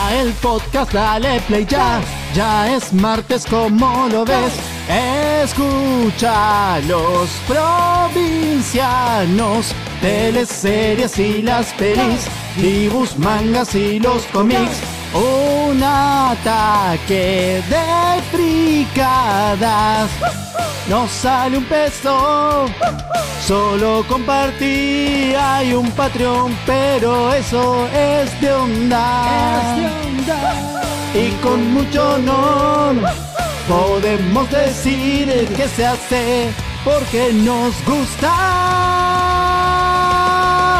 Comienza el podcast, dale play ya. Ya es martes, como lo ves. Escucha los provincianos, teleseries y las pelis, dibujos, mangas y los cómics. Un ataque de fricadas. No sale un peso, solo compartí. Hay un Patreon, pero eso es de onda. Y con mucho honor podemos decir que se hace porque nos gusta.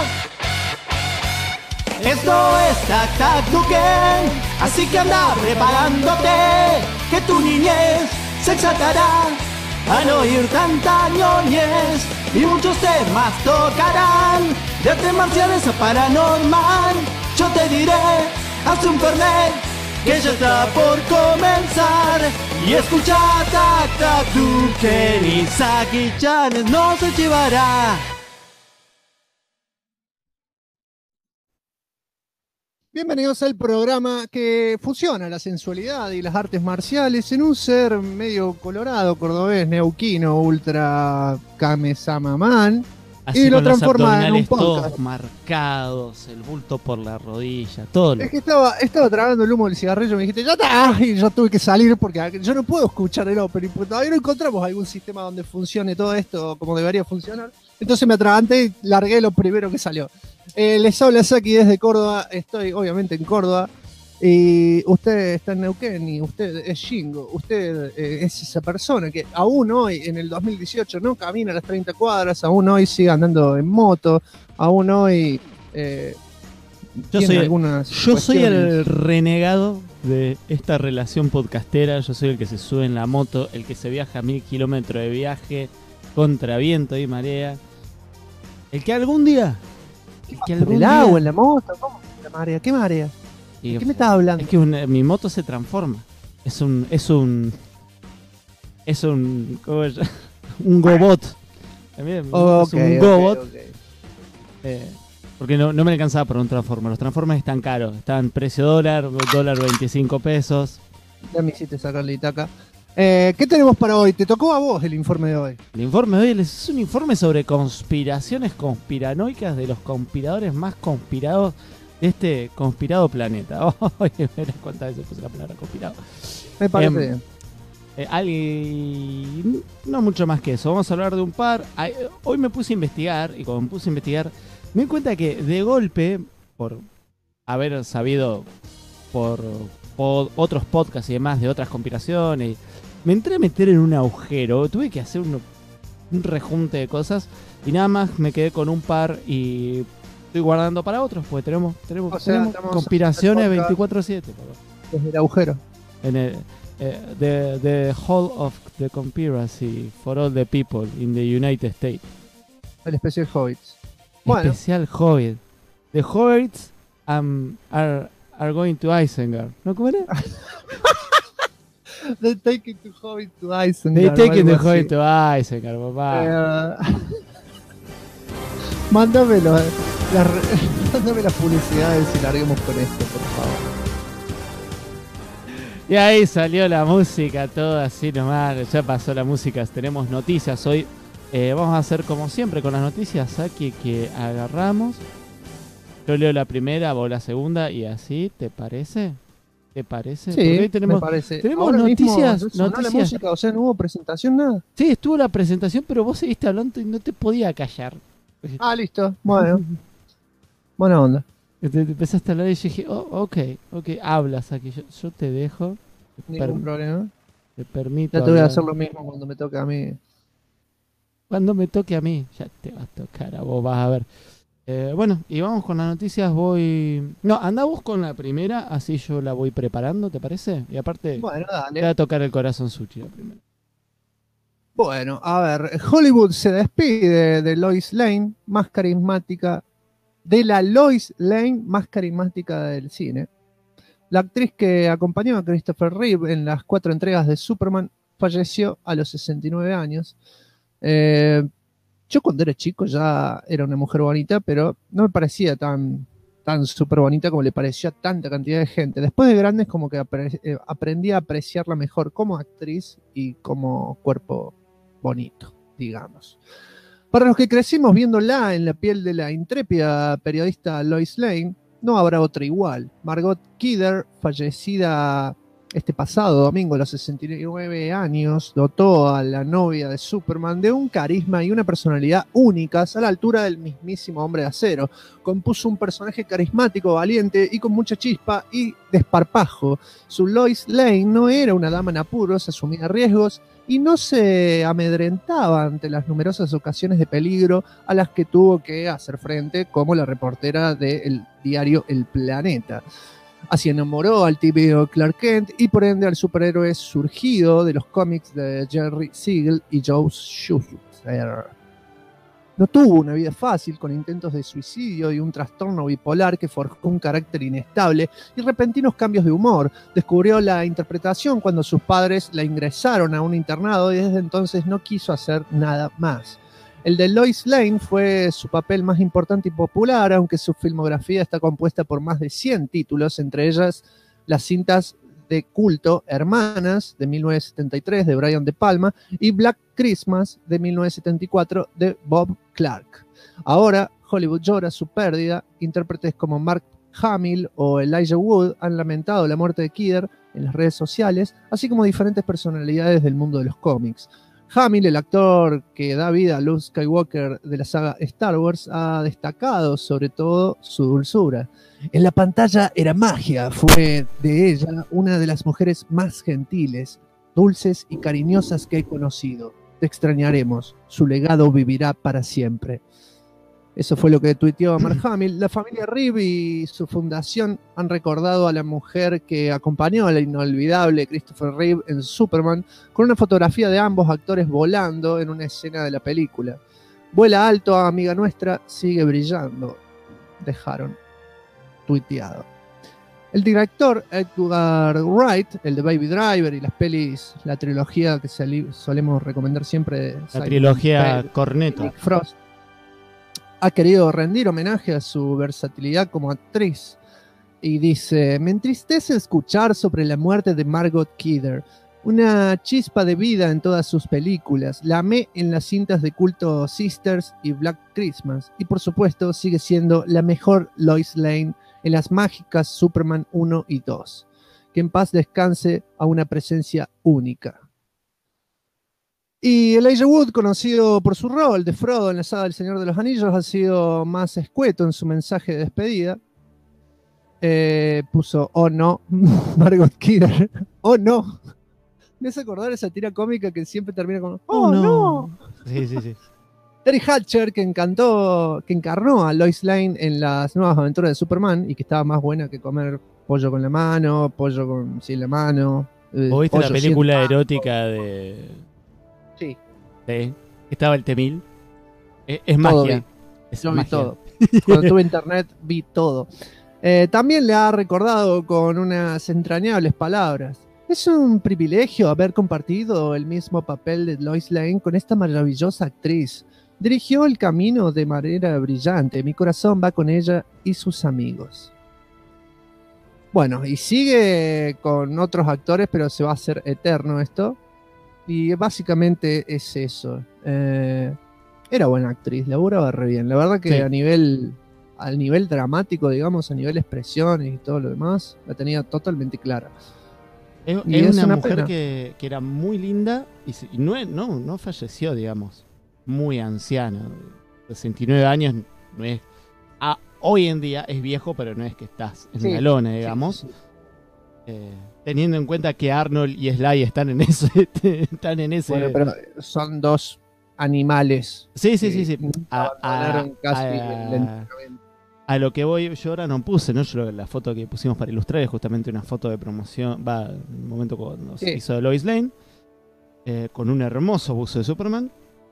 Esto es Tac Tac Duken, así que anda preparándote, que tu niñez se exaltará al oír tanta ñoñez, y muchos temas tocarán, de artes marciales a paranormal. Yo te diré, haz un fernet, que ya está por comenzar, y escucha Tac Tac Duken y Saki-chan no se llevará. Bienvenidos al programa que fusiona la sensualidad y las artes marciales en un ser medio colorado, cordobés, neuquino, ultra Kame-sama-man, y lo transforma en un podcast. Todos marcados, el bulto por la rodilla, todo. Es que estaba tragando el humo del cigarrillo, me dijiste, ya está, y yo tuve que salir porque yo no puedo escuchar el opening, porque todavía no encontramos algún sistema donde funcione todo esto como debería funcionar. Entonces me atraganté y largué lo primero que salió. Les habla Saki desde Córdoba, estoy obviamente en Córdoba, y usted está en Neuquén, y usted es Shingo, usted es esa persona que aún hoy, en el 2018, no camina las 30 cuadras, aún hoy sigue andando en moto, aún hoy Yo soy el renegado de esta relación podcastera. Yo soy el que se sube en la moto, el que se viaja 1000 kilómetros de viaje contra viento y marea, el que algún día... ¿El agua en la moto? ¿Cómo? ¿La marea? ¿Qué marea? ¿De qué me estás hablando? Es que mi moto se transforma. Es un ¿cómo se llama? Un GoBot. También, es un GoBot. Porque no me alcanzaba para un Transformer. Los Transformers están caros. Están precio dólar 25 pesos. Ya me hiciste sacarle Itaca. ¿Qué tenemos para hoy? Te tocó a vos el informe de hoy. El informe de hoy es un informe sobre conspiraciones conspiranoicas de los conspiradores más conspirados de este conspirado planeta. Oye, verás cuántas veces puse la palabra conspirado. Me parece bien. No mucho más que eso. Vamos a hablar de un par. Hoy me puse a investigar, y cuando me puse a investigar, me di cuenta que de golpe, por haber sabido por otros podcasts y demás de otras conspiraciones, me entré a meter en un agujero. Tuve que hacer un rejunte de cosas y nada más me quedé con un par y estoy guardando para otros, porque tenemos conspiraciones 24/7. Desde el agujero. En el the whole of the conspiracy for all the people in the United States. El especial Hobbits. Especial Hobbit. The Hobbits are going to Isengard. ¿No? ¿Cómo era? They take it to Hobbit to Isengard. They take it to Hobbit to Isengard, papá. Mándame las publicidades y larguemos con esto, por favor. Y ahí salió la música, todo así nomás. Ya pasó la música. Tenemos noticias hoy. Vamos a hacer como siempre con las noticias aquí que agarramos. Yo leo la primera, vos la segunda, y así, ¿te parece? ¿Te parece? Sí, hoy tenemos, me parece. Tenemos ahora noticias. Mismo, la música, o sea, no hubo presentación, nada. Sí, estuvo la presentación, pero vos seguiste hablando y no te podía callar. Ah, listo. Bueno. Buena onda. Te empezaste a hablar y yo dije, ok, hablas aquí, yo te dejo. Ningún problema. Te permito. Ya te voy a hacer lo mismo cuando me toque a mí. Cuando me toque a mí, ya te va a tocar a vos, vas a ver. Bueno, y vamos con las noticias. No, anda vos con la primera, así yo la voy preparando, ¿te parece? Y aparte, bueno, dale. Te va a tocar el corazón Suchi la primera. Bueno, a ver, Hollywood se despide de Lois Lane, más carismática, de la Lois Lane más carismática del cine. La actriz que acompañó a Christopher Reeve en las 4 entregas de Superman falleció a los 69 años. Yo cuando era chico ya era una mujer bonita, pero no me parecía tan tan súper bonita como le pareció a tanta cantidad de gente. Después de grandes como que aprendí a apreciarla mejor como actriz y como cuerpo bonito, digamos. Para los que crecimos viéndola en la piel de la intrépida periodista Lois Lane, no habrá otra igual. Margot Kidder, fallecida este pasado domingo a los 69 años, dotó a la novia de Superman de un carisma y una personalidad únicas a la altura del mismísimo Hombre de Acero. Compuso un personaje carismático, valiente y con mucha chispa y desparpajo. Su Lois Lane no era una dama en apuros, asumía riesgos y no se amedrentaba ante las numerosas ocasiones de peligro a las que tuvo que hacer frente como la reportera del diario El Planeta. Así enamoró al tibio Clark Kent y por ende al superhéroe surgido de los cómics de Jerry Siegel y Joe Shuster. No tuvo una vida fácil, con intentos de suicidio y un trastorno bipolar que forjó un carácter inestable y repentinos cambios de humor. Descubrió la interpretación cuando sus padres la ingresaron a un internado y desde entonces no quiso hacer nada más. El de Lois Lane fue su papel más importante y popular, aunque su filmografía está compuesta por más de 100 títulos, entre ellas las cintas de culto Hermanas, de 1973, de Brian De Palma, y Black Christmas, de 1974, de Bob Clark. Ahora, Hollywood llora su pérdida. Intérpretes como Mark Hamill o Elijah Wood han lamentado la muerte de Kidder en las redes sociales, así como diferentes personalidades del mundo de los cómics. Hamill, el actor que da vida a Luke Skywalker de la saga Star Wars, ha destacado sobre todo su dulzura. En la pantalla era magia, fue de ella una de las mujeres más gentiles, dulces y cariñosas que he conocido. Te extrañaremos, su legado vivirá para siempre. Eso fue lo que tuiteó Mark Hamill. La familia Reeve y su fundación han recordado a la mujer que acompañó al inolvidable Christopher Reeve en Superman con una fotografía de ambos actores volando en una escena de la película. Vuela alto, amiga nuestra, sigue brillando. Dejaron tuiteado. El director Edgar Wright, el de Baby Driver y las pelis, la trilogía que solemos recomendar siempre. La trilogía Cornetto. Nick Frost, ha querido rendir homenaje a su versatilidad como actriz y dice: me entristece escuchar sobre la muerte de Margot Kidder, una chispa de vida en todas sus películas. La amé en las cintas de culto Sisters y Black Christmas y por supuesto sigue siendo la mejor Lois Lane en las mágicas Superman 1 y 2. Que en paz descanse a una presencia única. Y Elijah Wood, conocido por su rol de Frodo en la saga del Señor de los Anillos, ha sido más escueto en su mensaje de despedida. Puso, oh no, Margot Kidder, oh no. Me hace acordar esa tira cómica que siempre termina con, oh no. Sí, sí, sí. Terry Hatcher, que encarnó a Lois Lane en las nuevas aventuras de Superman y que estaba más buena que comer pollo con la mano, pollo sin la mano. ¿Vos viste la película erótica de... Sí. Estaba el Temil. Es magia. Yo vi todo. Cuando tuve internet vi todo. También le ha recordado con unas entrañables palabras: es un privilegio haber compartido el mismo papel de Lois Lane con esta maravillosa actriz. Dirigió el camino de manera brillante. Mi corazón va con ella y sus amigos. Bueno, y sigue con otros actores, pero se va a hacer eterno esto. Y básicamente es eso. Era buena actriz, laburaba re bien. La verdad que sí. a nivel dramático, digamos, a nivel expresión y todo lo demás, la tenía totalmente clara. Es una mujer que era muy linda y no falleció, digamos, muy anciana. 69 años no es... hoy en día es viejo, pero no es que estás en la lona, digamos. Sí. Teniendo en cuenta que Arnold y Sly están en ese... Bueno, pero son dos animales. Sí. A lo que voy, yo ahora no puse, ¿no? La foto que pusimos para ilustrar es justamente una foto de promoción, en el momento cuando se hizo de Lois Lane, con un hermoso buzo de Superman.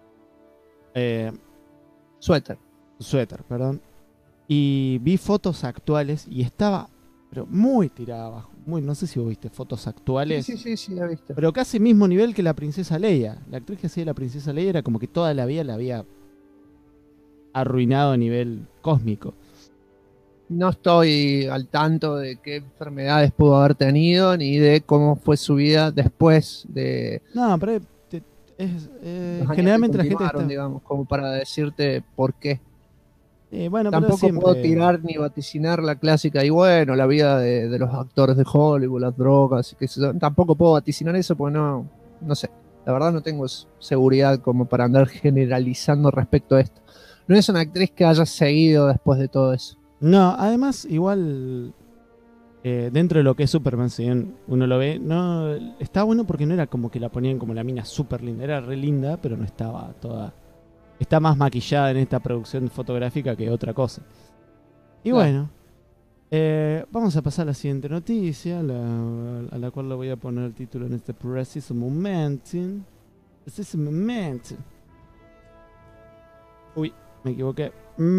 Suéter, perdón. Y vi fotos actuales y estaba, pero muy tirada abajo. No sé si vos viste fotos actuales. Sí, la viste. Pero casi mismo nivel que la princesa Leia. La actriz que hacía la princesa Leia era como que toda la vida la había arruinado a nivel cósmico. no estoy al tanto de qué enfermedades pudo haber tenido ni de cómo fue su vida después de... No, pero generalmente la gente está... digamos, como para decirte por qué. Bueno, tampoco siempre... puedo tirar ni vaticinar la clásica y bueno, la vida de los actores de Hollywood, las drogas, tampoco puedo vaticinar eso porque no sé. La verdad no tengo seguridad como para andar generalizando respecto a esto. No es una actriz que haya seguido después de todo eso. No, además, igual dentro de lo que es Superman, si bien uno lo ve, no está bueno porque no era como que la ponían como la mina súper linda. Era re linda, pero no estaba toda... Está más maquillada en esta producción fotográfica que otra cosa. Y bueno, vamos a pasar a la siguiente noticia, a la cual le voy a poner el título en este preciso momento. Uy, me equivoqué.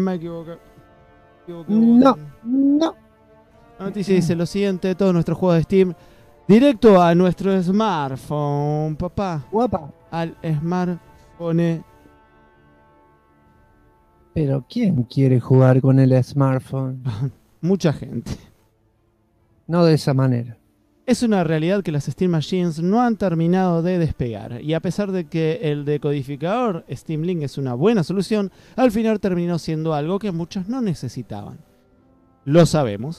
No. La noticia dice lo siguiente: todos nuestros juegos de Steam directo a nuestro smartphone, papá. Guapa. Al smartphone. Pero ¿quién quiere jugar con el smartphone? Mucha gente. No de esa manera. Es una realidad que las Steam Machines no han terminado de despegar, y a pesar de que el decodificador Steam Link es una buena solución, al final terminó siendo algo que muchos no necesitaban. Lo sabemos.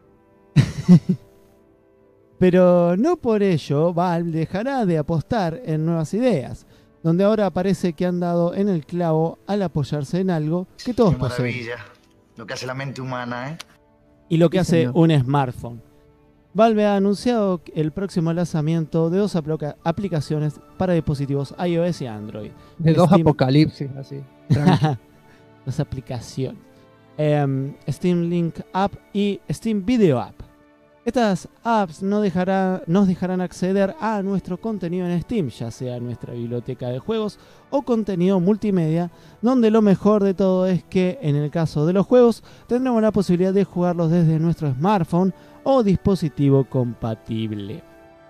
Pero no por ello Valve dejará de apostar en nuevas ideas, donde ahora parece que han dado en el clavo al apoyarse en algo que todos poseen. Qué maravilla, lo que hace la mente humana, ¿eh? Y lo que hace un smartphone. Valve ha anunciado el próximo lanzamiento de 2 aplicaciones para dispositivos iOS y Android. De 2 apocalipsis, así. 2 aplicaciones. Steam Link App y Steam Video App. Estas apps nos dejarán acceder a nuestro contenido en Steam, ya sea nuestra biblioteca de juegos o contenido multimedia, donde lo mejor de todo es que en el caso de los juegos tendremos la posibilidad de jugarlos desde nuestro smartphone o dispositivo compatible.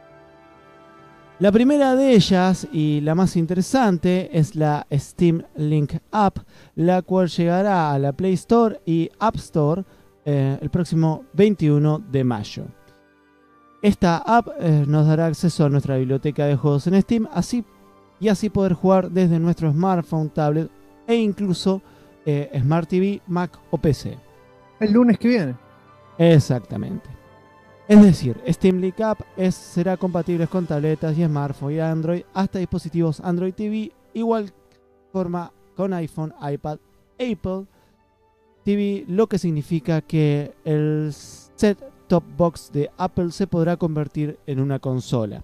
La primera de ellas y la más interesante es la Steam Link App, la cual llegará a la Play Store y App Store el próximo 21 de mayo. Esta app nos dará acceso a nuestra biblioteca de juegos en Steam, así poder jugar desde nuestro smartphone, tablet e incluso Smart TV, Mac o PC. El lunes que viene. Exactamente. Es decir, Steam Link App será compatible con tabletas y smartphone y Android hasta dispositivos Android TV, igual forma con iPhone, iPad, Apple TV, lo que significa que el set-top box de Apple se podrá convertir en una consola.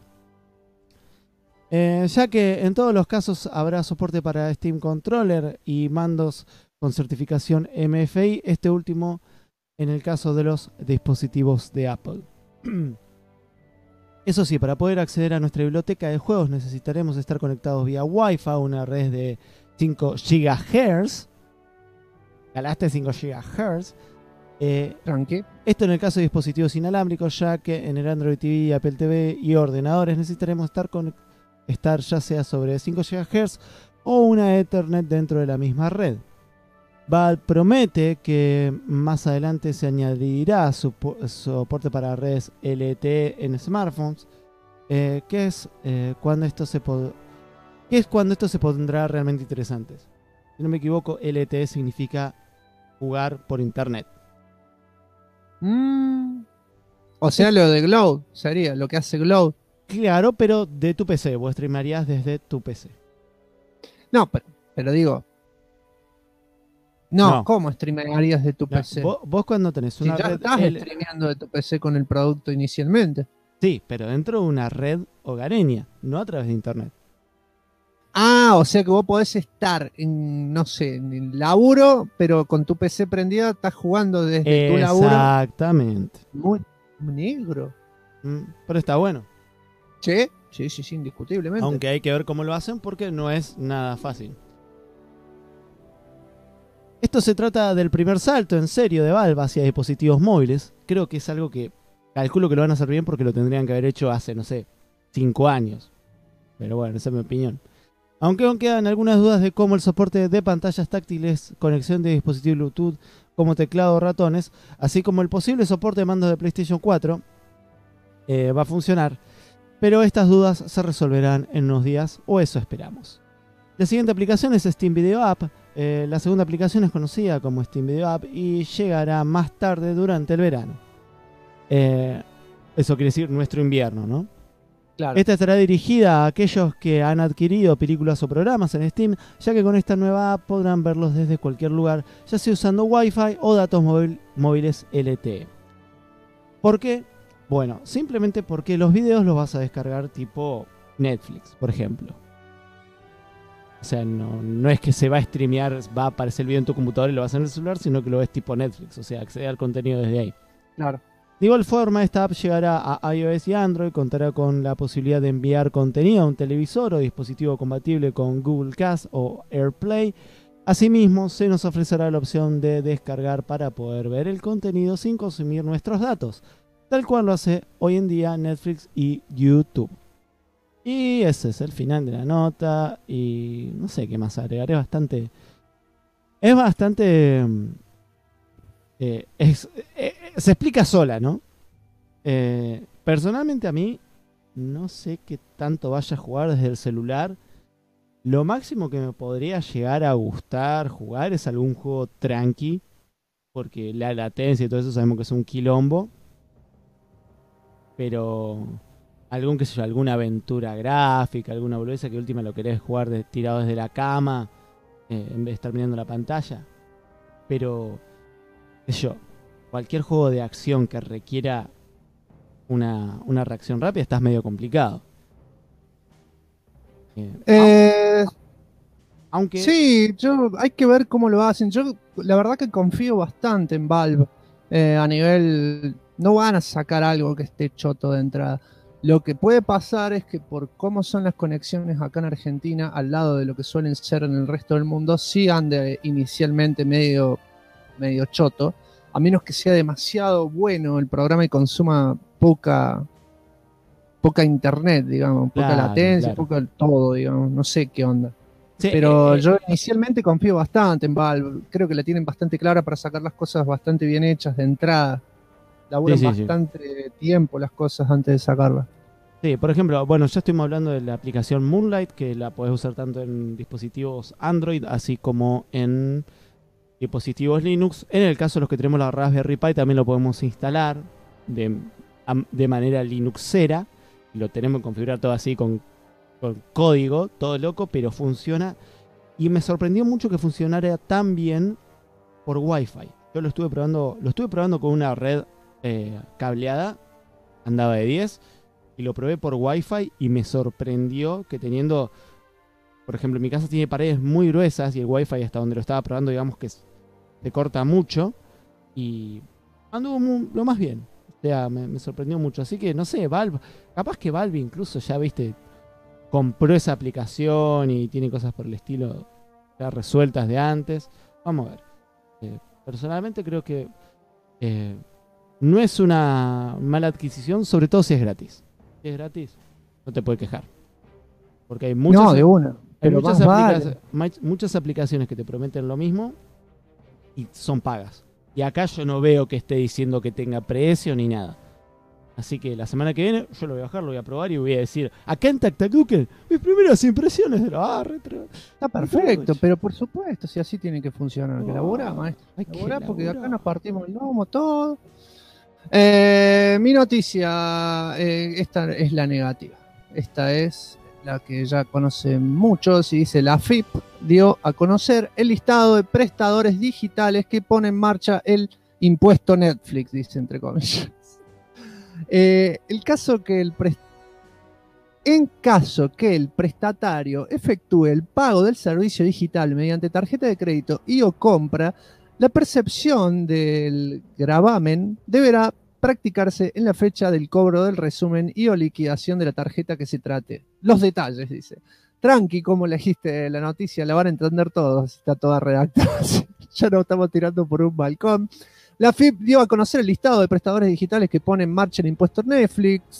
Ya que en todos los casos habrá soporte para Steam Controller y mandos con certificación MFI, este último en el caso de los dispositivos de Apple. Eso sí, para poder acceder a nuestra biblioteca de juegos necesitaremos estar conectados vía Wi-Fi a una red de 5 GHz. Galaste 5 GHz. Esto en el caso de dispositivos inalámbricos, ya que en el Android TV, Apple TV y ordenadores necesitaremos estar ya sea sobre 5 GHz o una Ethernet dentro de la misma red. Valve promete que más adelante se añadirá soporte para redes LTE en smartphones, que es cuando esto se pondrá realmente interesante. Si no me equivoco, LTE significa jugar por internet. O sea, lo de Glow sería lo que hace Glow. Claro, pero de tu PC. Vos streamarías desde tu PC. No, pero digo... No, ¿cómo streamearías de tu PC? Vos cuando tenés una red... estás streameando de tu PC con el producto inicialmente. Sí, pero dentro de una red hogareña, no a través de internet. Ah, o sea que vos podés estar en, no sé, en el laburo, pero con tu PC prendida estás jugando desde tu laburo. Exactamente. Muy negro. Pero está bueno. Sí, indiscutiblemente. Aunque hay que ver cómo lo hacen porque no es nada fácil. Esto se trata del primer salto en serio de Valve hacia dispositivos móviles. Creo que es algo que calculo que lo van a hacer bien porque lo tendrían que haber hecho hace, no sé, 5 años. Pero bueno, esa es mi opinión. Aunque aún quedan algunas dudas de cómo el soporte de pantallas táctiles, conexión de dispositivos Bluetooth como teclado o ratones, así como el posible soporte de mandos de PlayStation 4 va a funcionar, pero estas dudas se resolverán en unos días, o eso esperamos. La siguiente aplicación es Steam Video App. La segunda aplicación es conocida como Steam Video App y llegará más tarde durante el verano. Eso quiere decir nuestro invierno, ¿no? Claro. Esta estará dirigida a aquellos que han adquirido películas o programas en Steam, ya que con esta nueva app podrán verlos desde cualquier lugar, ya sea usando Wi-Fi o datos móviles LTE. ¿Por qué? Bueno, simplemente porque los videos los vas a descargar tipo Netflix, por ejemplo. O sea, no es que se va a streamear, va a aparecer el video en tu computadora y lo vas a ver en el celular, sino que lo ves tipo Netflix, o sea, acceder al contenido desde ahí. Claro. De igual forma, esta app llegará a iOS y Android, contará con la posibilidad de enviar contenido a un televisor o dispositivo compatible con Google Cast o AirPlay. Asimismo, se nos ofrecerá la opción de descargar para poder ver el contenido sin consumir nuestros datos, tal cual lo hace hoy en día Netflix y YouTube. Y ese es el final de la nota. Y no sé qué más agregar. Se explica sola, ¿no? Personalmente a mí no sé qué tanto vaya a jugar desde el celular. Lo máximo que me podría llegar a gustar jugar es algún juego tranqui, porque la latencia y todo eso sabemos que es un quilombo. Pero algún, qué sé yo, alguna aventura gráfica, alguna boludeza que última lo querés jugar tirado desde la cama, en vez de estar mirando la pantalla. Pero, qué sé yo, cualquier juego de acción que requiera una reacción rápida estás medio complicado. Aunque sí, hay que ver cómo lo hacen. Yo la verdad que confío bastante en Valve. A nivel, no van a sacar algo que esté choto de entrada. Lo que puede pasar es que por cómo son las conexiones acá en Argentina, al lado de lo que suelen ser en el resto del mundo, sí ande inicialmente medio choto, a menos que sea demasiado bueno el programa y consuma poca internet, digamos, poca latencia, poca todo, digamos, no sé qué onda. Sí, pero yo inicialmente confío bastante en Valve, creo que la tienen bastante clara para sacar las cosas bastante bien hechas de entrada. Laburan bastante tiempo las cosas antes de sacarlas. Sí, por ejemplo, bueno, ya estuvimos hablando de la aplicación Moonlight, que la podés usar tanto en dispositivos Android, así como en dispositivos Linux. En el caso de los que tenemos la Raspberry Pi, también lo podemos instalar de manera Linuxera. Lo tenemos que configurar todo así con código, todo loco, pero funciona. Y me sorprendió mucho que funcionara tan bien por Wi-Fi. Yo lo estuve probando con una red cableada, andaba de 10, y lo probé por Wi-Fi y me sorprendió que teniendo, por ejemplo, mi casa tiene paredes muy gruesas y el Wi-Fi hasta donde lo estaba probando, digamos que se corta mucho, y anduvo lo más bien. O sea, me sorprendió mucho. Así que no sé, Valve, capaz que Valve incluso ya, viste, compró esa aplicación y tiene cosas por el estilo ya resueltas de antes. Vamos a ver. Personalmente creo que no es una mala adquisición, sobre todo si es gratis. Si es gratis, no te puedes quejar. Porque hay muchas, no, de una. hay muchas aplicaciones que te prometen lo mismo y son pagas. Y acá yo no veo que esté diciendo que tenga precio ni nada. Así que la semana que viene yo lo voy a bajar, lo voy a probar y voy a decir, acá en TacTacuken, mis primeras impresiones de la retro. Está perfecto, pero por supuesto, si así tiene que funcionar. Que laburá, maestro. Laburá porque acá nos partimos el lomo, todo. Mi noticia, esta es la negativa. Esta es la que ya conocen muchos y dice: la AFIP dio a conocer el listado de prestadores digitales que pone en marcha el impuesto Netflix, dice entre comillas. En caso que el prestatario efectúe el pago del servicio digital mediante tarjeta de crédito y o compra, la percepción del gravamen deberá practicarse en la fecha del cobro del resumen y o liquidación de la tarjeta que se trate. Los detalles, dice. Tranqui, como elegiste la noticia, la van a entender todos, está toda redactada. Ya no estamos tirando por un balcón. La AFIP dio a conocer el listado de prestadores digitales que pone en marcha el impuesto Netflix.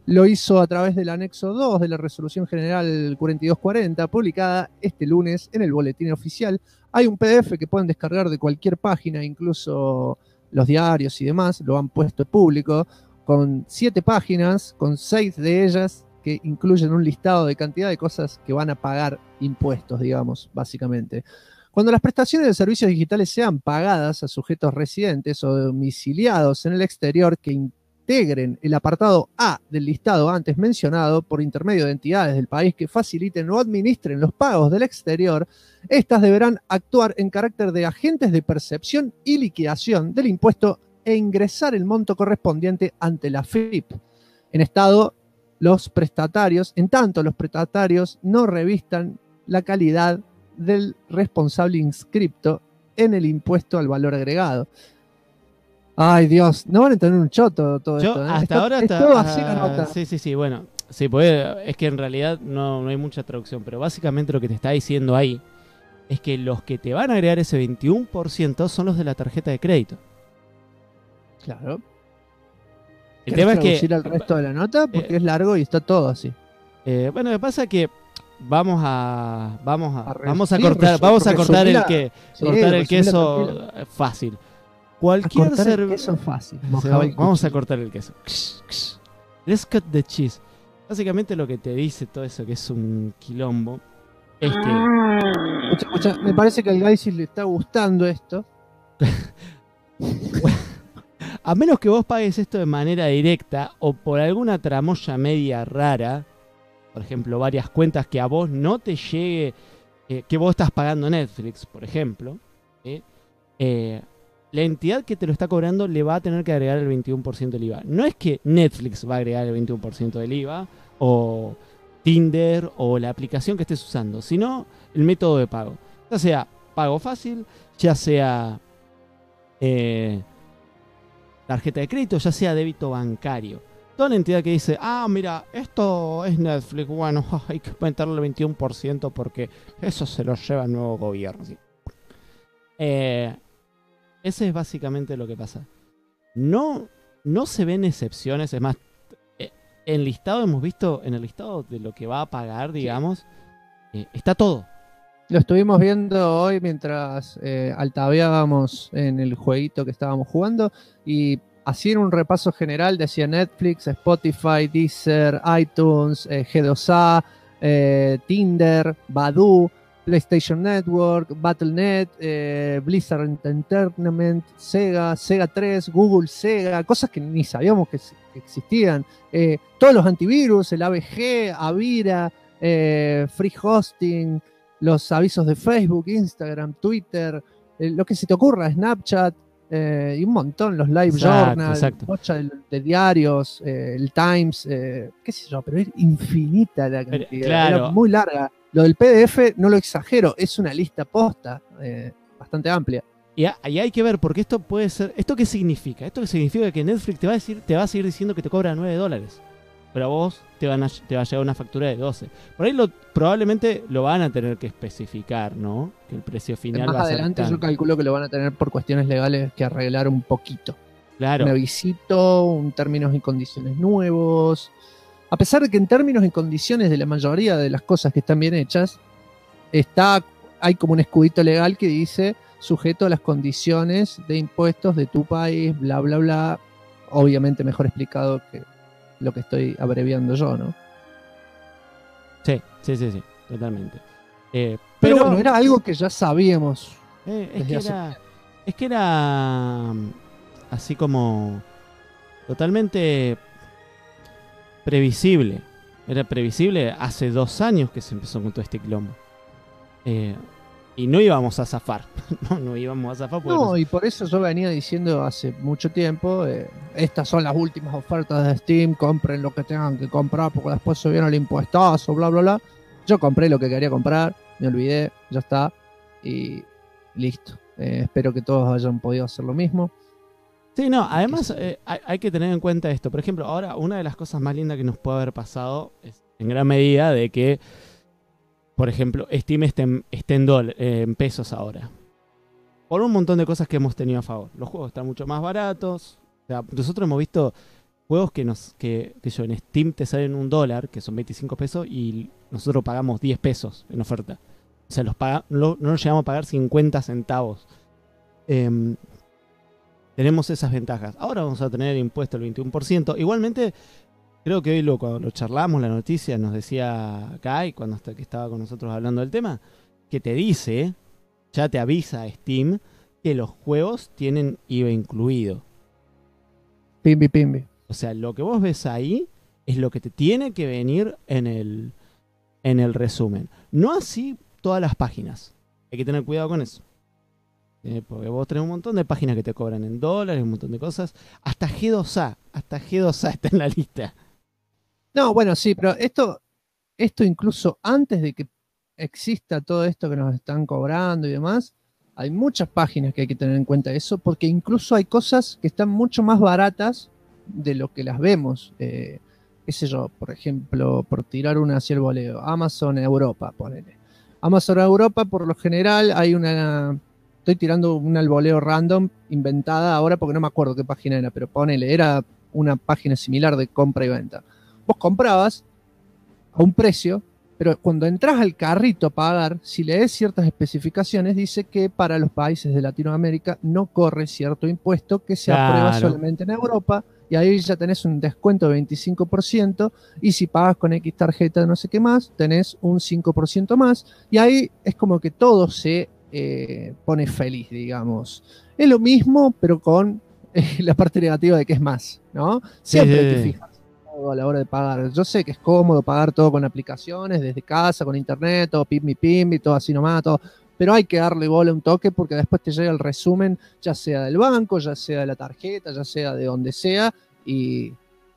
lo hizo a través del anexo 2 de la Resolución General 4240, publicada este lunes en el Boletín Oficial. Hay un PDF que pueden descargar de cualquier página, incluso los diarios y demás, lo han puesto en público, con 7 páginas, con 6 de ellas que incluyen un listado de cantidad de cosas que van a pagar impuestos, digamos, básicamente. Cuando las prestaciones de servicios digitales sean pagadas a sujetos residentes o domiciliados en el exterior que integren el apartado A del listado antes mencionado por intermedio de entidades del país que faciliten o administren los pagos del exterior, estas deberán actuar en carácter de agentes de percepción y liquidación del impuesto e ingresar el monto correspondiente ante la FIP. En tanto los prestatarios no revistan la calidad del responsable inscripto en el impuesto al valor agregado. Ay, Dios, no van a entender un choto todo esto. Hasta ahora es todo así la nota. Sí, bueno. Sí, pues es que en realidad no hay mucha traducción, pero básicamente lo que te está diciendo ahí es que los que te van a agregar ese 21% son los de la tarjeta de crédito. Claro. El tema es que traducir el resto de la nota porque es largo y está todo así. Bueno, lo que pasa es que vamos a cortar el queso fácil. Cualquier queso fácil. Vamos a cortar el queso. Let's cut the cheese. Básicamente lo que te dice todo eso, que es un quilombo, es que... Escucha, me parece que al Gaisis le está gustando esto. A menos que vos pagues esto de manera directa o por alguna tramoya media rara, por ejemplo, varias cuentas que a vos no te llegue, que vos estás pagando Netflix, por ejemplo, la entidad que te lo está cobrando le va a tener que agregar el 21% del IVA. No es que Netflix va a agregar el 21% del IVA, o Tinder, o la aplicación que estés usando, sino el método de pago. Ya sea pago fácil, ya sea tarjeta de crédito, ya sea débito bancario. Toda la entidad que dice, mira, esto es Netflix, bueno, hay que aumentarle el 21% porque eso se lo lleva el nuevo gobierno. ¿Sí? Ese es básicamente lo que pasa. No se ven excepciones, es más, en el listado de lo que va a pagar, digamos, está todo. Lo estuvimos viendo hoy mientras altaveábamos en el jueguito que estábamos jugando y hacían un repaso general, decía Netflix, Spotify, Deezer, iTunes, G2A, Tinder, Badoo, PlayStation Network, Battle.net, Blizzard Entertainment, Sega 3, Google Sega, cosas que ni sabíamos que existían. Todos los antivirus, el AVG, Avira, Free Hosting, los avisos de Facebook, Instagram, Twitter, lo que se te ocurra, Snapchat, y un montón, los live journals, bocha de diarios, el Times, qué sé yo, pero es infinita la cantidad, claro. Era muy larga. Lo del PDF no lo exagero, es una lista posta bastante amplia. Y hay que ver, porque esto puede ser... ¿Esto qué significa? Esto que significa que Netflix te va a seguir diciendo que te cobra $9, pero a vos te va a llegar una factura de 12. Por ahí probablemente lo van a tener que especificar, ¿no? Que el precio final va a ser adelante yo calculo que lo van a tener por cuestiones legales que arreglar un poquito. Claro. Un avisito, un términos y condiciones nuevos. A pesar de que en términos y condiciones de la mayoría de las cosas que están bien hechas, hay como un escudito legal que dice sujeto a las condiciones de impuestos de tu país, bla, bla, bla. Obviamente mejor explicado que lo que estoy abreviando yo, ¿no? Sí, totalmente. Pero bueno, era algo que ya sabíamos. Es que era así como totalmente previsible. Era previsible hace 2 años que se empezó con todo este quilombo. Y no íbamos a zafar. no íbamos a zafar. No, y por eso yo venía diciendo hace mucho tiempo, estas son las últimas ofertas de Steam, compren lo que tengan que comprar porque después se viene el impuestazo, bla, bla, bla. Yo compré lo que quería comprar, me olvidé, ya está, y listo. Espero que todos hayan podido hacer lo mismo. Sí, no, además hay que tener en cuenta esto. Por ejemplo, ahora una de las cosas más lindas que nos puede haber pasado es en gran medida de que, por ejemplo, Steam esté en pesos ahora. Por un montón de cosas que hemos tenido a favor. Los juegos están mucho más baratos. O sea, nosotros hemos visto juegos que yo en Steam te salen $1, que son 25 pesos, y nosotros pagamos 10 pesos en oferta. O sea, no nos llegamos a pagar 50 centavos. Tenemos esas ventajas. Ahora vamos a tener impuesto el 21%. Igualmente, creo que hoy cuando lo charlamos, la noticia, nos decía Kai, que estaba con nosotros hablando del tema, que te dice, ya te avisa Steam, que los juegos tienen IVA incluido. Pimbi. O sea, lo que vos ves ahí es lo que te tiene que venir en el resumen. No así todas las páginas. Hay que tener cuidado con eso. Porque vos tenés un montón de páginas que te cobran en dólares, un montón de cosas. Hasta G2A está en la lista. No, bueno, sí, pero esto incluso antes de que exista todo esto que nos están cobrando y demás, hay muchas páginas que hay que tener en cuenta eso, porque incluso hay cosas que están mucho más baratas de lo que las vemos. Qué sé yo, por ejemplo, por tirar una hacia el voleo, Amazon Europa, ponele. Amazon Europa, por lo general, estoy tirando una al voleo random, inventada ahora porque no me acuerdo qué página era, pero ponele, era una página similar de compra y venta. Vos comprabas a un precio, pero cuando entras al carrito a pagar, si lees ciertas especificaciones, dice que para los países de Latinoamérica no corre cierto impuesto que se aprueba solamente en Europa, y ahí ya tenés un descuento de 25%, y si pagas con X tarjeta de no sé qué más, tenés un 5% más, y ahí es como que todo se pone feliz, digamos. Es lo mismo, pero con la parte negativa de que es más, ¿no? Siempre te fijas a la hora de pagar. Yo sé que es cómodo pagar todo con aplicaciones, desde casa, con internet, todo pimbi, todo así nomás, todo. Pero hay que darle bola un toque porque después te llega el resumen, ya sea del banco, ya sea de la tarjeta, ya sea de donde sea, y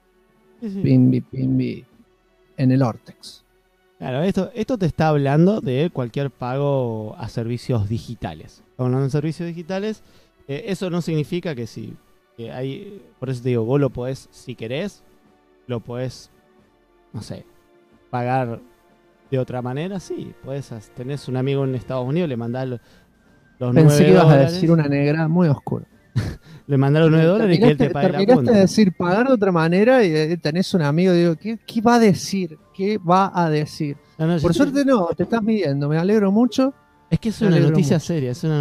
pimbi en el Ortex. Claro, esto te está hablando de cualquier pago a servicios digitales. Hablando de servicios digitales, eso no significa que sí. Por eso te digo, vos lo podés, si querés, lo podés, no sé, pagar de otra manera, sí. Tenés un amigo en Estados Unidos, le mandás los Pensé que ibas $9. A decir una negra muy oscura. Le mandaron $9 y que él te pague la cuenta. Terminaste de decir pagar de otra manera y tenés un amigo, digo, ¿qué va a decir? ¿Qué va a decir? No, por suerte no, te estás midiendo, me alegro mucho. Es que es una noticia seria, es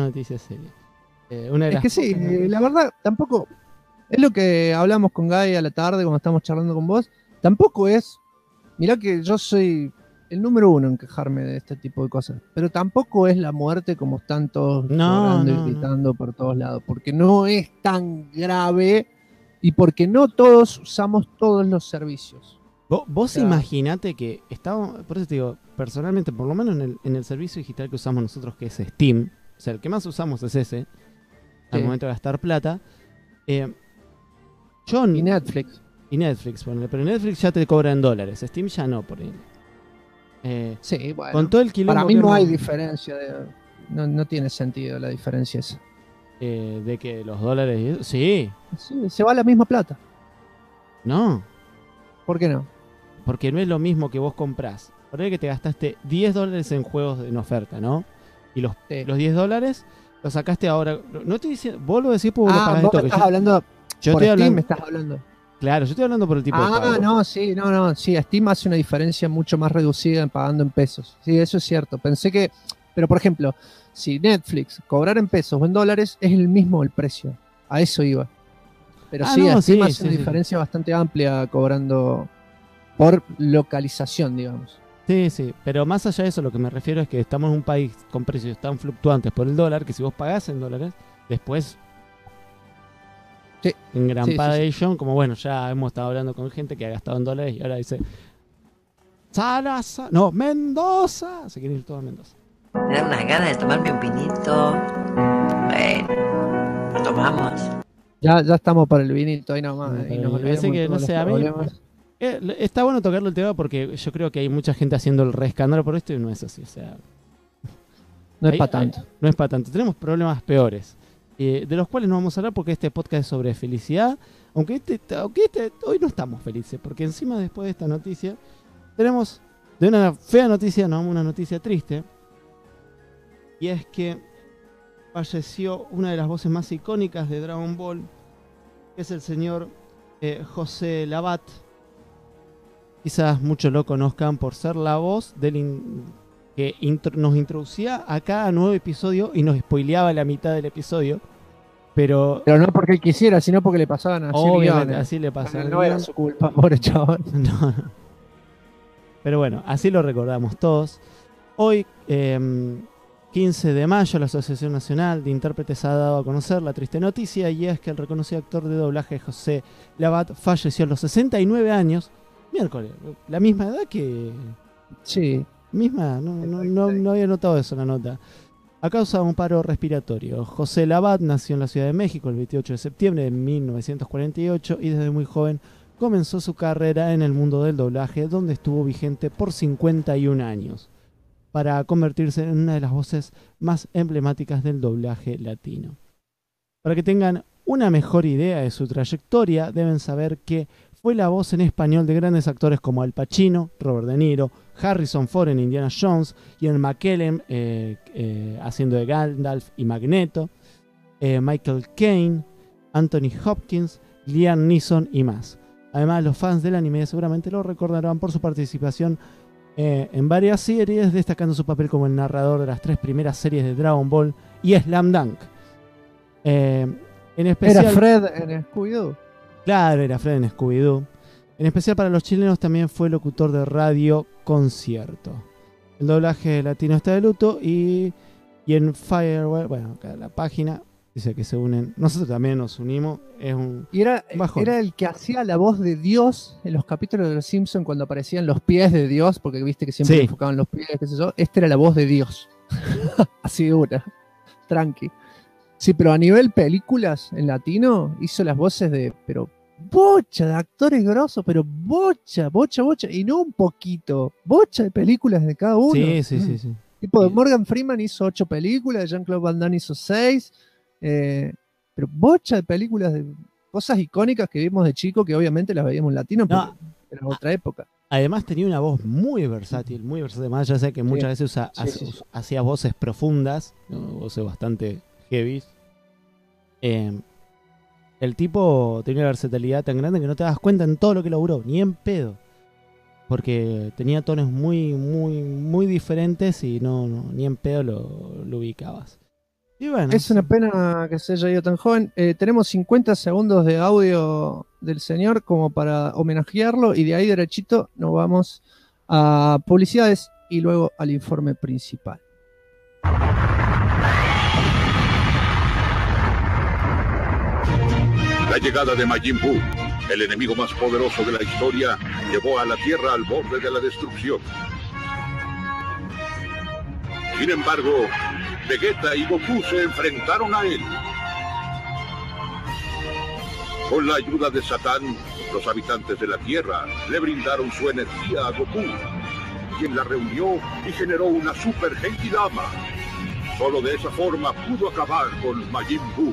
que sí, la verdad, tampoco, es lo que hablamos con Guy a la tarde cuando estamos charlando con vos, tampoco es, mirá que yo soy el número uno en quejarme de este tipo de cosas, pero tampoco es la muerte como están todos llorando y gritando por todos lados, porque no es tan grave y porque no todos usamos todos los servicios. Vos imaginate que estamos, por eso te digo, personalmente, por lo menos en el servicio digital que usamos nosotros, que es Steam, o sea, el que más usamos es ese, al momento de gastar plata. Y Netflix. Ponele, pero Netflix ya te cobra en dólares, Steam ya no, por ahí. Sí, bueno. Con todo el para mí no hay diferencia. No tiene sentido la diferencia esa. ¿De que los dólares? Sí, se va la misma plata. No. ¿Por qué no? Porque no es lo mismo que vos comprás. Por ahí que te gastaste $10 en juegos en oferta, ¿no? Y los $10 los sacaste ahora. No estoy diciendo. Vos lo decís porque vos lo pagás vos me estás hablando. Yo por estoy Steam hablando. me estás hablando. Claro, yo estoy hablando por el tipo de pago. Sí, Steam hace una diferencia mucho más reducida en pagando en pesos. Sí, eso es cierto. Pensé que, pero por ejemplo, si Netflix cobrar en pesos o en dólares, es el mismo el precio. A eso iba. Pero Steam hace una diferencia bastante amplia cobrando por localización, digamos. Sí, pero más allá de eso, lo que me refiero es que estamos en un país con precios tan fluctuantes por el dólar que si vos pagás en dólares, después en Gran Padation, como bueno, ya hemos estado hablando con gente que ha gastado en dólares y ahora dice Mendoza, se quiere ir todo a Mendoza. Me dan unas ganas de tomarme un vinito. Bueno, lo tomamos. Ya estamos para el vinito ahí nomás. Y nos parece que, no sé, a mí está bueno tocarlo el tema porque yo creo que hay mucha gente haciendo el re escándalo por esto y no es así, o sea, no es para tanto. No es para tanto, tenemos problemas peores. De los cuales no vamos a hablar porque este podcast es sobre felicidad, aunque hoy no estamos felices, porque encima después de esta noticia tenemos de una fea noticia, no, una noticia triste, y es que falleció una de las voces más icónicas de Dragon Ball, que es el señor José Labat. Quizás muchos lo conozcan por ser la voz que nos introducía a cada nuevo episodio y nos spoileaba la mitad del episodio. Pero no porque él quisiera, sino porque le pasaban así. Obviamente, así le pasaba. No era su culpa, pobre chaval. No. Pero bueno, así lo recordamos todos. Hoy, 15 de mayo, la Asociación Nacional de Intérpretes ha dado a conocer la triste noticia, y es que el reconocido actor de doblaje José Labat falleció a los 69 años. Miércoles, la misma edad que... Sí. Misma, no había notado eso en la nota. A causa de un paro respiratorio. José Labat nació en la Ciudad de México el 28 de septiembre de 1948 y desde muy joven comenzó su carrera en el mundo del doblaje, donde estuvo vigente por 51 años, para convertirse en una de las voces más emblemáticas del doblaje latino. Para que tengan una mejor idea de su trayectoria, deben saber que fue la voz en español de grandes actores como Al Pacino, Robert De Niro, Harrison Ford en Indiana Jones, Ian McKellen haciendo de Gandalf y Magneto, Michael Caine, Anthony Hopkins, Liam Neeson y más. Además, los fans del anime seguramente lo recordarán por su participación en varias series, destacando su papel como el narrador de las 3 primeras series de Dragon Ball y Slam Dunk. En especial, ¿era Fred en Scooby-Doo? Claro, era Fred en Scooby-Doo. En especial para los chilenos también fue locutor de radio concierto. El doblaje latino está de luto y en Firewall, bueno, acá la página dice que se unen. Nosotros también nos unimos. Es un era bajón. El que hacía la voz de Dios en los capítulos de Los Simpsons cuando aparecían los pies de Dios, porque viste que siempre enfocaban los pies, qué sé yo. Este era la voz de Dios. Así dura. Tranqui. Sí, pero a nivel películas en latino hizo las voces de... pero bocha de actores grosos, pero bocha, y no un poquito, bocha de películas de cada uno. Sí. Tipo de Morgan Freeman hizo 8 películas, de Jean-Claude Van Damme hizo 6, pero bocha de películas de cosas icónicas que vimos de chico, que obviamente las veíamos en latino, pero era otra época. Además tenía una voz muy versátil, más, ya sé que muchas veces hacía voces profundas, ¿no? Voces bastante heavy. El tipo tenía una versatilidad tan grande que no te das cuenta en todo lo que logró, ni en pedo. Porque tenía tonos muy diferentes y ni en pedo lo ubicabas. Y bueno, es una pena que se haya ido tan joven. Tenemos 50 segundos de audio del señor como para homenajearlo, y de ahí derechito nos vamos a publicidades y luego al informe principal. La llegada de Majin Buu, el enemigo más poderoso de la historia, llevó a la Tierra al borde de la destrucción. Sin embargo, Vegeta y Goku se enfrentaron a él. Con la ayuda de Satán, los habitantes de la Tierra le brindaron su energía a Goku, quien la reunió y generó una Super Genki Dama. Solo de esa forma pudo acabar con Majin Buu.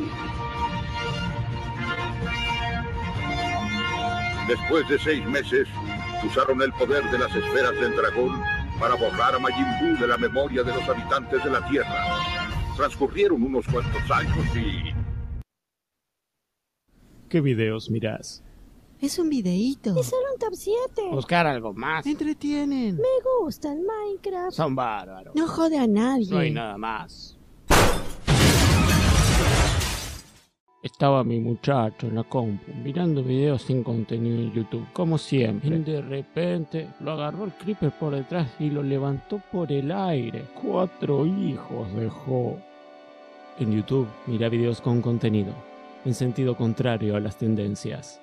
Después de 6 meses, usaron el poder de las esferas del dragón para borrar a Majin Buu de la memoria de los habitantes de la Tierra. Transcurrieron unos cuantos años y... ¿Qué videos mirás? Es un videíto. Es solo un top 7. Buscar algo más. Entretienen. Me gusta el Minecraft. Son bárbaros. No jode a nadie. No hay nada más. Estaba mi muchacho en la compu mirando videos sin contenido en YouTube, como siempre. Y de repente lo agarró el creeper por detrás y lo levantó por el aire. 4 hijos dejó. En YouTube, mira videos con contenido, en sentido contrario a las tendencias.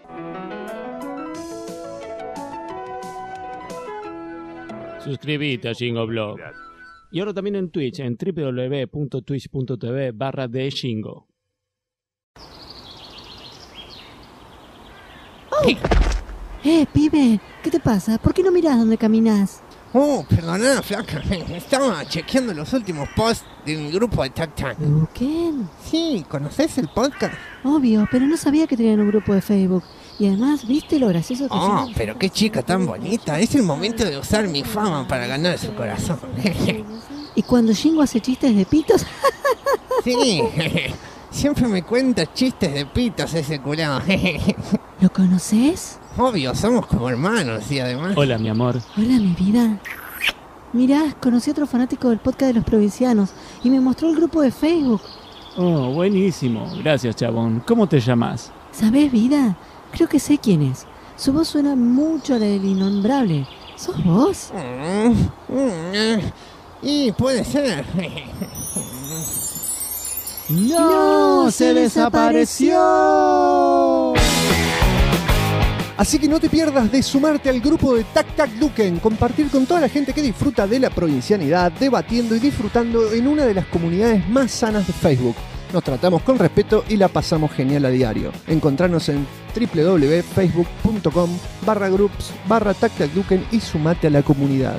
Suscríbete a Shingo Y ahora también en Twitch, en www.twitch.tv/theshingo. Pibe, ¿qué te pasa? ¿Por qué no mirás dónde caminas? Oh, perdona, flaca. Estaba chequeando los últimos posts de mi grupo de Tac. ¿Qué? Sí, ¿conoces el podcast? Obvio, pero no sabía que tenían un grupo de Facebook. Y además, ¿viste lo gracioso que son? Oh, pero qué chica tan bonita. Es el momento de usar mi fama para ganar su corazón. ¿Y cuando Shingo hace chistes de pitos? Sí. Siempre me cuenta chistes de pitos ese culado. ¿Lo conoces? Obvio, somos como hermanos y además... Hola, mi amor. Hola, mi vida. Mirá, conocí a otro fanático del podcast de los provincianos y me mostró el grupo de Facebook. Oh, buenísimo. Gracias, chabón. ¿Cómo te llamas? ¿Sabés, vida? Creo que sé quién es. Su voz suena mucho a la del innombrable. ¿Sos vos? Y puede ser. ¡No! ¡Se desapareció! Así que no te pierdas de sumarte al grupo de Tac Tac Duken, compartir con toda la gente que disfruta de la provincianidad, debatiendo y disfrutando en una de las comunidades más sanas de Facebook. Nos tratamos con respeto y la pasamos genial a diario. Encontrarnos en www.facebook.com/groups/TacTacDuken y sumate a la comunidad.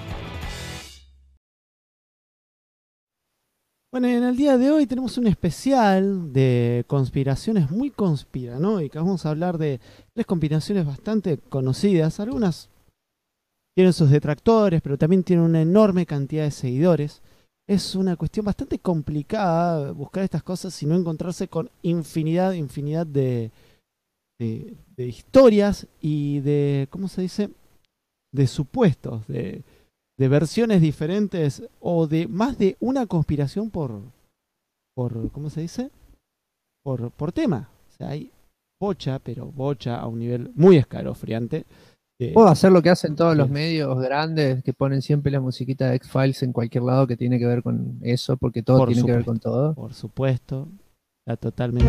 Bueno, en el día de hoy tenemos un especial de conspiraciones muy conspiranoicas. Vamos a hablar de 3 conspiraciones bastante conocidas. Algunas tienen sus detractores, pero también tienen una enorme cantidad de seguidores. Es una cuestión bastante complicada buscar estas cosas y no encontrarse con infinidad de historias y de, ¿cómo se dice? De supuestos, de versiones diferentes o de más de una conspiración por ¿cómo se dice? Por tema. O sea, hay bocha, pero bocha a un nivel muy escalofriante. Puedo hacer lo que hacen todos los medios grandes que ponen siempre la musiquita de X-Files en cualquier lado que tiene que ver con eso, porque todo tiene que ver con todo. Por supuesto. Está totalmente...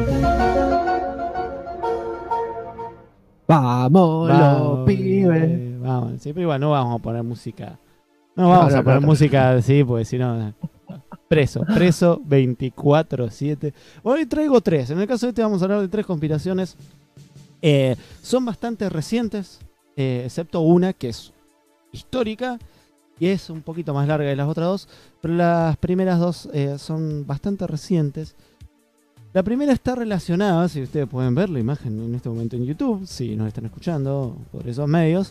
Vamos, los pibes. Vamos, siempre igual no vamos a poner música. No vamos a poner música así, porque si no... Preso 24/7. Hoy traigo 3. En el caso de este vamos a hablar de 3 conspiraciones. Son bastante recientes, excepto una que es histórica y es un poquito más larga que las otras 2. Pero las primeras 2 son bastante recientes. La primera está relacionada, si ustedes pueden ver la imagen en este momento en YouTube, si nos están escuchando por esos medios,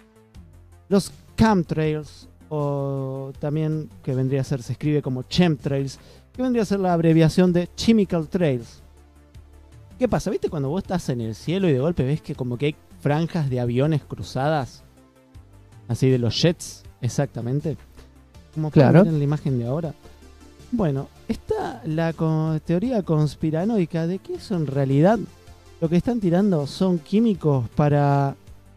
los chemtrails, o también que vendría a ser, se escribe como chemtrails, que vendría a ser la abreviación de chemical trails. ¿Qué pasa? ¿Viste cuando vos estás en el cielo y de golpe ves que como que hay franjas de aviones cruzadas? Así de los jets, exactamente. Como claro, en la imagen de ahora. Bueno, está la teoría conspiranoica de que eso en realidad lo que están tirando son químicos para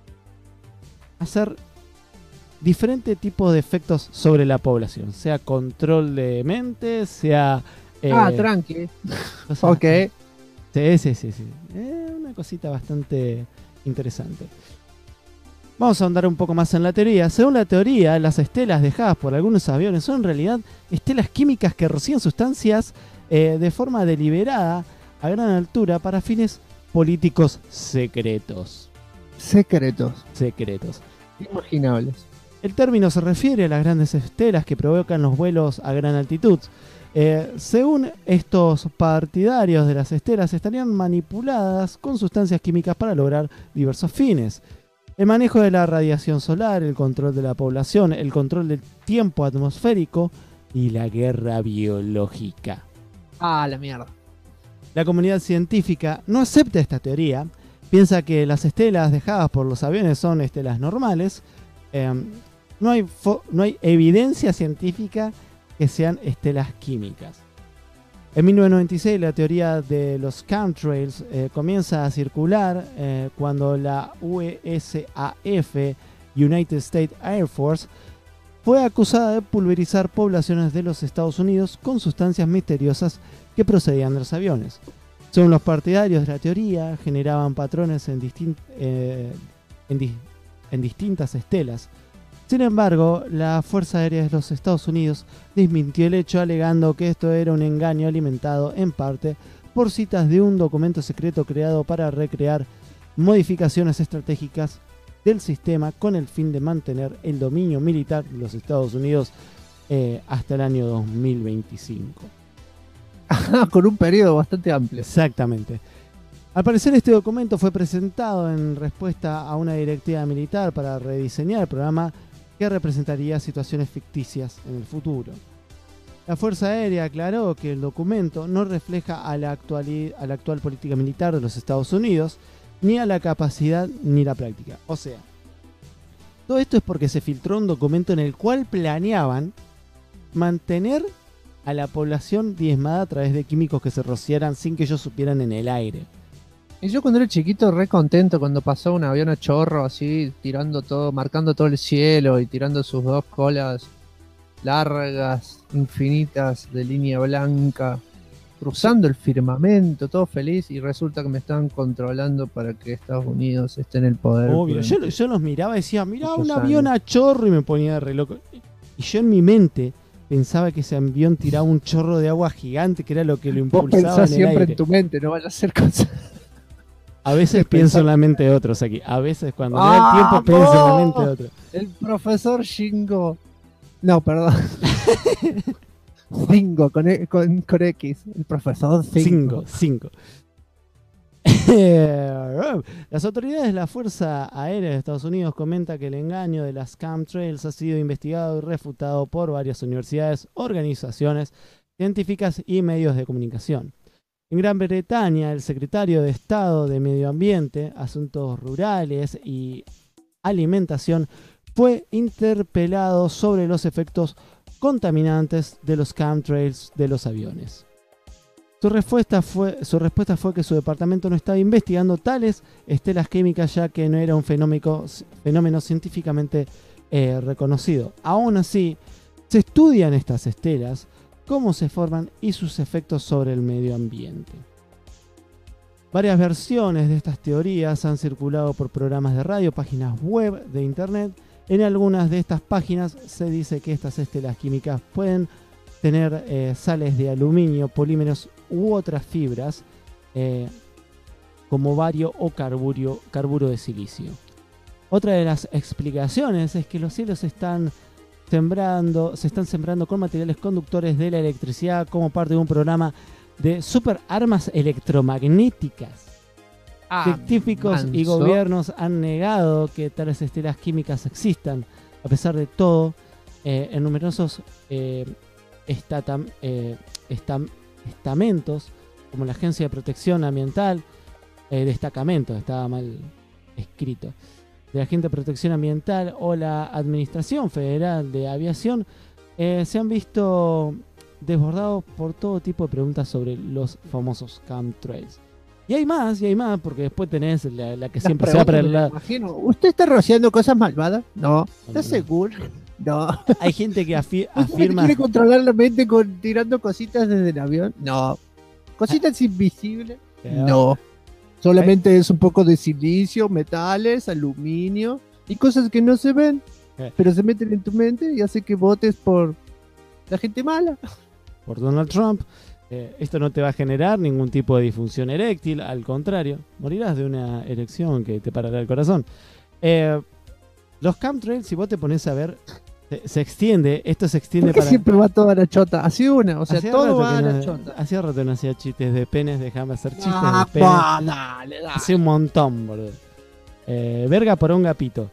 hacer diferentes tipos de efectos sobre la población, sea control de mente, sea... tranqui. Ok. Sí. Una cosita bastante interesante. Vamos a ahondar un poco más en la teoría. Según la teoría, las estelas dejadas por algunos aviones son en realidad estelas químicas que rocían sustancias de forma deliberada a gran altura para fines políticos secretos. Secretos. Imaginables. El término se refiere a las grandes estelas que provocan los vuelos a gran altitud. Según estos partidarios de las estelas, estarían manipuladas con sustancias químicas para lograr diversos fines. El manejo de la radiación solar, el control de la población, el control del tiempo atmosférico y la guerra biológica. La mierda. La comunidad científica no acepta esta teoría, piensa que las estelas dejadas por los aviones son estelas normales. No hay evidencia científica que sean estelas químicas. En 1996 la teoría de los chemtrails comienza a circular cuando la USAF, United States Air Force, fue acusada de pulverizar poblaciones de los Estados Unidos con sustancias misteriosas que procedían de los aviones. Según los partidarios de la teoría, generaban patrones en distintas estelas. Sin embargo, la Fuerza Aérea de los Estados Unidos desmintió el hecho, alegando que esto era un engaño alimentado en parte por citas de un documento secreto creado para recrear modificaciones estratégicas del sistema con el fin de mantener el dominio militar de los Estados Unidos hasta el año 2025. Con un periodo bastante amplio. Exactamente. Al parecer este documento fue presentado en respuesta a una directiva militar para rediseñar el programa que representaría situaciones ficticias en el futuro. La Fuerza Aérea aclaró que el documento no refleja a la actual política militar de los Estados Unidos, ni a la capacidad ni la práctica. O sea, todo esto es porque se filtró un documento en el cual planeaban mantener a la población diezmada a través de químicos que se rociaran sin que ellos supieran en el aire. Y yo cuando era chiquito re contento cuando pasó un avión a chorro así, tirando todo, marcando todo el cielo y tirando sus dos colas largas, infinitas, de línea blanca, cruzando el firmamento, todo feliz, y resulta que me están controlando para que Estados Unidos esté en el poder. Obvio, yo los miraba y decía, mirá un avión a chorro, y me ponía re loco. Y yo en mi mente pensaba que ese avión tiraba un chorro de agua gigante, que era lo que lo impulsaba. Vos pensás en el siempre aire. en tu mente, no vayas a hacer cosas. A veces pienso en la mente de otros aquí. A veces cuando me da el tiempo pienso en la mente de otros. El profesor Shingo. No, perdón. Cingo, con X. El profesor Cingo. Cinco. Las autoridades de la Fuerza Aérea de Estados Unidos comentan que el engaño de las chemtrails ha sido investigado y refutado por varias universidades, organizaciones científicas y medios de comunicación. En Gran Bretaña, el secretario de Estado de Medio Ambiente, Asuntos Rurales y Alimentación fue interpelado sobre los efectos contaminantes de los chemtrails de los aviones. Su respuesta fue que su departamento no estaba investigando tales estelas químicas, ya que no era un fenómeno científicamente reconocido. Aún así, se estudian estas estelas, cómo se forman y sus efectos sobre el medio ambiente. Varias versiones de estas teorías han circulado por programas de radio, páginas web de internet. En algunas de estas páginas se dice que estas estelas químicas pueden tener sales de aluminio, polímeros u otras fibras, como bario o carburo de silicio. Otra de las explicaciones es que los cielos se están sembrando con materiales conductores de la electricidad como parte de un programa de super armas electromagnéticas. Científicos y gobiernos han negado que tales estelas químicas existan. A pesar de todo, en numerosos estamentos, como la Agencia de Protección Ambiental, destacamento, estaba mal escrito, de la Agencia de Protección Ambiental o la Administración Federal de Aviación, se han visto desbordados por todo tipo de preguntas sobre los famosos chemtrails. Y hay más, porque después tenés la que siempre se va para el lado. Imagino, ¿usted está rociando cosas malvadas? No. ¿Estás seguro? No. Hay gente que afirma... ¿Quiere controlar la mente tirando cositas desde el avión? No. ¿Cositas invisibles? No. Solamente es un poco de silicio, metales, aluminio y cosas que no se ven, pero se meten en tu mente y hace que votes por la gente mala. Por Donald Trump. Esto no te va a generar ningún tipo de disfunción eréctil, al contrario, morirás de una erección que te parará el corazón. Los chemtrails, si vos te pones a ver, se extiende, esto se extiende para... siempre va toda la chota, así una, o sea, todo va a la chota. Hacía rato no hacía chistes de penes, déjame hacer chistes de penes. Dale. Hace un montón, boludo. Verga por un gapito.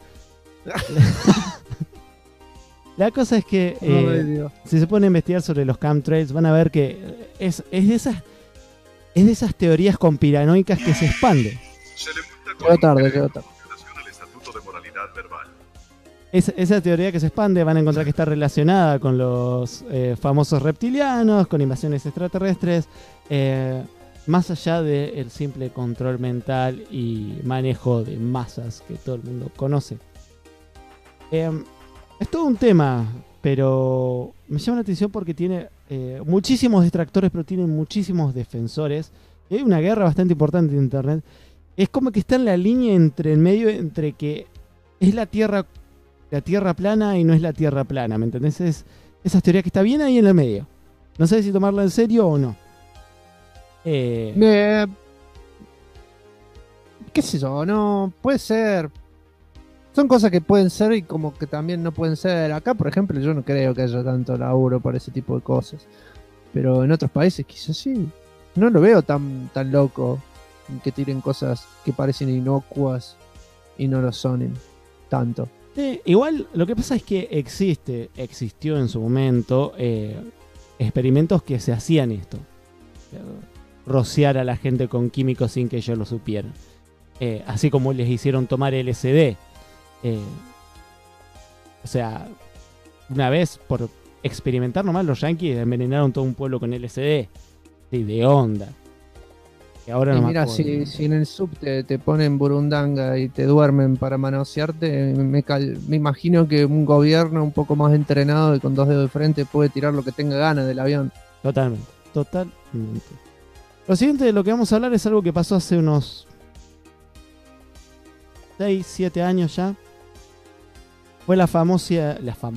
La cosa es que si se pone a investigar sobre los chemtrails, van a ver que es de esas teorías conspiranoicas que se expanden. Quedó tarde. Esa teoría que se expande van a encontrar que está relacionada con los famosos reptilianos, con invasiones extraterrestres, más allá del simple control mental y manejo de masas que todo el mundo conoce. Es todo un tema, pero me llama la atención porque tiene muchísimos detractores, pero tiene muchísimos defensores. Y hay una guerra bastante importante en internet. Es como que está en la línea entre que es la tierra plana y no es la tierra plana, ¿me entendés? Es esa teoría que está bien ahí en el medio. No sé si tomarla en serio o no. ¿Qué sé yo? No, puede ser. Son cosas que pueden ser y como que también no pueden ser. Acá, por ejemplo, yo no creo que haya tanto laburo para ese tipo de cosas. Pero en otros países quizás sí. No lo veo tan loco que tiren cosas que parecen inocuas y no lo son tanto. Igual lo que pasa es que existió en su momento experimentos que se hacían esto. Rociar a la gente con químicos sin que ellos lo supieran. Así como les hicieron tomar LSD. O sea, una vez por experimentar nomás los yanquis envenenaron todo un pueblo con LSD. Sí, de onda. Y ahora no mira, si en el sub te ponen burundanga y te duermen para manosearte, me imagino que un gobierno un poco más entrenado y con 2 dedos de frente puede tirar lo que tenga ganas del avión. Totalmente. Lo siguiente de lo que vamos a hablar es algo que pasó hace unos 6, 7 años ya. Fue la famosa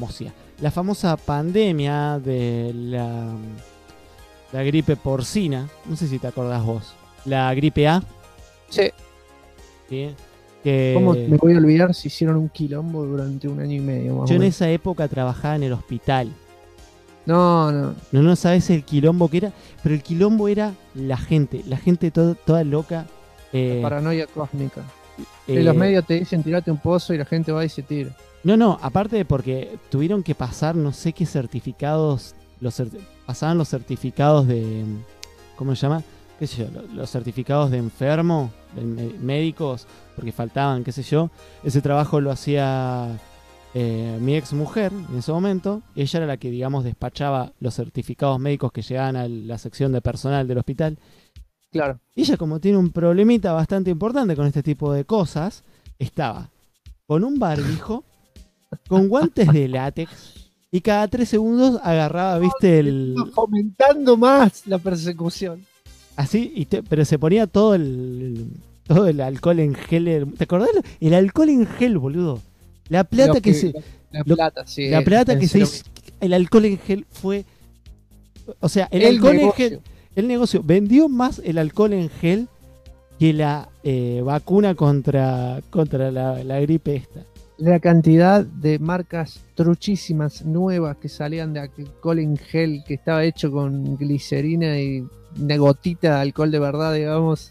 pandemia de la gripe porcina. No sé si te acordás vos. La gripe A. Sí. ¿Sí? ¿Cómo me voy a olvidar si hicieron un quilombo durante 1 año y medio? Yo en esa época trabajaba en el hospital. No sabes el quilombo que era, pero el quilombo era la gente toda loca. La paranoia cósmica. Y los medios te dicen tirate un pozo y la gente va y se tira. No, aparte de porque tuvieron que pasar no sé qué certificados, pasaban los certificados de, ¿cómo se llama? Qué sé yo, los certificados de enfermo, de médicos, porque faltaban, qué sé yo. Ese trabajo lo hacía mi ex mujer en ese momento. Ella era la que, digamos, despachaba los certificados médicos que llegaban a la sección de personal del hospital. Claro. Y ella, como tiene un problemita bastante importante con este tipo de cosas, estaba con un barbijo, con guantes de látex, y cada 3 segundos agarraba, viste, fomentando más la persecución. Así, pero se ponía todo el alcohol en gel. ¿Te acordás? El alcohol en gel, boludo. La plata que se hizo. El alcohol en gel fue. O sea, el alcohol en gel. El negocio vendió más el alcohol en gel que la vacuna contra la gripe esta. La cantidad de marcas truchísimas nuevas que salían de alcohol en gel que estaba hecho con glicerina y una gotita de alcohol de verdad, digamos.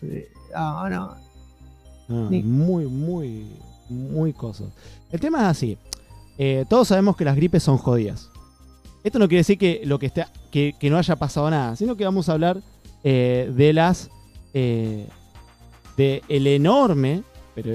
Muy coso. El tema es así. Todos sabemos que las gripes son jodidas. Esto no quiere decir que que no haya pasado nada, sino que vamos a hablar de el enorme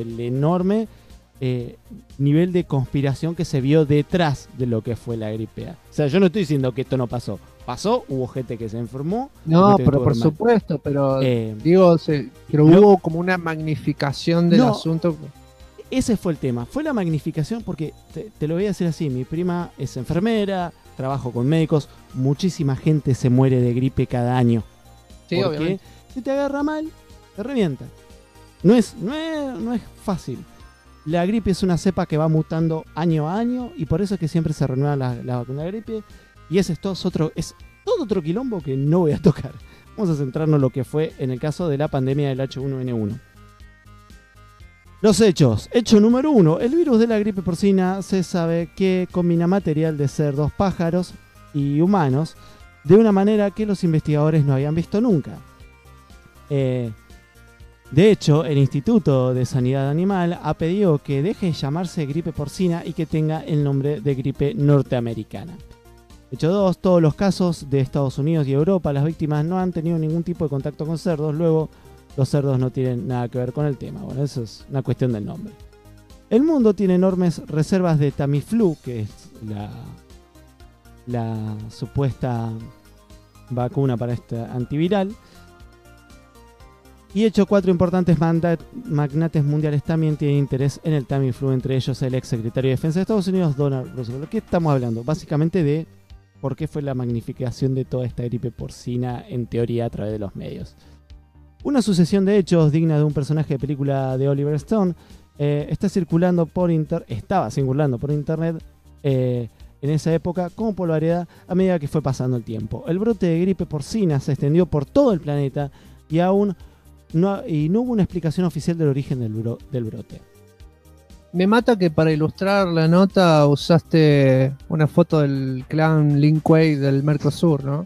nivel de conspiración que se vio detrás de lo que fue la gripe A. O sea, yo no estoy diciendo que esto no pasó. Pasó, hubo gente que se enfermó. No, pero por supuesto, pero hubo como una magnificación del asunto. Ese fue el tema, fue la magnificación porque, te lo voy a decir así, mi prima es enfermera, trabajo con médicos, muchísima gente se muere de gripe cada año. Sí, porque obviamente. Si te agarra mal, te revienta. No es fácil. La gripe es una cepa que va mutando año a año y por eso es que siempre se renueva la vacuna de gripe. Y ese es todo otro quilombo que no voy a tocar. Vamos a centrarnos en lo que fue en el caso de la pandemia del H1N1. Los hechos. Hecho número 1. El virus de la gripe porcina se sabe que combina material de cerdos, pájaros y humanos de una manera que los investigadores no habían visto nunca. De hecho, el Instituto de Sanidad Animal ha pedido que deje de llamarse gripe porcina y que tenga el nombre de gripe norteamericana. Hecho 2. Todos los casos de Estados Unidos y Europa, las víctimas no han tenido ningún tipo de contacto con cerdos, luego los cerdos no tienen nada que ver con el tema. Bueno, eso es una cuestión del nombre. El mundo tiene enormes reservas de Tamiflu, que es la supuesta vacuna para este antiviral. Y hecho 4, importantes magnates mundiales también tienen interés en el Tamiflu, entre ellos el ex secretario de Defensa de Estados Unidos, Donald Rumsfeld. ¿De qué estamos hablando? Básicamente de por qué fue la magnificación de toda esta gripe porcina, en teoría, a través de los medios. Una sucesión de hechos digna de un personaje de película de Oliver Stone estaba circulando por internet en esa época como popularidad a medida que fue pasando el tiempo. El brote de gripe porcina se extendió por todo el planeta y aún no hubo una explicación oficial del origen del brote. Me mata que para ilustrar la nota usaste una foto del clan Lin Kuei del Mercosur, ¿no?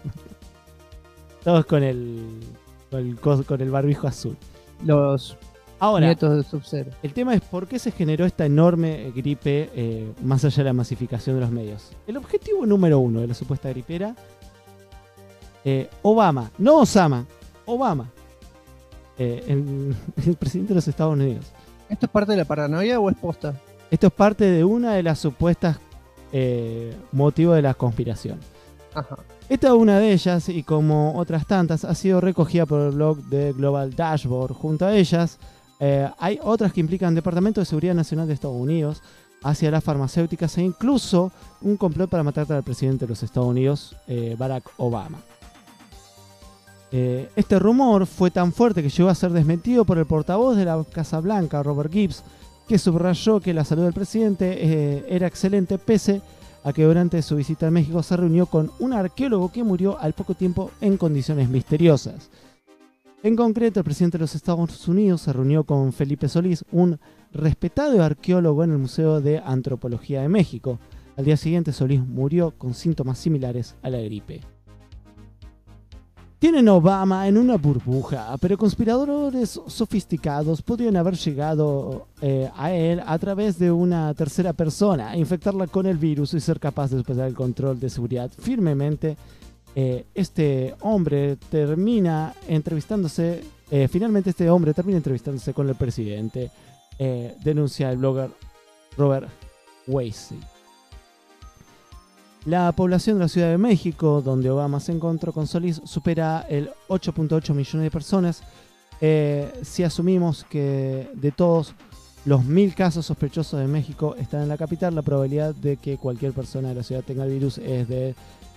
Todos con el barbijo azul. Ahora, nietos de Sub-Zero. El tema es por qué se generó esta enorme gripe más allá de la masificación de los medios. El objetivo número 1 de la supuesta gripe era Obama, no Osama, Obama, el presidente de los Estados Unidos. ¿Esto es parte de la paranoia o es posta? Esto es parte de una de las supuestas motivos de la conspiración. Ajá. Esta es una de ellas y como otras tantas ha sido recogida por el blog de Global Dashboard. Junto a ellas hay otras que implican Departamento de Seguridad Nacional de Estados Unidos hacia las farmacéuticas e incluso un complot para matar al presidente de los Estados Unidos, Barack Obama. Este rumor fue tan fuerte que llegó a ser desmentido por el portavoz de la Casa Blanca, Robert Gibbs, que subrayó que la salud del presidente era excelente pese a que durante su visita a México se reunió con un arqueólogo que murió al poco tiempo en condiciones misteriosas. En concreto, el presidente de los Estados Unidos se reunió con Felipe Solís, un respetado arqueólogo en el Museo de Antropología de México. Al día siguiente, Solís murió con síntomas similares a la gripe. Tienen a Obama en una burbuja, pero conspiradores sofisticados podrían haber llegado a él a través de una tercera persona, infectarla con el virus y ser capaz de superar el control de seguridad firmemente. Este hombre termina entrevistándose, finalmente este hombre termina entrevistándose con el presidente, denuncia el blogger Robert Weissy. La población de la Ciudad de México, donde Obama se encontró con Solís, supera el 8.8 millones de personas. Si asumimos que de todos los 1000 casos sospechosos de México están en la capital, la probabilidad de que cualquier persona de la ciudad tenga el virus es de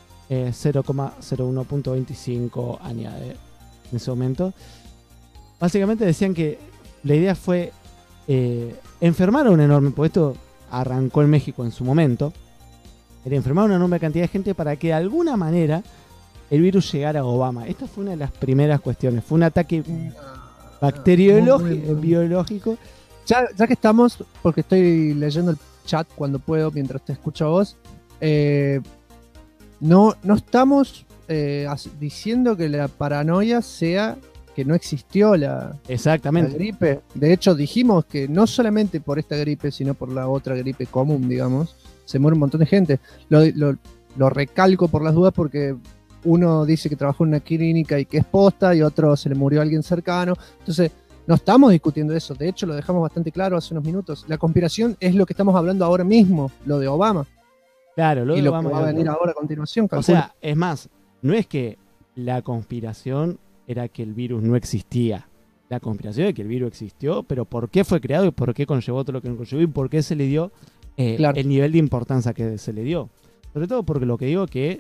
0,01.25, añade en ese momento. Básicamente decían que la idea fue enfermar a un enorme, porque esto arrancó en México en su momento, era enfermar a una enorme cantidad de gente para que de alguna manera el virus llegara a Obama. Esta fue una de las primeras cuestiones. Fue un ataque biológico. Ya que estamos, porque estoy leyendo el chat cuando puedo, mientras te escucho a vos, no estamos diciendo que la paranoia sea que no existió Exactamente. la gripe. De hecho, dijimos que no solamente por esta gripe, sino por la otra gripe común, digamos, se muere un montón de gente. Lo recalco por las dudas porque uno dice que trabajó en una clínica y que es posta y otro se le murió a alguien cercano. Entonces, no estamos discutiendo eso. De hecho, lo dejamos bastante claro hace unos minutos. La conspiración es lo que estamos hablando ahora mismo, lo de Obama. Claro, lo de Obama. Que va a venir ahora a continuación. O sea, es más, no es que la conspiración era que el virus no existía. La conspiración es que el virus existió, pero por qué fue creado y por qué conllevó todo lo que conllevó y por qué se le dio el nivel de importancia que se le dio. Sobre todo porque lo que digo que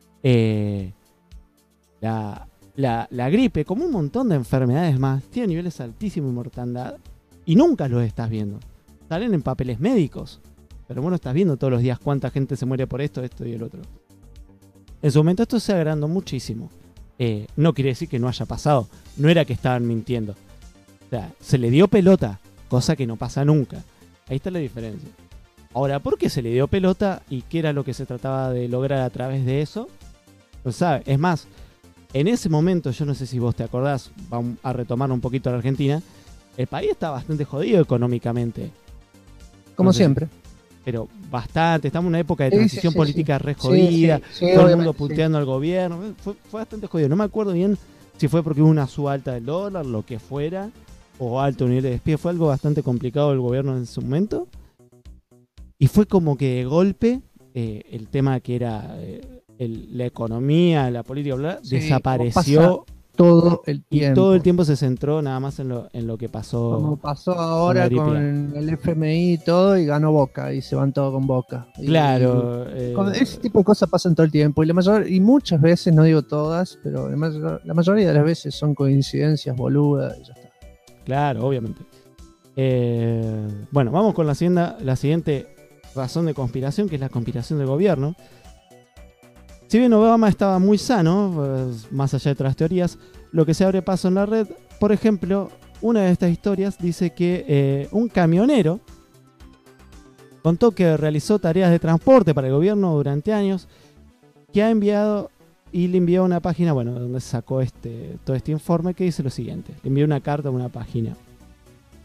la gripe, como un montón de enfermedades más, tiene niveles altísimos de mortandad y nunca los estás viendo. Salen en papeles médicos, pero vos no estás viendo todos los días cuánta gente se muere por esto y el otro. En su momento esto se agrandó muchísimo. No quiere decir que no haya pasado. No era que estaban mintiendo. O sea, se le dio pelota, cosa que no pasa nunca. Ahí está la diferencia. Ahora, ¿por qué se le dio pelota y qué era lo que se trataba de lograr a través de eso? Lo sabe. Es más, en ese momento, yo no sé si vos te acordás, vamos a retomar un poquito a la Argentina, el país está bastante jodido económicamente. Como siempre. Pero bastante, estamos en una época de transición política re jodida, todo el mundo puteando al gobierno, fue bastante jodido. No me acuerdo bien si fue porque hubo una suba alta del dólar, lo que fuera, o alto nivel de despido, fue algo bastante complicado el gobierno en ese momento. Y fue como que de golpe el tema que era la economía, la política, desapareció todo el tiempo. Y todo el tiempo se centró nada más en lo que pasó. Como pasó ahora con el FMI y todo, y ganó Boca, y se van todo con Boca. Claro. Ese tipo de cosas pasan todo el tiempo, y muchas veces, no digo todas, pero la mayoría de las veces son coincidencias boludas y ya está. Claro, obviamente. Bueno, vamos con la siguiente razón de conspiración, que es la conspiración del gobierno. Si bien Obama estaba muy sano, pues, más allá de otras teorías, lo que se abre paso en la red, por ejemplo, una de estas historias dice que un camionero contó que realizó tareas de transporte para el gobierno durante años, que ha enviado y le envió una página, bueno, donde sacó todo este informe, que dice lo siguiente. Le envió una carta a una página.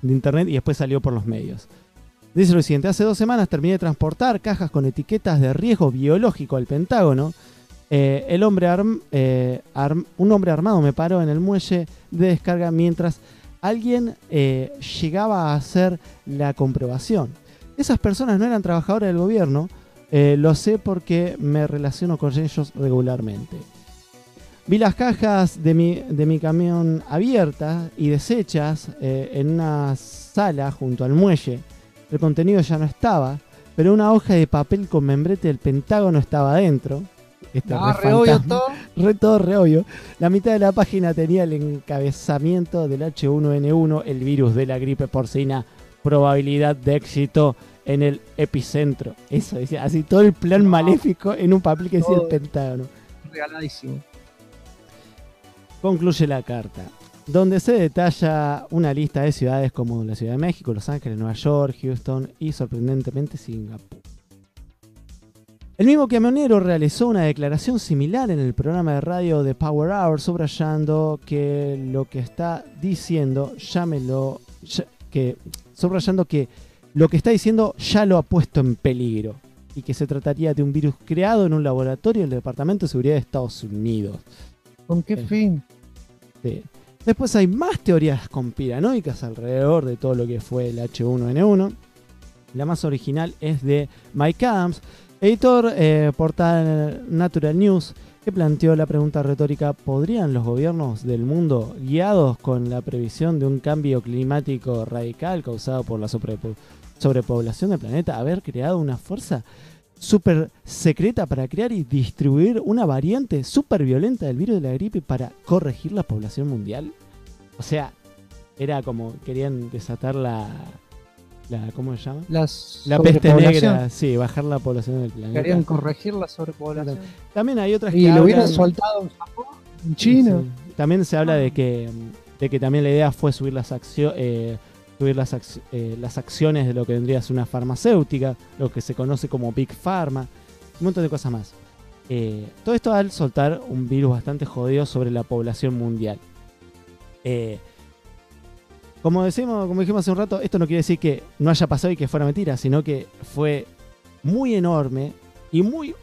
internet y después salió por los medios. Dice lo siguiente: hace 2 semanas terminé de transportar cajas con etiquetas de riesgo biológico al Pentágono. Un hombre armado me paró en el muelle de descarga mientras alguien llegaba a hacer la comprobación. Esas personas no eran trabajadores del gobierno, lo sé porque me relaciono con ellos regularmente. Vi las cajas de mi camión abiertas y deshechas en una sala junto al muelle. El contenido ya no estaba, pero una hoja de papel con membrete del Pentágono estaba adentro. Re obvio todo. Re obvio. La mitad de la página tenía el encabezamiento del H1N1, el virus de la gripe porcina. Probabilidad de éxito en el epicentro. Eso decía, así todo el plan maléfico en un papel que decía el Pentágono. Regaladísimo. Concluye la carta, donde se detalla una lista de ciudades como la Ciudad de México, Los Ángeles, Nueva York, Houston y sorprendentemente Singapur. El mismo camionero realizó una declaración similar en el programa de radio de Power Hour, subrayando que lo que está diciendo lo que está diciendo ya lo ha puesto en peligro y que se trataría de un virus creado en un laboratorio del Departamento de Seguridad de Estados Unidos. ¿Con qué fin? Sí. Después hay más teorías conspiranoicas alrededor de todo lo que fue el H1N1. La más original es de Mike Adams, editor portal Natural News, que planteó la pregunta retórica: ¿podrían los gobiernos del mundo, guiados con la previsión de un cambio climático radical causado por la sobrepoblación del planeta, haber creado una fuerza súper secreta para crear y distribuir una variante súper violenta del virus de la gripe para corregir la población mundial? O sea, era como querían desatar la ¿cómo se llama? La peste negra, sí, bajar la población del planeta. Querían corregir la sobrepoblación. También hay otras que y lo hubieran soltado en Japón, en China. Sí. También se habla de que también la idea fue subir las acciones de lo que vendría a ser una farmacéutica, lo que se conoce como Big Pharma, un montón de cosas más. Todo esto al soltar un virus bastante jodido sobre la población mundial. Como dijimos hace un rato, esto no quiere decir que no haya pasado y que fuera mentira, sino que fue muy enorme y muy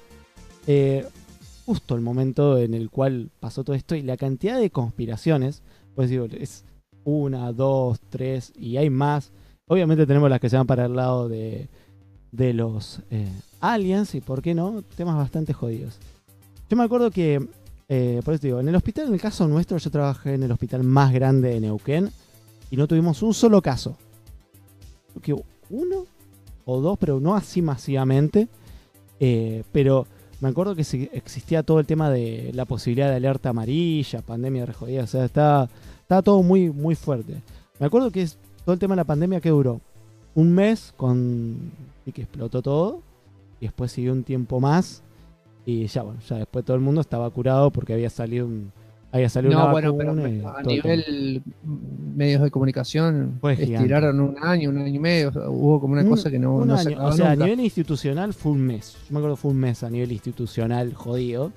justo el momento en el cual pasó todo esto, y la cantidad de conspiraciones, pues digo, es 1, 2, 3 y hay más. Obviamente tenemos las que se van para el lado de los aliens y, por qué no, temas bastante jodidos. Yo me acuerdo que, por eso digo, en el caso nuestro, yo trabajé en el hospital más grande de Neuquén y no tuvimos un solo caso. Creo que 1 o 2, pero no así masivamente. Pero me acuerdo que existía todo el tema de la posibilidad de alerta amarilla, pandemia re jodida, o sea, estaba todo muy, muy fuerte. Me acuerdo que todo el tema de la pandemia que duró un mes y que explotó todo, y después siguió un tiempo más y ya después todo el mundo estaba curado porque había salido una vacuna. Pero a nivel medios de comunicación estiraron un año y medio, hubo como una cosa que no se acabó. O sea, nunca. A nivel institucional fue un mes. Yo me acuerdo que fue un mes a nivel institucional jodido,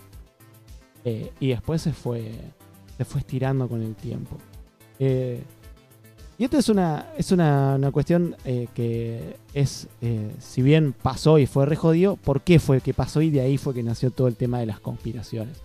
y después se fue estirando con el tiempo. Y esto es una cuestión que es, si bien pasó y fue re jodido, ¿por qué fue que pasó? Y de ahí fue que nació todo el tema de las conspiraciones.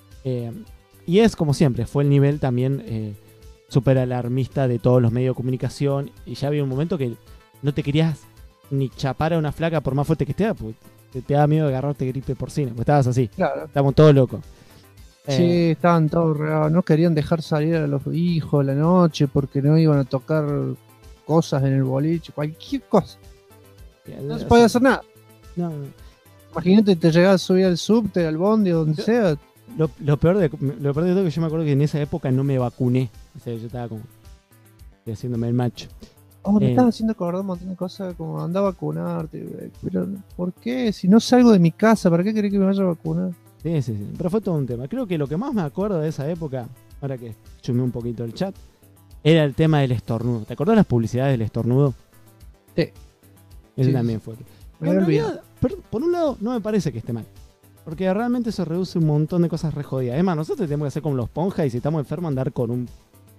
Y es como siempre, fue el nivel también súper alarmista de todos los medios de comunicación, y ya había un momento que no te querías ni chapar a una flaca por más fuerte que esté, porque te daba miedo de agarrarte gripe porcina, porque estabas así. Claro. Estábamos todos locos. Sí, estaban todos regados. No querían dejar salir a los hijos la noche porque no iban a tocar cosas en el boliche, cualquier cosa. No se podía hacer nada. No. Imagínate, te llegás a subir al subte, al bondi, donde sea. Lo peor de todo es que yo me acuerdo que en esa época no me vacuné. O sea, yo estaba como haciéndome el macho. Me estás haciendo acordar un montón de cosas, como anda a vacunarte. Pero, ¿por qué? Si no salgo de mi casa, ¿para qué querés que me vaya a vacunar? Sí. Pero fue todo un tema. Creo que lo que más me acuerdo de esa época, ahora que chumé un poquito el chat, era el tema del estornudo. ¿Te acordás las publicidades del estornudo? Sí. Eso también fue. En realidad, por un lado, no me parece que esté mal. Porque realmente eso reduce un montón de cosas re jodidas. Es más, nosotros tenemos que hacer como los ponjas, y si estamos enfermos andar con un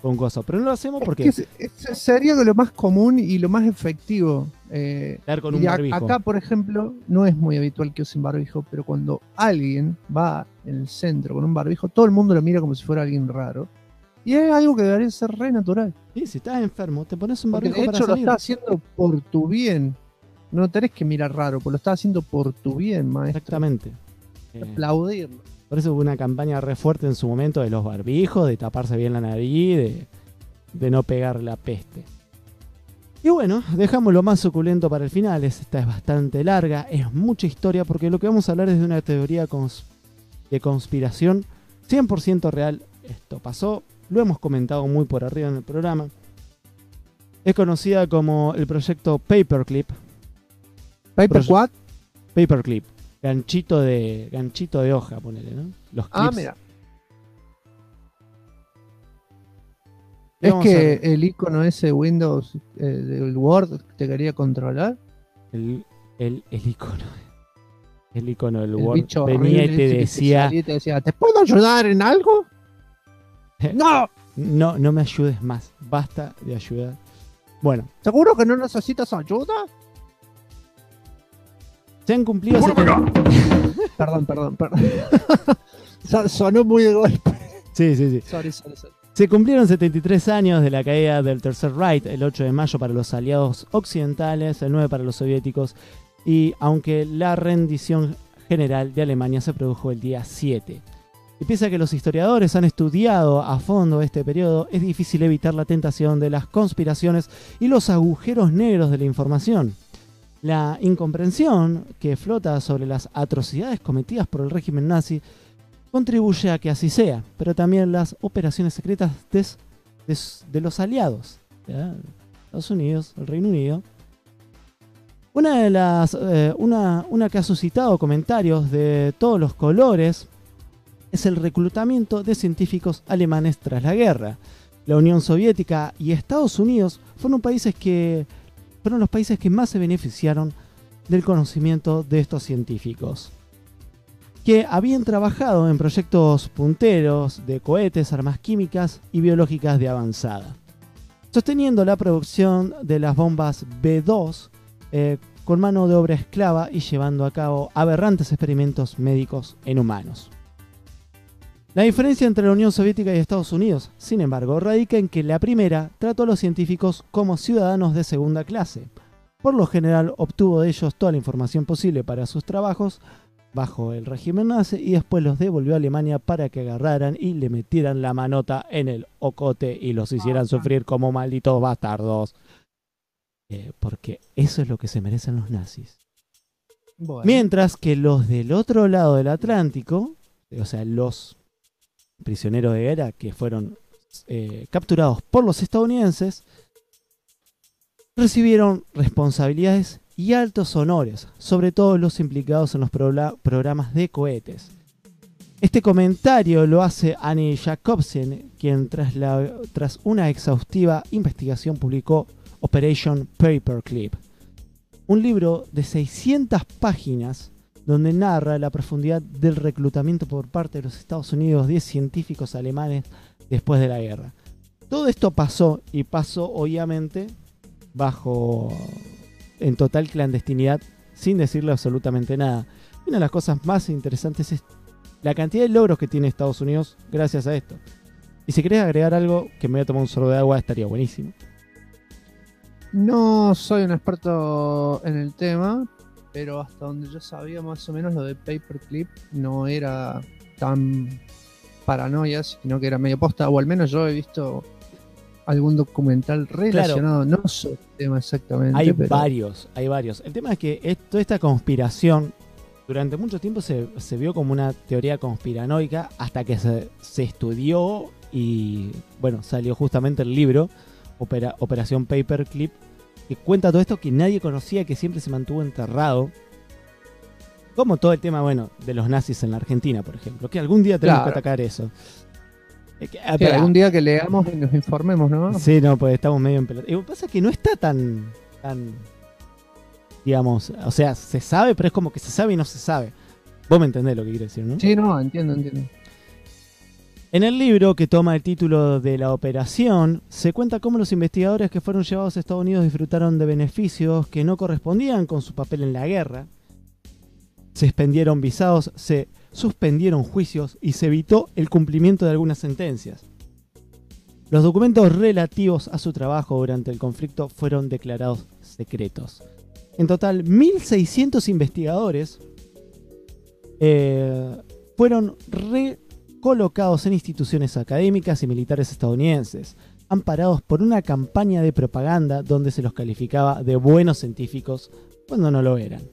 con cosas. Pero no lo hacemos porque... Sería lo más común y lo más efectivo. Estar con un barbijo. Acá, por ejemplo, no es muy habitual que usen barbijo, pero cuando alguien va en el centro con un barbijo, todo el mundo lo mira como si fuera alguien raro. Y es algo que debería ser re natural. Sí, si estás enfermo, te pones un Porque barbijo para de hecho salir. lo estás haciendo por tu bien. No tenés que mirar raro, porque lo estás haciendo por tu bien, maestro. Exactamente. Aplaudirlo. Por eso hubo una campaña re fuerte en su momento de los barbijos, de taparse bien la nariz, de no pegar la peste. Y bueno, dejamos lo más suculento para el final. Esta es bastante larga, es mucha historia, porque lo que vamos a hablar es de una teoría de conspiración 100% real. Esto pasó, lo hemos comentado muy por arriba en el programa. Es conocida como el proyecto Paperclip. ¿Paper what? Paperclip. Ganchito de hoja, ponele, ¿no? Los clips. Mira. ¿Es que el icono ese de Windows del Word te quería controlar? El icono. El icono del Word bicho venía y te decía, ¿te puedo ayudar en algo? ¡No! No me ayudes más. Basta de ayudar. Bueno. ¿Seguro que no necesitas ayuda? Se han cumplido... Perdón. Sonó muy de golpe. Sí. Sorry. Se cumplieron 73 años de la caída del Tercer Reich, el 8 de mayo para los aliados occidentales, el 9 para los soviéticos, y aunque la rendición general de Alemania se produjo el día 7. Y pese a que los historiadores han estudiado a fondo este periodo, es difícil evitar la tentación de las conspiraciones y los agujeros negros de la información. La incomprensión que flota sobre las atrocidades cometidas por el régimen nazi contribuye a que así sea, pero también las operaciones secretas de los aliados, ¿ya? Estados Unidos, el Reino Unido. Una que ha suscitado comentarios de todos los colores es el reclutamiento de científicos alemanes tras la guerra. La Unión Soviética y Estados Unidos fueron los países que más se beneficiaron del conocimiento de estos científicos, que habían trabajado en proyectos punteros de cohetes, armas químicas y biológicas de avanzada, sosteniendo la producción de las bombas B-2 con mano de obra esclava y llevando a cabo aberrantes experimentos médicos en humanos. La diferencia entre la Unión Soviética y Estados Unidos, sin embargo, radica en que la primera trató a los científicos como ciudadanos de segunda clase. Por lo general obtuvo de ellos toda la información posible para sus trabajos bajo el régimen nazi y después los devolvió a Alemania para que agarraran y le metieran la manota en el ocote y los hicieran sufrir como malditos bastardos. Porque eso es lo que se merecen los nazis. Bueno. Mientras que los del otro lado del Atlántico, o sea, los prisioneros de guerra que fueron capturados por los estadounidenses, recibieron responsabilidades y altos honores, sobre todo los implicados en los programas de cohetes. Este comentario lo hace Annie Jacobsen, quien tras una exhaustiva investigación publicó Operation Paperclip, un libro de 600 páginas donde narra la profundidad del reclutamiento por parte de los Estados Unidos de científicos alemanes después de la guerra. Todo esto pasó obviamente en total clandestinidad, sin decirle absolutamente nada. Una de las cosas más interesantes es la cantidad de logros que tiene Estados Unidos gracias a esto. Y si querés agregar algo, que me voy a tomar un sorbo de agua, estaría buenísimo. No soy un experto en el tema, pero hasta donde yo sabía más o menos lo de Paperclip no era tan paranoia, sino que era medio posta, o al menos yo he visto algún documental relacionado, claro. No sobre el tema exactamente. Hay varios. El tema es que toda esta conspiración durante mucho tiempo se vio como una teoría conspiranoica hasta que se estudió y bueno, salió justamente el libro Operación Paperclip, que cuenta todo esto que nadie conocía, que siempre se mantuvo enterrado, como todo el tema, bueno, de los nazis en la Argentina, por ejemplo, que algún día tenemos que atacar eso. Algún día que leamos y nos informemos, ¿no? Sí, no, pues estamos medio en pelota. Y lo que pasa es que no está tan, digamos, o sea, se sabe, pero es como que se sabe y no se sabe. Vos me entendés lo que quiero decir, ¿no? Sí, no, entiendo. En el libro, que toma el título de la operación, se cuenta cómo los investigadores que fueron llevados a Estados Unidos disfrutaron de beneficios que no correspondían con su papel en la guerra. Se expendieron visados, se suspendieron juicios y se evitó el cumplimiento de algunas sentencias. Los documentos relativos a su trabajo durante el conflicto fueron declarados secretos. En total, 1.600 investigadores fueron colocados en instituciones académicas y militares estadounidenses, amparados por una campaña de propaganda donde se los calificaba de buenos científicos cuando no lo eran.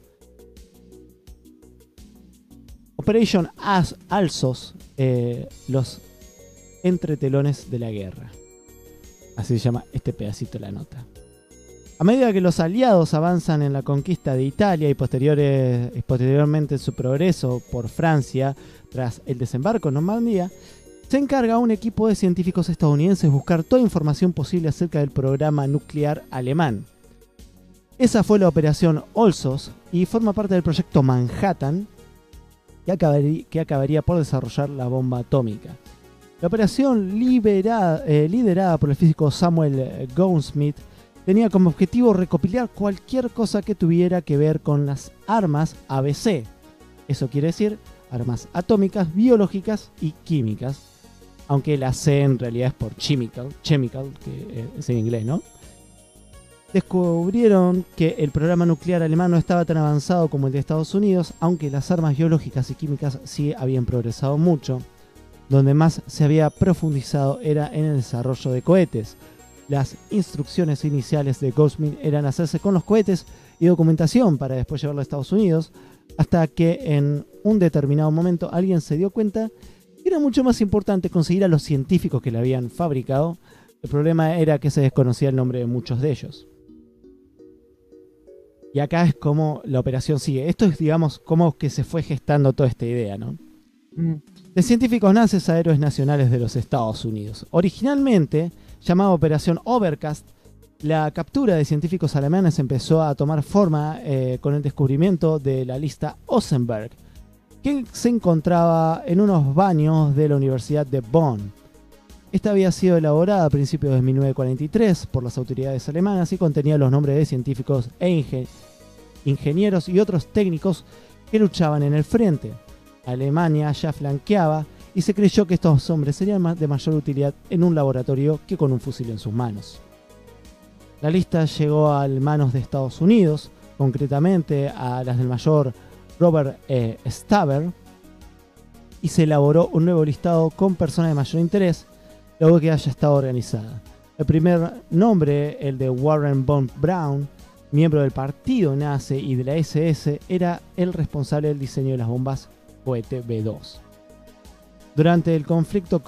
Operation Alsos, los entretelones de la guerra. Así se llama este pedacito de la nota. A medida que los aliados avanzan en la conquista de Italia y posteriormente en su progreso por Francia, tras el desembarco en Normandía, se encarga a un equipo de científicos estadounidenses buscar toda información posible acerca del programa nuclear alemán. Esa fue la operación Alsos y forma parte del proyecto Manhattan, que acabaría por desarrollar la bomba atómica. La operación liderada por el físico Samuel Goldschmidt tenía como objetivo recopilar cualquier cosa que tuviera que ver con las armas ABC. Eso quiere decir armas atómicas, biológicas y químicas. Aunque la C en realidad es por chemical, que es en inglés, ¿no? Descubrieron que el programa nuclear alemán no estaba tan avanzado como el de Estados Unidos, aunque las armas biológicas y químicas sí habían progresado mucho. Donde más se había profundizado era en el desarrollo de cohetes. Las instrucciones iniciales de Goldschmidt eran hacerse con los cohetes y documentación para después llevarlo a Estados Unidos, hasta que en un determinado momento alguien se dio cuenta que era mucho más importante conseguir a los científicos que la habían fabricado. El problema era que se desconocía el nombre de muchos de ellos. Y acá es como la operación sigue. Esto es, digamos, como que se fue gestando toda esta idea, ¿no? De científicos nazis a héroes nacionales de los Estados Unidos. Originalmente llamada Operación Overcast, la captura de científicos alemanes empezó a tomar forma con el descubrimiento de la lista Osenberg, que se encontraba en unos baños de la Universidad de Bonn. Esta había sido elaborada a principios de 1943 por las autoridades alemanas y contenía los nombres de científicos e ingenieros y otros técnicos que luchaban en el frente. Alemania ya flanqueaba y se creyó que estos hombres serían de mayor utilidad en un laboratorio que con un fusil en sus manos. La lista llegó a manos de Estados Unidos, concretamente a las del mayor Robert Staber, y se elaboró un nuevo listado con personas de mayor interés, luego que haya estado organizada. El primer nombre, el de Warren von Braun, miembro del partido nazi y de la SS, era el responsable del diseño de las bombas cohete B-2. Durante el conflicto,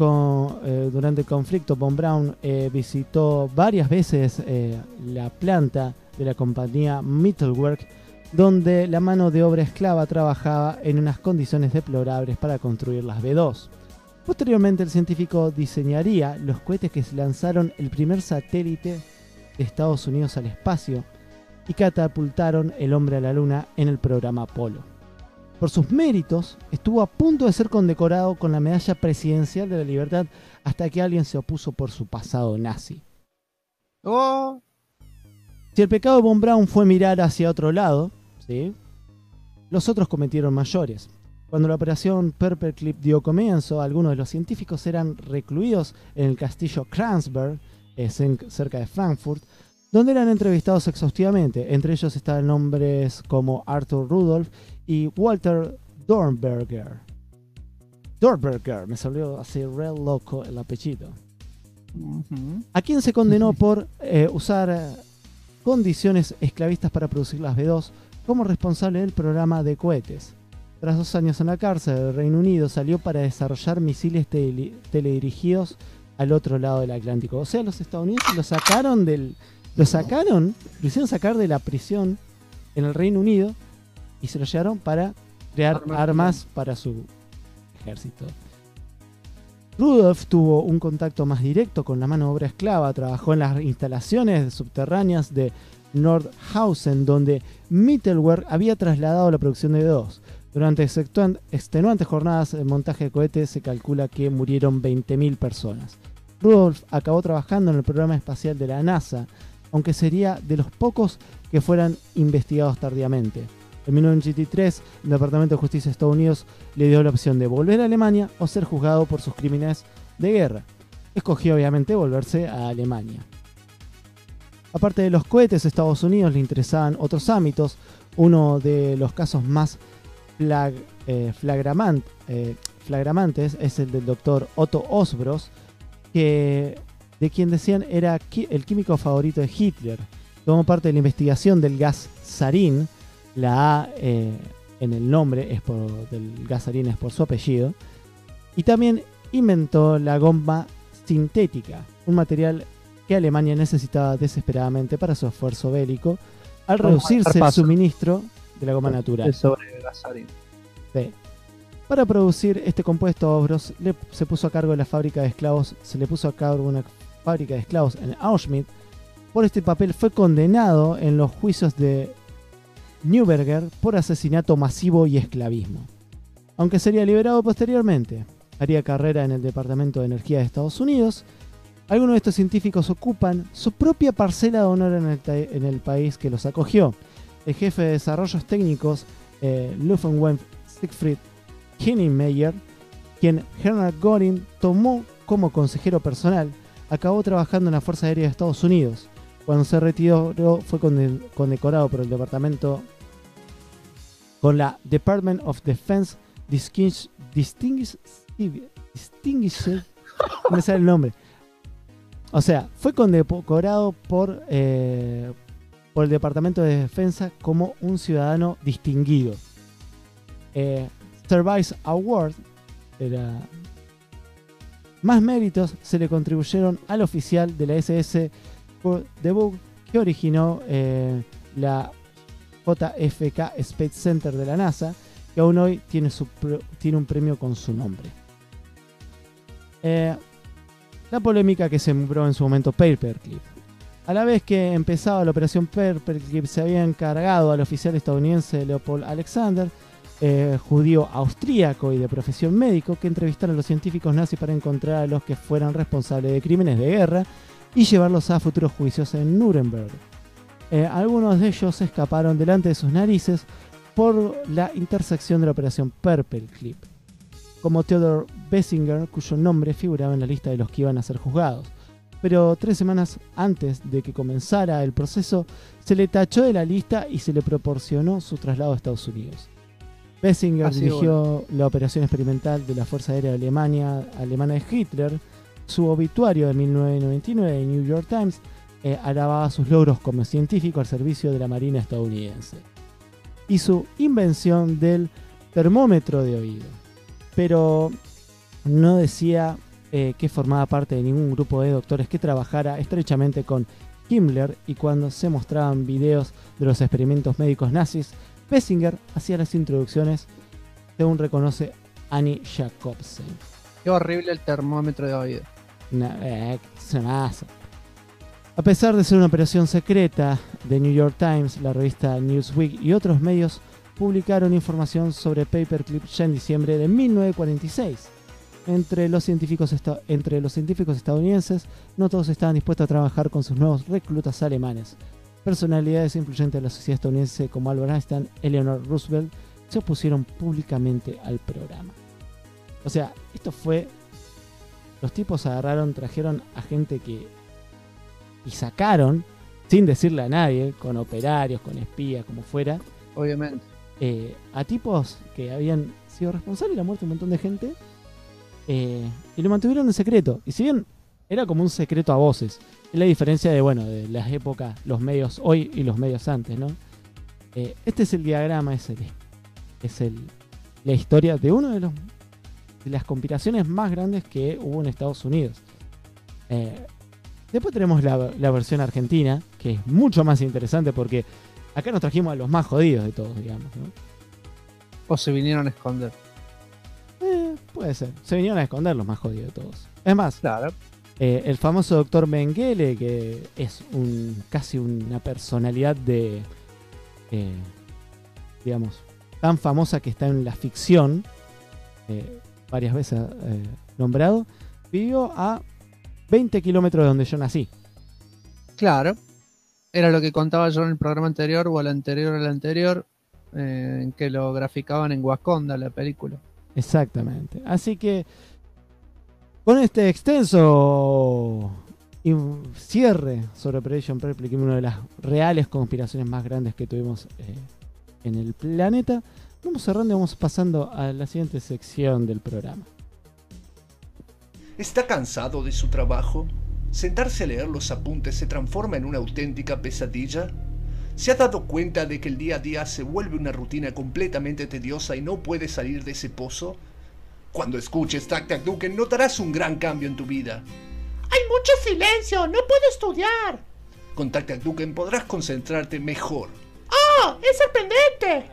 von Braun visitó varias veces la planta de la compañía Mittelwerk, donde la mano de obra esclava trabajaba en unas condiciones deplorables para construir las B-2. Posteriormente, el científico diseñaría los cohetes que lanzaron el primer satélite de Estados Unidos al espacio y catapultaron el hombre a la luna en el programa Apolo. Por sus méritos, estuvo a punto de ser condecorado con la Medalla Presidencial de la Libertad hasta que alguien se opuso por su pasado nazi. Oh. Si el pecado de von Braun fue mirar hacia otro lado, ¿sí?, los otros cometieron mayores. Cuando la operación Paperclip dio comienzo, algunos de los científicos eran recluidos en el castillo Kransberg, cerca de Frankfurt, donde eran entrevistados exhaustivamente. Entre ellos estaban nombres como Arthur Rudolph y Walter Dornberger. Dornberger, me salió así re loco el apellido. A quien se condenó por usar condiciones esclavistas para producir las B-2 como responsable del programa de cohetes. Tras 2 años en la cárcel, el Reino Unido salió para desarrollar misiles teledirigidos al otro lado del Atlántico. O sea, los estadounidenses lo hicieron sacar de la prisión en el Reino Unido y se lo llevaron para crear armas para su ejército. Rudolph tuvo un contacto más directo con la mano de obra esclava, trabajó en las instalaciones subterráneas de Nordhausen, donde Mittelwerk había trasladado la producción de B-2. Durante extenuantes jornadas de montaje de cohetes se calcula que murieron 20.000 personas. Rudolph acabó trabajando en el programa espacial de la NASA, aunque sería de los pocos que fueran investigados tardíamente. En 1983, el Departamento de Justicia de Estados Unidos le dio la opción de volver a Alemania o ser juzgado por sus crímenes de guerra. Escogió obviamente volverse a Alemania. Aparte de los cohetes, a Estados Unidos le interesaban otros ámbitos. Uno de los casos más flagramantes es el del doctor Otto Osbroß, de quien decían era el químico favorito de Hitler. Tomó parte de la investigación del gas sarín. La A en el nombre del gas sarín es por su apellido. Y también inventó la goma sintética, un material que Alemania necesitaba desesperadamente para su esfuerzo bélico, al reducirse el suministro de la goma natural. Sobre el gas sarín. Sí. Para producir este compuesto, Osbroß se puso a cargo de la fábrica de esclavos. Se le puso a cargo una fábrica de esclavos en Auschwitz. Por este papel fue condenado en los juicios de Nürnberg por asesinato masivo y esclavismo. Aunque sería liberado posteriormente, haría carrera en el Departamento de Energía de Estados Unidos. Algunos de estos científicos ocupan su propia parcela de honor en el país que los acogió. El jefe de desarrollos técnicos, Luftwaffe Siegfried Henning-Meyer, quien Hermann Göring tomó como consejero personal, acabó trabajando en la Fuerza Aérea de Estados Unidos. Cuando se retiró fue condecorado por el departamento con la Department of Defense Distinguished me sale el nombre. O sea, fue condecorado por el Departamento de Defensa como un ciudadano distinguido. Service Award era... Más méritos se le contribuyeron al oficial de la SS de Bug que originó la JFK Space Center de la NASA, que aún hoy tiene un premio con su nombre. La polémica que sembró en su momento Paperclip. A la vez que empezaba la operación Paperclip, se había encargado al oficial estadounidense Leopold Alexander, judío austríaco y de profesión médico, que entrevistara a los científicos nazis para encontrar a los que fueran responsables de crímenes de guerra y llevarlos a futuros juicios en Nuremberg. Algunos de ellos escaparon delante de sus narices por la intersección de la operación Paperclip, como Theodor Bessinger, cuyo nombre figuraba en la lista de los que iban a ser juzgados. Pero 3 semanas antes de que comenzara el proceso, se le tachó de la lista y se le proporcionó su traslado a Estados Unidos. Bessinger dirigió la operación experimental de la Fuerza Aérea alemana de Hitler. Su obituario de 1999 en New York Times alababa sus logros como científico al servicio de la Marina estadounidense y su invención del termómetro de oído. Pero no decía que formaba parte de ningún grupo de doctores que trabajara estrechamente con Himmler, y cuando se mostraban videos de los experimentos médicos nazis, Bessinger hacía las introducciones, según reconoce Annie Jacobsen. Qué horrible el termómetro de oído. A pesar de ser una operación secreta, The New York Times, la revista Newsweek y otros medios publicaron información sobre Paperclip ya en diciembre de 1946. Entre los científicos estadounidenses, no todos estaban dispuestos a trabajar con sus nuevos reclutas alemanes. Personalidades influyentes de la sociedad estadounidense como Albert Einstein, Eleanor Roosevelt, se opusieron públicamente al programa. O sea, esto fue... Los tipos trajeron a gente y sacaron, sin decirle a nadie, con operarios, con espías, como fuera. Obviamente. A tipos que habían sido responsables de la muerte de un montón de gente. Y lo mantuvieron en secreto. Y si bien era como un secreto a voces, es la diferencia de las épocas, los medios hoy y los medios antes, ¿no? Este es el diagrama, la historia de uno de las conspiraciones más grandes que hubo en Estados Unidos. Después tenemos la versión argentina, que es mucho más interesante porque acá nos trajimos a los más jodidos de todos, digamos, ¿no? O se vinieron a esconder. Puede ser. Se vinieron a esconder los más jodidos de todos. Es más, claro. El famoso doctor Mengele, que es casi una personalidad de, digamos, tan famosa que está en la ficción, varias veces nombrado, vivió a 20 kilómetros de donde yo nací. Claro, era lo que contaba yo en el programa anterior o al anterior, en que lo graficaban en Wakanda, la película. Exactamente. Así que con este extenso cierre sobre Operation Perplex, una de las reales conspiraciones más grandes que tuvimos en el planeta, vamos cerrando y vamos pasando a la siguiente sección del programa. ¿Está cansado de su trabajo? ¿Sentarse a leer los apuntes se transforma en una auténtica pesadilla? ¿Se ha dado cuenta de que el día a día se vuelve una rutina completamente tediosa y no puede salir de ese pozo? Cuando escuches Tac Tac Duken notarás un gran cambio en tu vida. ¡Hay mucho silencio! ¡No puedo estudiar! Con Tac Tac Duken podrás concentrarte mejor. ¡Oh! ¡Es sorprendente!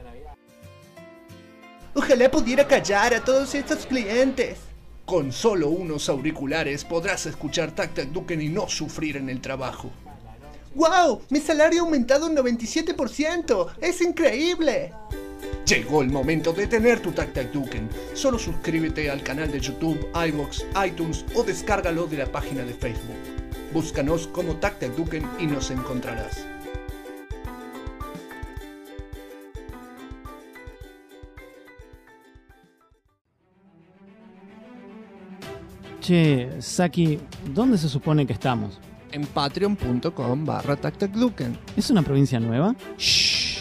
Ojalá pudiera callar a todos estos clientes. Con solo unos auriculares podrás escuchar Tac Tac Duken y no sufrir en el trabajo. ¡Wow! ¡Mi salario ha aumentado un 97%! ¡Es increíble! Llegó el momento de tener tu Tac Tac Duken. Solo suscríbete al canal de YouTube, iVoox, iTunes o descárgalo de la página de Facebook. Búscanos como Tac Tac Duken y nos encontrarás. Che, Saki, ¿dónde se supone que estamos? En patreon.com/TacTacDuken. ¿Es una provincia nueva? Shh.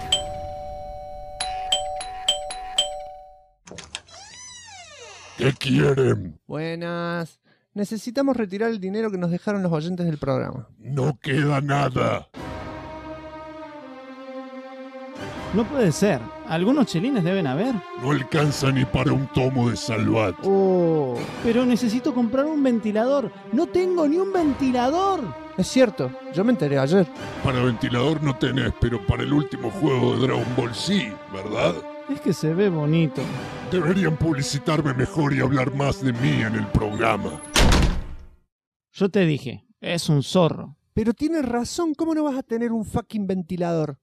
¿Qué quieren? Buenas. Necesitamos retirar el dinero que nos dejaron los oyentes del programa. No queda nada. No puede ser. Algunos chelines deben haber. No alcanza ni para un tomo de Salvat. Oh, pero necesito comprar un ventilador. No tengo ni un ventilador. Es cierto, yo me enteré ayer. Para ventilador no tenés, pero para el último juego de Dragon Ball sí, ¿verdad? Es que se ve bonito. Deberían publicitarme mejor y hablar más de mí en el programa. Yo te dije, es un zorro. Pero tienes razón, ¿cómo no vas a tener un fucking ventilador?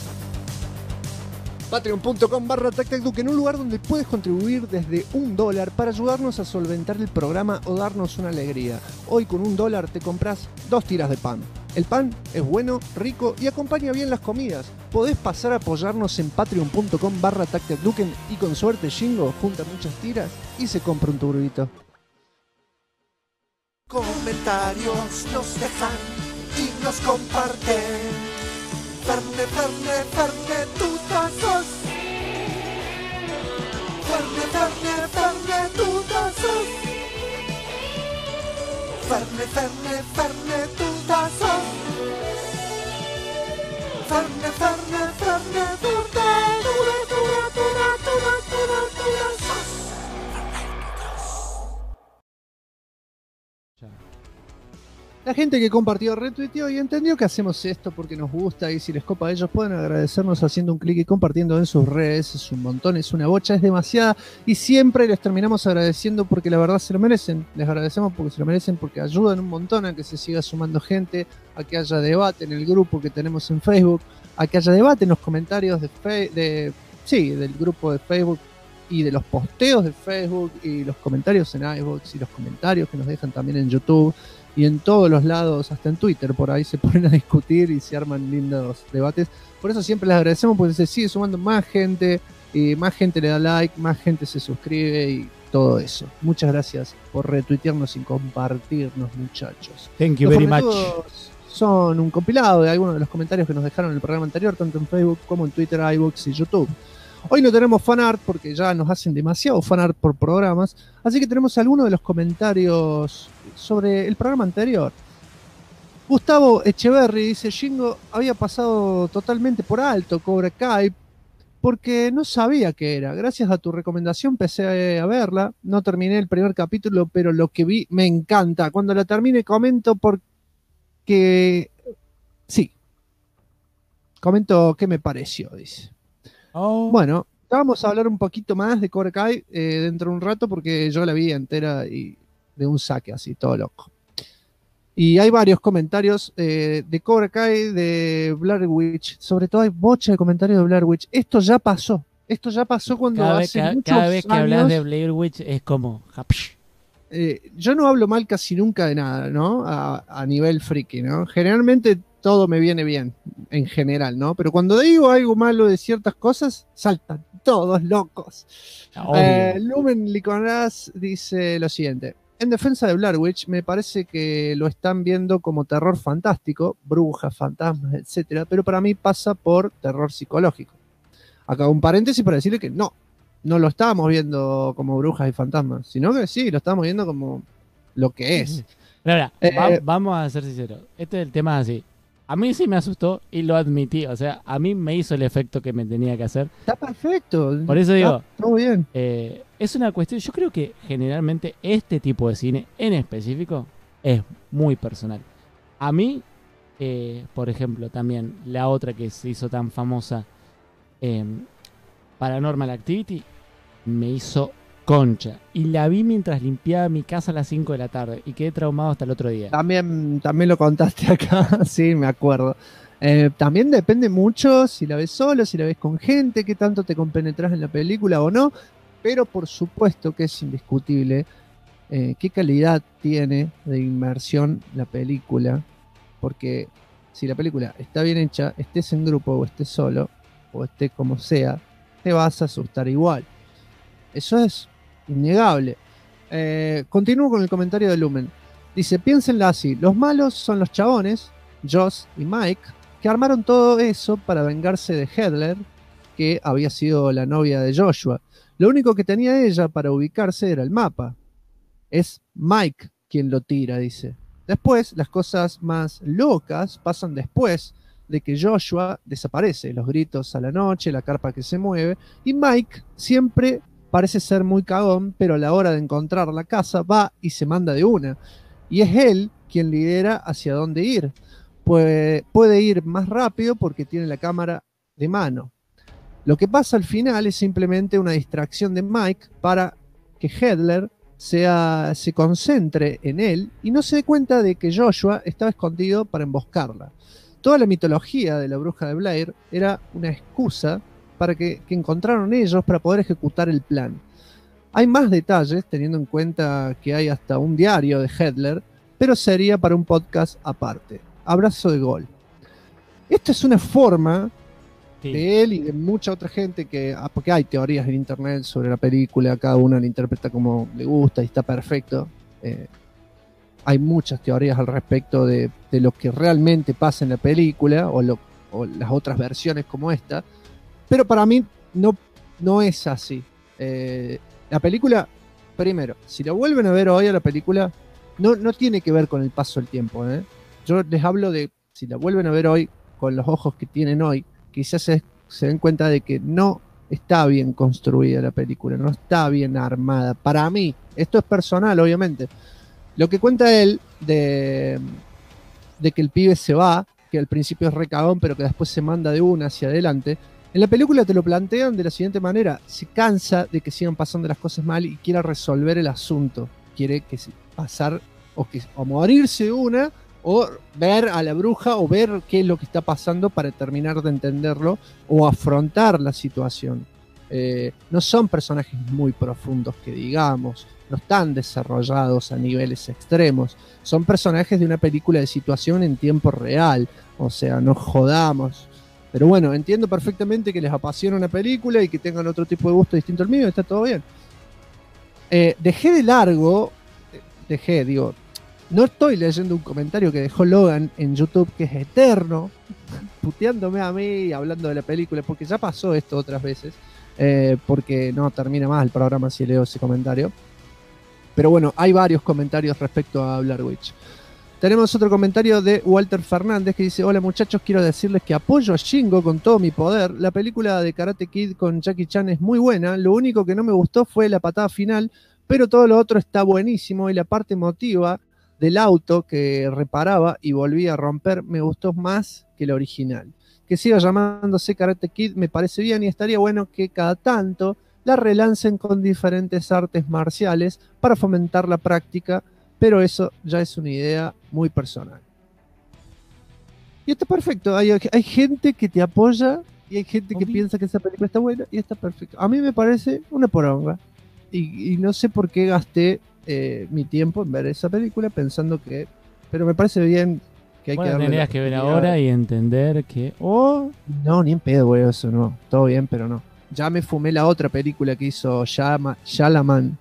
Patreon.com/TacTacDuken, un lugar donde puedes contribuir desde $1 para ayudarnos a solventar el programa o darnos una alegría. Hoy con $1 te compras 2 tiras de pan. El pan es bueno, rico y acompaña bien las comidas. Podés pasar a apoyarnos en patreon.com/TacTacDuken y con suerte Shingo junta muchas tiras y se compra un turbito. Comentarios nos dejan y nos comparten. Ferne, tutazos. Ferne, tutazos. Ferne, tutazos. Ferne, La gente que compartió, retuiteó y entendió que hacemos esto porque nos gusta, y si les copa a ellos pueden agradecernos haciendo un clic y compartiendo en sus redes. Es un montón, es una bocha, es demasiada, y siempre les terminamos agradeciendo porque la verdad se lo merecen. Les agradecemos porque se lo merecen, porque ayudan un montón a que se siga sumando gente, a que haya debate en el grupo que tenemos en Facebook, a que haya debate en los comentarios del grupo de Facebook y de los posteos de Facebook y los comentarios en iVoox y los comentarios que nos dejan también en YouTube y en todos los lados, hasta en Twitter, por ahí se ponen a discutir y se arman lindos debates. Por eso siempre les agradecemos, porque se sigue sumando más gente, y más gente le da like, más gente se suscribe y todo eso. Muchas gracias por retuitearnos y compartirnos, muchachos. Thank you very much. Son un compilado de algunos de los comentarios que nos dejaron en el programa anterior, tanto en Facebook como en Twitter, iVoox y YouTube. Hoy no tenemos fanart porque ya nos hacen demasiado fanart por programas, así que tenemos algunos de los comentarios sobre el programa anterior. Gustavo Echeverry dice: Shingo había pasado totalmente por alto Cobra Kai porque no sabía qué era. Gracias a tu recomendación empecé a verla, no terminé el primer capítulo, pero lo que vi me encanta. Cuando la termine comento porque... Sí, comento qué me pareció, dice. Oh. Bueno, vamos a hablar un poquito más de Cobra Kai dentro de un rato porque yo la vi entera y de un saque así, todo loco. Y hay varios comentarios de Cobra Kai, de Blair Witch, sobre todo hay bocha de comentarios de Blair Witch. Esto ya pasó, Esto ya pasó cuando cada hace muchos cada vez que años, hablas de Blair Witch es como... yo no hablo mal casi nunca de nada, ¿no? A nivel friki, ¿no? Generalmente todo me viene bien, en general, ¿no? Pero cuando digo algo malo de ciertas cosas, saltan todos locos. Lumen Liconaz dice lo siguiente. En defensa de Blair Witch, me parece que lo están viendo como terror fantástico, brujas, fantasmas, etcétera, pero para mí pasa por terror psicológico. Acá un paréntesis para decirle que no lo estábamos viendo como brujas y fantasmas, sino que sí, lo estábamos viendo como lo que es. Ahora, vamos a ser sinceros. Este es el tema así. A mí sí me asustó y lo admití. O sea, a mí me hizo el efecto que me tenía que hacer. Está perfecto. Por eso digo, todo bien. Es una cuestión, yo creo que generalmente este tipo de cine en específico es muy personal. A mí, por ejemplo, también la otra que se hizo tan famosa, Paranormal Activity, me hizo concha. Y la vi mientras limpiaba mi casa a las 5 de la tarde y quedé traumado hasta el otro día. También lo contaste acá, sí, me acuerdo. También depende mucho si la ves solo, si la ves con gente, qué tanto te compenetras en la película o no. Pero por supuesto que es indiscutible qué calidad tiene de inmersión la película. Porque si la película está bien hecha, estés en grupo o estés solo, o estés como sea, te vas a asustar igual. Eso es innegable. Continúo con el comentario de Lumen. Dice, piénsenla así, los malos son los chabones, Joss y Mike, que armaron todo eso para vengarse de Heather, que había sido la novia de Joshua. Lo único que tenía ella para ubicarse era el mapa. Es Mike quien lo tira, dice. Después, las cosas más locas pasan después de que Joshua desaparece. Los gritos a la noche, la carpa que se mueve, y Mike siempre parece ser muy cagón, pero a la hora de encontrar la casa va y se manda de una. Y es él quien lidera hacia dónde ir. Puede ir más rápido porque tiene la cámara de mano. Lo que pasa al final es simplemente una distracción de Mike para que Heather se concentre en él y no se dé cuenta de que Joshua estaba escondido para emboscarla. Toda la mitología de la bruja de Blair era una excusa para que encontraron ellos para poder ejecutar el plan. Hay más detalles, teniendo en cuenta que hay hasta un diario de Heather, pero sería para un podcast aparte. Abrazo de gol. Esto es una forma de él y de mucha otra gente porque hay teorías en internet sobre la película, cada una la interpreta como le gusta y está perfecto. Hay muchas teorías al respecto de lo que realmente pasa en la película o las otras versiones como esta, pero para mí no es así. La película, primero, si la vuelven a ver hoy a la película, no tiene que ver con el paso del tiempo. Yo les hablo de, si la vuelven a ver hoy con los ojos que tienen hoy, quizás se den cuenta de que no está bien construida la película, no está bien armada. Para mí, esto es personal, obviamente. Lo que cuenta él de que el pibe se va, que al principio es recagón, pero que después se manda de una hacia adelante, en la película te lo plantean de la siguiente manera: se cansa de que sigan pasando las cosas mal y quiere resolver el asunto. Quiere pasar o morirse de una, o ver a la bruja, o ver qué es lo que está pasando para terminar de entenderlo o afrontar la situación. No son personajes muy profundos que digamos, no están desarrollados a niveles extremos, son personajes de una película de situación en tiempo real, o sea, no jodamos. Pero bueno, entiendo perfectamente que les apasiona una película y que tengan otro tipo de gusto distinto al mío, está todo bien. No estoy leyendo un comentario que dejó Logan en YouTube que es eterno, puteándome a mí y hablando de la película, porque ya pasó esto otras veces, porque no termina más el programa si leo ese comentario. Pero bueno, hay varios comentarios respecto a Blair Witch. Tenemos otro comentario de Walter Fernández que dice: hola muchachos, quiero decirles que apoyo a Shingo con todo mi poder. La película de Karate Kid con Jackie Chan es muy buena, lo único que no me gustó fue la patada final, pero todo lo otro está buenísimo y la parte emotiva del auto que reparaba y volvía a romper me gustó más que la original. Que siga llamándose Karate Kid me parece bien y estaría bueno que cada tanto la relancen con diferentes artes marciales para fomentar la práctica, pero eso ya es una idea muy personal. Y está perfecto, hay gente que te apoya Y hay gente que piensa que esa película está buena y está perfecta. A mí me parece una poronga. Y no sé por qué gasté mi tiempo en ver esa película pensando que... Pero me parece bien que hay que darle... Tendrías que ver ahora y entender que... No, ni en pedo, güey, eso no. Todo bien, pero no. Ya me fumé la otra película que hizo Shyamalan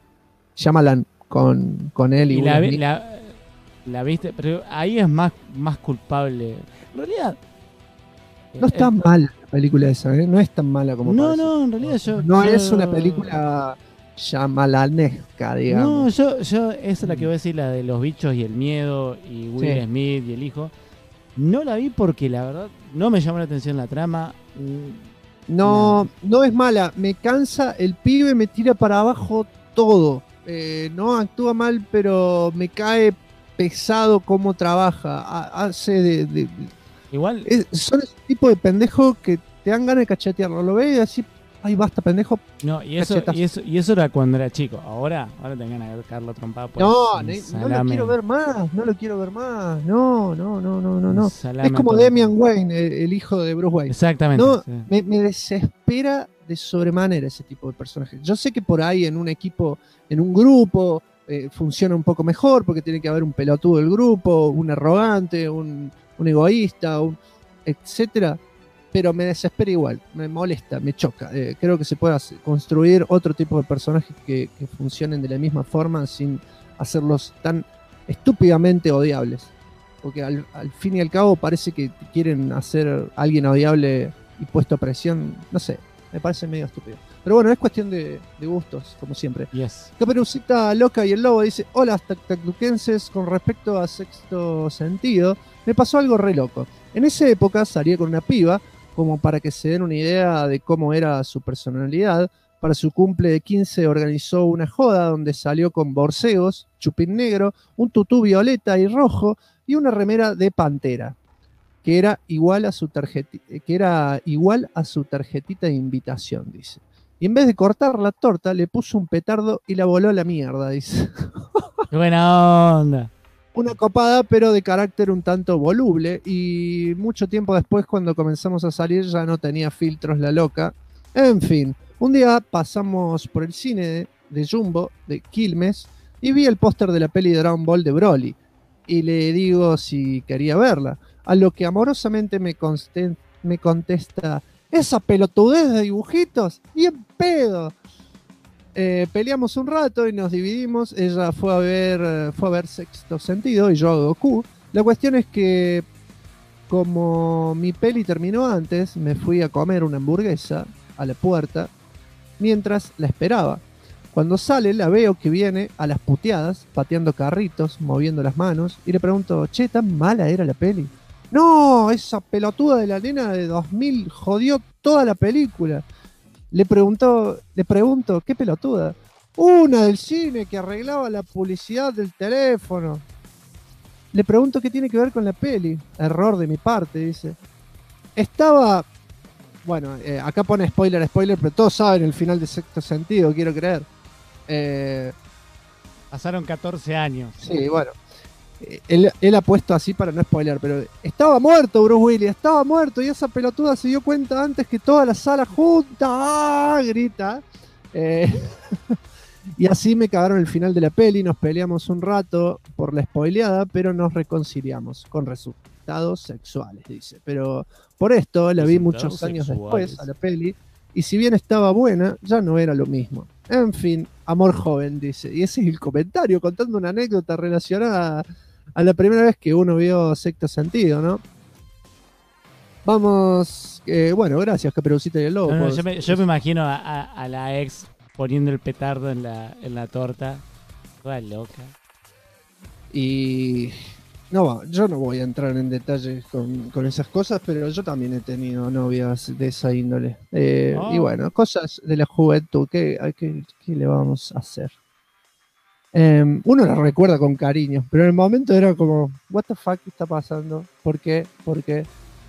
con él y la viste, pero ahí es más culpable. En realidad... No está mal la película esa, ¿eh? No es tan mala como parece. No, en realidad No es una película Shyamalanesca, digamos. No, esa es la que voy a decir, la de los bichos y el miedo y Will Smith y el hijo. No la vi porque la verdad no me llamó la atención la trama. No es mala, me cansa, el pibe me tira para abajo todo. No actúa mal, pero me cae pesado cómo trabaja. Hace Igual. Son ese tipo de pendejos que te dan ganas de cachetearlo. Lo ves y así, ay, basta, pendejo. No, y eso era cuando era chico. Ahora te ganas de caerlo trompado. No lo quiero ver más. No lo quiero ver más. No. Es como Damian Wayne, el hijo de Bruce Wayne. Exactamente. No, me desespera de sobremanera ese tipo de personajes. Yo sé que por ahí en un equipo, en un grupo, funciona un poco mejor porque tiene que haber un pelotudo del grupo, un arrogante, un egoísta, etcétera, pero me desespera igual, me molesta, me choca. Creo que se puede construir otro tipo de personajes que funcionen de la misma forma sin hacerlos tan estúpidamente odiables, porque al fin y al cabo parece que quieren hacer a alguien odiable y puesto a presión, no sé, me parece medio estúpido. Pero bueno, es cuestión de gustos, como siempre. Yes. Caperucita Loca y el Lobo dice: hola, tactuquenses, con respecto a Sexto Sentido, me pasó algo re loco. En esa época salía con una piba, como para que se den una idea de cómo era su personalidad. Para su cumple de 15 organizó una joda donde salió con borcegos, chupín negro, un tutú violeta y rojo y una remera de pantera, que era igual a su tarjetita de invitación, dice. Y en vez de cortar la torta, le puso un petardo y la voló a la mierda, dice. ¡Qué buena onda! Una copada, pero de carácter un tanto voluble. Y mucho tiempo después, cuando comenzamos a salir, ya no tenía filtros la loca. En fin, un día pasamos por el cine de Jumbo, de Quilmes, y vi el póster de la peli de Dragon Ball de Broly. Y le digo si quería verla. A lo que amorosamente me contesta: esa pelotudez de dibujitos, bien pedo. Peleamos un rato y nos dividimos. Ella fue a ver Sexto Sentido y yo a Goku. La cuestión es que, como mi peli terminó antes, me fui a comer una hamburguesa a la puerta mientras la esperaba. Cuando sale, la veo que viene a las puteadas, pateando carritos, moviendo las manos, y le pregunto: che, ¿tan mala era la peli? No, esa pelotuda de la nena de 2000 jodió toda la película. Le pregunto, ¿qué pelotuda? Una del cine que arreglaba la publicidad del teléfono. Le pregunto qué tiene que ver con la peli. Error de mi parte, dice. Estaba... Bueno, acá pone spoiler, pero todos saben el final de Sexto Sentido, quiero creer. Pasaron 14 años. Sí, bueno. Él ha puesto así para no spoiler, pero estaba muerto Bruce Willis, estaba muerto, y esa pelotuda se dio cuenta antes que toda la sala junta. ¡Ah! Grita. Y así me cagaron el final de la peli. Nos peleamos un rato por la spoileada, pero nos reconciliamos con resultados sexuales, dice. Pero por esto la vi muchos años después a la peli, y si bien estaba buena, ya no era lo mismo. En fin, amor joven, dice. Y ese es el comentario, contando una anécdota relacionada a la primera vez que uno vio Sexto Sentido, ¿no? Vamos, bueno, gracias, Caperucita y el Lobo. No, yo me imagino a la ex poniendo el petardo en la torta, toda loca. Y no, yo no voy a entrar en detalles con esas cosas, pero yo también he tenido novias de esa índole. Y bueno, cosas de la juventud, ¿qué le vamos a hacer? Uno la recuerda con cariño, pero en el momento era como, what the fuck está pasando? ¿Por qué? ¿Por qué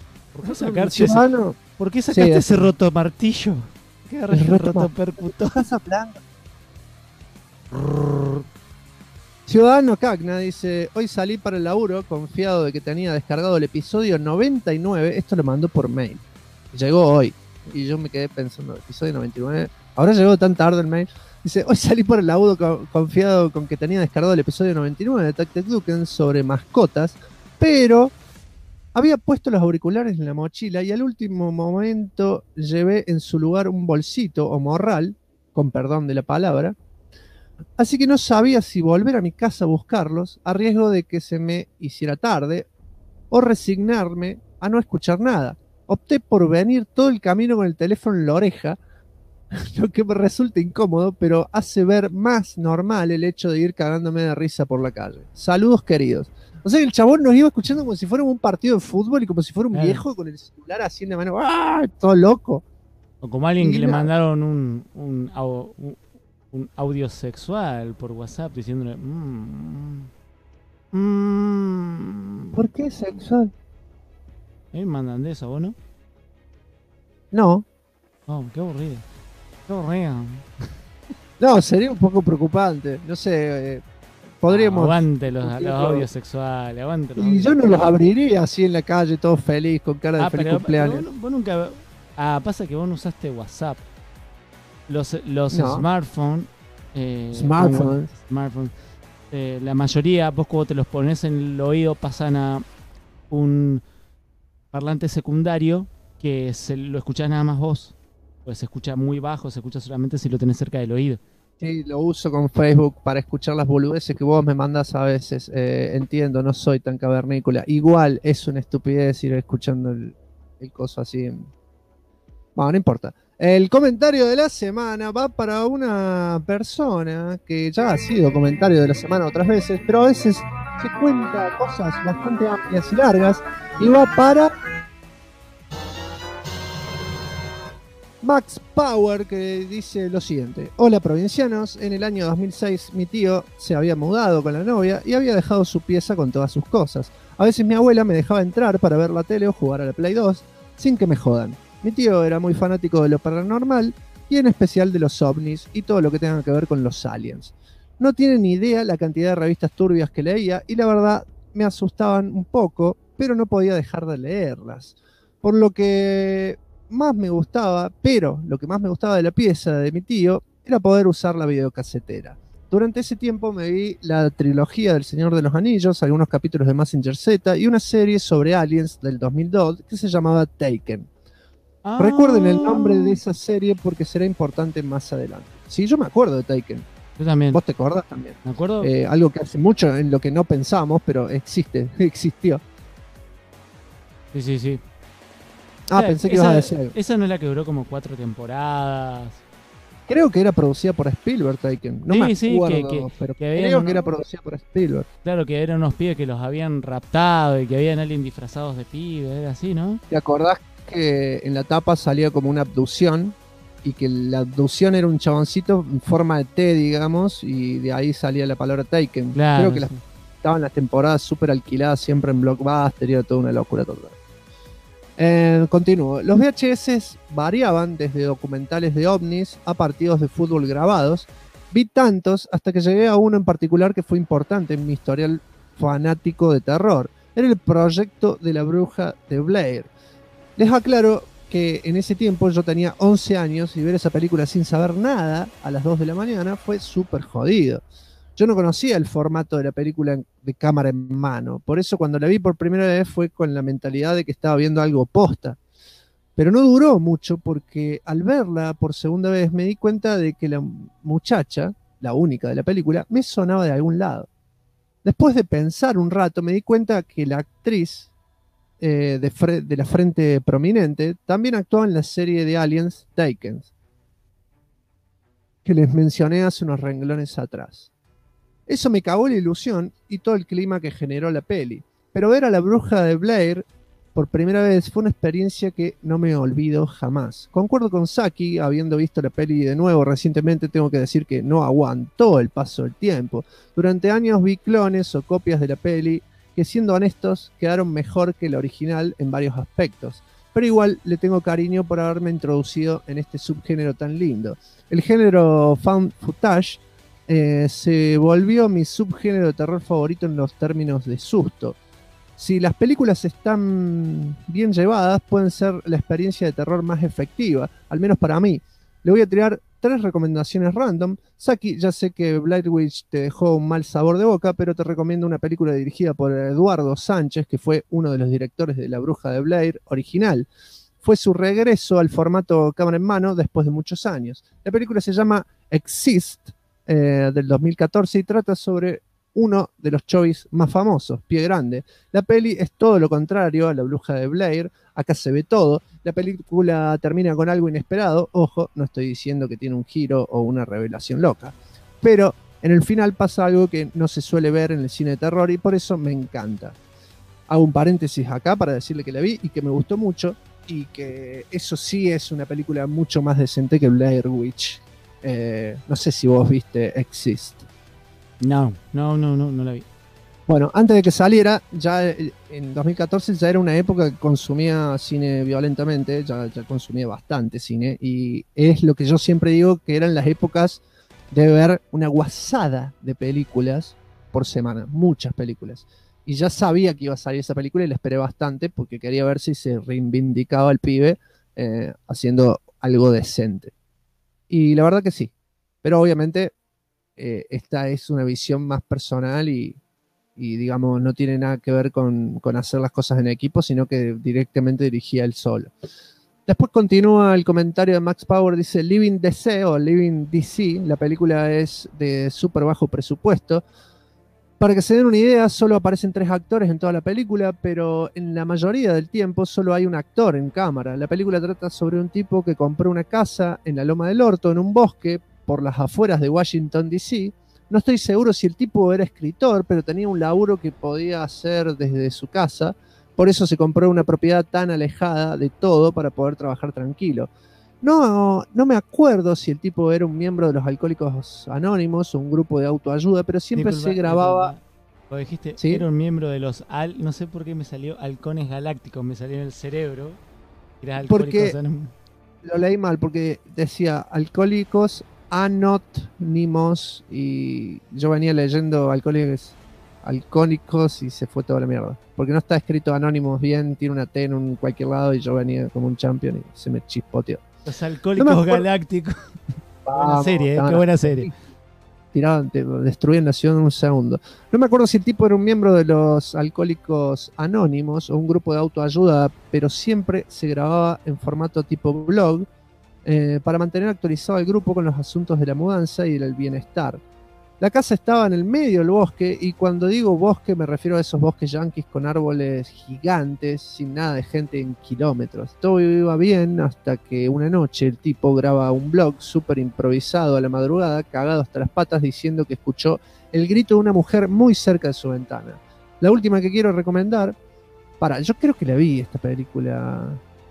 sacaste ese rotomartillo? ¿Qué agarraste el rotopercutor? ¿Estás hablando? Ciudadano Cagna dice: hoy salí para el laburo confiado de que tenía descargado el episodio 99. Esto lo mandó por mail. Llegó hoy. y yo me quedé pensando, episodio 99, ¿habrá llegado tan tarde el mail? Dice, hoy salí por el laburo confiado con que tenía descargado el episodio 99 de Tactic Duken sobre mascotas, pero había puesto los auriculares en la mochila y al último momento llevé en su lugar un bolsito o morral, con perdón de la palabra, así que no sabía si volver a mi casa a buscarlos a riesgo de que se me hiciera tarde o resignarme a no escuchar nada. Opté por venir todo el camino con el teléfono en la oreja, lo que me resulta incómodo, pero hace ver más normal el hecho de ir cagándome de risa por la calle. Saludos, queridos. O sea que el chabón nos iba escuchando como si fuera un partido de fútbol y como si fuera un viejo con el celular así en la mano. ¡Ah! Todo loco. O como alguien que le mandaron un audio sexual por WhatsApp diciéndole... ¿Por qué sexual? Mandan de eso, ¿vos no? No. Oh, qué aburrido. Qué aburrido. No, sería un poco preocupante. No sé, podríamos... aguante los audios sexuales, aguante los Y yo no los abriría así en la calle, todo feliz, con cara de feliz cumpleaños. Pero vos nunca... pasa que vos no usaste WhatsApp. Los smartphones... Smartphones. La mayoría, vos cuando te los pones en el oído, pasan a un parlante secundario que lo escuchás nada más vos. Pues se escucha muy bajo, se escucha solamente si lo tenés cerca del oído. Sí, lo uso con Facebook para escuchar las boludeces que vos me mandás a veces. Entiendo, no soy tan cavernícola. Igual es una estupidez ir escuchando el coso así. Bueno, no importa. El comentario de la semana va para una persona que ya ha sido comentario de la semana otras veces, pero a veces se cuenta cosas bastante amplias y largas, y va para Max Power, que dice lo siguiente: hola provincianos, en el año 2006 mi tío se había mudado con la novia y había dejado su pieza con todas sus cosas. A veces mi abuela me dejaba entrar para ver la tele o jugar a la Play 2 sin que me jodan. Mi tío era muy fanático de lo paranormal y en especial de los ovnis y todo lo que tenga que ver con los aliens. No tiene ni idea la cantidad de revistas turbias que leía y la verdad me asustaban un poco, pero no podía dejar de leerlas. Por lo que más me gustaba, de la pieza de mi tío era poder usar la videocasetera. Durante ese tiempo me vi la trilogía del Señor de los Anillos, algunos capítulos de Mazinger Z y una serie sobre aliens del 2002 que se llamaba Taken. Recuerden el nombre de esa serie porque será importante más adelante. Sí, yo me acuerdo de Taken. Yo también. ¿Vos te acordás también? Me acuerdo. Algo que hace mucho en lo que no pensamos, pero existió. Sí. Pensé que ibas a decir algo. Esa no es la que duró como 4 temporadas. Creo que era producida por Spielberg, Taken. No me acuerdo, pero creo que era producida por Spielberg. Claro, que eran unos pibes que los habían raptado y que habían alguien disfrazados de pibes, era así, ¿no? ¿Te acordás que en la tapa salía como una abducción? Y que la abducción era un chaboncito en forma de T, digamos, y de ahí salía la palabra Taken. Claro, creo que estaban las temporadas súper alquiladas siempre en Blockbuster y era toda una locura total. Continúo. Los VHS variaban desde documentales de ovnis a partidos de fútbol grabados. Vi tantos hasta que llegué a uno en particular que fue importante en mi historial fanático de terror. Era el proyecto de la bruja de Blair. Les aclaro que en ese tiempo yo tenía 11 años y ver esa película sin saber nada a las 2 de la mañana fue súper jodido. Yo no conocía el formato de la película de cámara en mano, por eso cuando la vi por primera vez fue con la mentalidad de que estaba viendo algo posta. Pero no duró mucho porque al verla por segunda vez me di cuenta de que la muchacha, la única de la película, me sonaba de algún lado. Después de pensar un rato me di cuenta que la actriz de la frente prominente también actuaba en la serie de Aliens Taken, que les mencioné hace unos renglones atrás. Eso me cagó la ilusión y todo el clima que generó la peli. Pero ver a la bruja de Blair por primera vez fue una experiencia que no me olvido jamás. Concuerdo con Saki, habiendo visto la peli de nuevo recientemente, tengo que decir que no aguantó el paso del tiempo. Durante años vi clones o copias de la peli que, siendo honestos, quedaron mejor que la original en varios aspectos. Pero igual le tengo cariño por haberme introducido en este subgénero tan lindo. El género found footage se volvió mi subgénero de terror favorito en los términos de susto. Si las películas están bien llevadas, pueden ser la experiencia de terror más efectiva, al menos para mí. Le voy a tirar 3 recomendaciones random. Saki, ya sé que Blair Witch te dejó un mal sabor de boca, pero te recomiendo una película dirigida por Eduardo Sánchez, que fue uno de los directores de La Bruja de Blair original. Fue su regreso al formato cámara en mano después de muchos años. La película se llama Exist, del 2014, y trata sobre uno de los chovis más famosos, Pie Grande. La peli es todo lo contrario a La Bruja de Blair. Acá se ve todo. La película termina con algo inesperado. Ojo, no estoy diciendo que tiene un giro o una revelación loca, pero en el final pasa algo que no se suele ver en el cine de terror y por eso me encanta. Hago un paréntesis acá para decirle que la vi y que me gustó mucho, y que eso sí es una película mucho más decente que Blair Witch. No sé si vos viste Exist. No la vi. Bueno, antes de que saliera, ya en 2014 ya era una época que consumía cine violentamente, ya consumía bastante cine, y es lo que yo siempre digo que eran las épocas de ver una guasada de películas por semana, muchas películas. Y ya sabía que iba a salir esa película y la esperé bastante porque quería ver si se reivindicaba el pibe haciendo algo decente. Y la verdad que sí, pero obviamente esta es una visión más personal y digamos, no tiene nada que ver con hacer las cosas en equipo, sino que directamente dirigía él solo. Después continúa el comentario de Max Power, dice Living DC o Living DC, la película es de súper bajo presupuesto. Para que se den una idea, solo aparecen 3 actores en toda la película, pero en la mayoría del tiempo solo hay un actor en cámara. La película trata sobre un tipo que compró una casa en la Loma del Orto, en un bosque, por las afueras de Washington, D.C., No estoy seguro si el tipo era escritor, pero tenía un laburo que podía hacer desde su casa. Por eso se compró una propiedad tan alejada de todo para poder trabajar tranquilo. No me acuerdo si el tipo era un miembro de los Alcohólicos Anónimos o un grupo de autoayuda, pero siempre se grababa... Vos dijiste, ¿sí? Era un miembro de los... no sé por qué me salió Halcones Galácticos, me salió en el cerebro. Era porque lo leí mal, porque decía Alcohólicos Anónimos y yo venía leyendo Alcohólicos y se fue toda la mierda. Porque no está escrito Anónimos bien, tiene una T en cualquier lado y yo venía como un champion y se me chispoteó. Los Alcohólicos Galácticos. Buena serie, qué buena serie. Destruían la ciudad en un segundo. No me acuerdo si el tipo era un miembro de los Alcohólicos Anónimos o un grupo de autoayuda, pero siempre se grababa en formato tipo blog para mantener actualizado al grupo con los asuntos de la mudanza y del bienestar. La casa estaba en el medio del bosque, y cuando digo bosque me refiero a esos bosques yanquis con árboles gigantes, sin nada de gente en kilómetros. Todo iba bien hasta que una noche el tipo graba un blog súper improvisado a la madrugada, cagado hasta las patas, diciendo que escuchó el grito de una mujer muy cerca de su ventana. La última que quiero recomendar, yo creo que la vi esta película,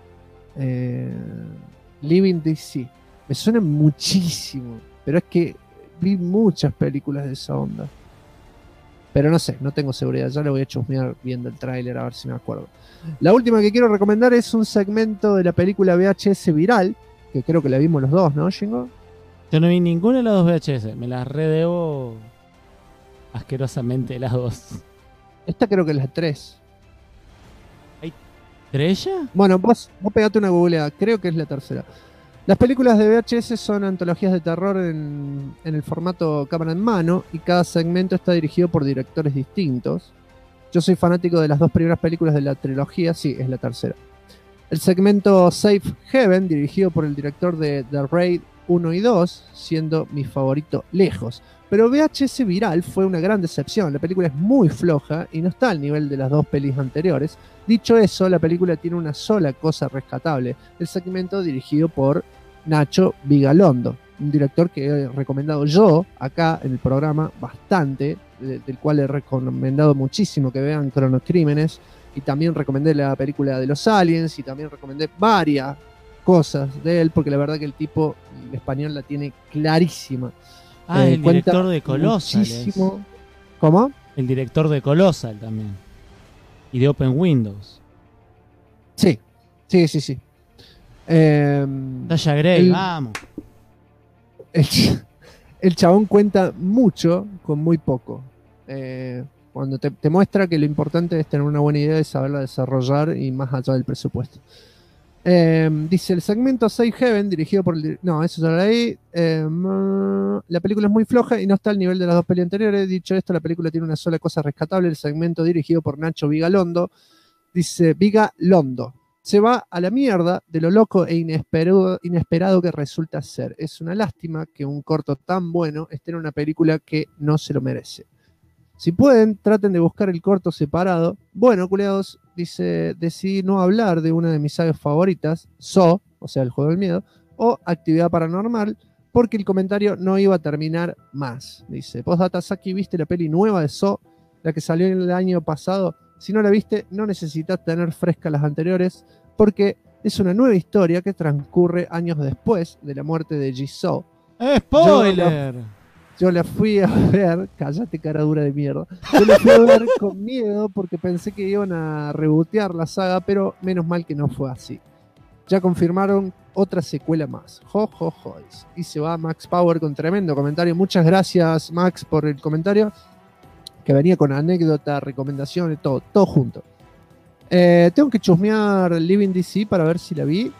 Living DC. Me suena muchísimo, pero es que vi muchas películas de esa onda. Pero no sé, no tengo seguridad. Ya le voy a chusmear viendo el tráiler a ver si me acuerdo. La última que quiero recomendar es un segmento de la película VHS Viral, que creo que la vimos los dos, ¿no, Shingo? Yo no vi ninguna de las dos VHS. Me las redebo asquerosamente las dos. Esta creo que es la 3. ¿Hay 3 ya? Bueno, vos pegate una googleada. Creo que es la tercera. Las películas de VHS son antologías de terror en el formato cámara en mano, y cada segmento está dirigido por directores distintos. Yo soy fanático de las 2 primeras películas de la trilogía, sí, es la tercera. El segmento Safe Heaven, dirigido por el director de The Raid 1 y 2, siendo mi favorito lejos. Pero VHS Viral fue una gran decepción. La película es muy floja y no está al nivel de las 2 pelis anteriores. Dicho eso, la película tiene una sola cosa rescatable: el segmento dirigido por Nacho Vigalondo, un director que he recomendado yo acá en el programa bastante, del cual he recomendado muchísimo que vean Cronocrímenes, y también recomendé la película de los aliens, y también recomendé varias cosas de él, porque la verdad que el tipo, el español, la tiene clarísima. El director de Colossal. ¿Cómo? El director de Colossal también. Y de Open Windows. Sí. Tasha Gray, vamos. El chabón cuenta mucho con muy poco. Cuando te muestra que lo importante es tener una buena idea y saberla desarrollar y más allá del presupuesto. Dice el segmento Safe Heaven, dirigido por no, eso ya lo leí. La película es muy floja y no está al nivel de las dos pelis anteriores. Dicho esto, la película tiene una sola cosa rescatable: el segmento dirigido por Nacho Vigalondo. Dice Vigalondo: se va a la mierda de lo loco e inesperado que resulta ser. Es una lástima que un corto tan bueno esté en una película que no se lo merece. Si pueden, traten de buscar el corto separado. Bueno, culeados, dice, decidí no hablar de una de mis sagas favoritas, Saw, o sea, el juego del miedo, o Actividad Paranormal, porque el comentario no iba a terminar más. Dice, postdata, Saki, ¿viste la peli nueva de Saw? La que salió en el año pasado. Si no la viste, no necesitas tener frescas las anteriores, porque es una nueva historia que transcurre años después de la muerte de Jigsaw. ¡Spoiler! Yo la fui a ver, cállate cara dura de mierda, yo la fui a ver con miedo porque pensé que iban a rebotear la saga, pero menos mal que no fue así. Ya confirmaron otra secuela más. Y se va Max Power con tremendo comentario. Muchas gracias, Max, por el comentario, que venía con anécdota, recomendaciones, todo junto. Tengo que chusmear Living DC para ver si la vi.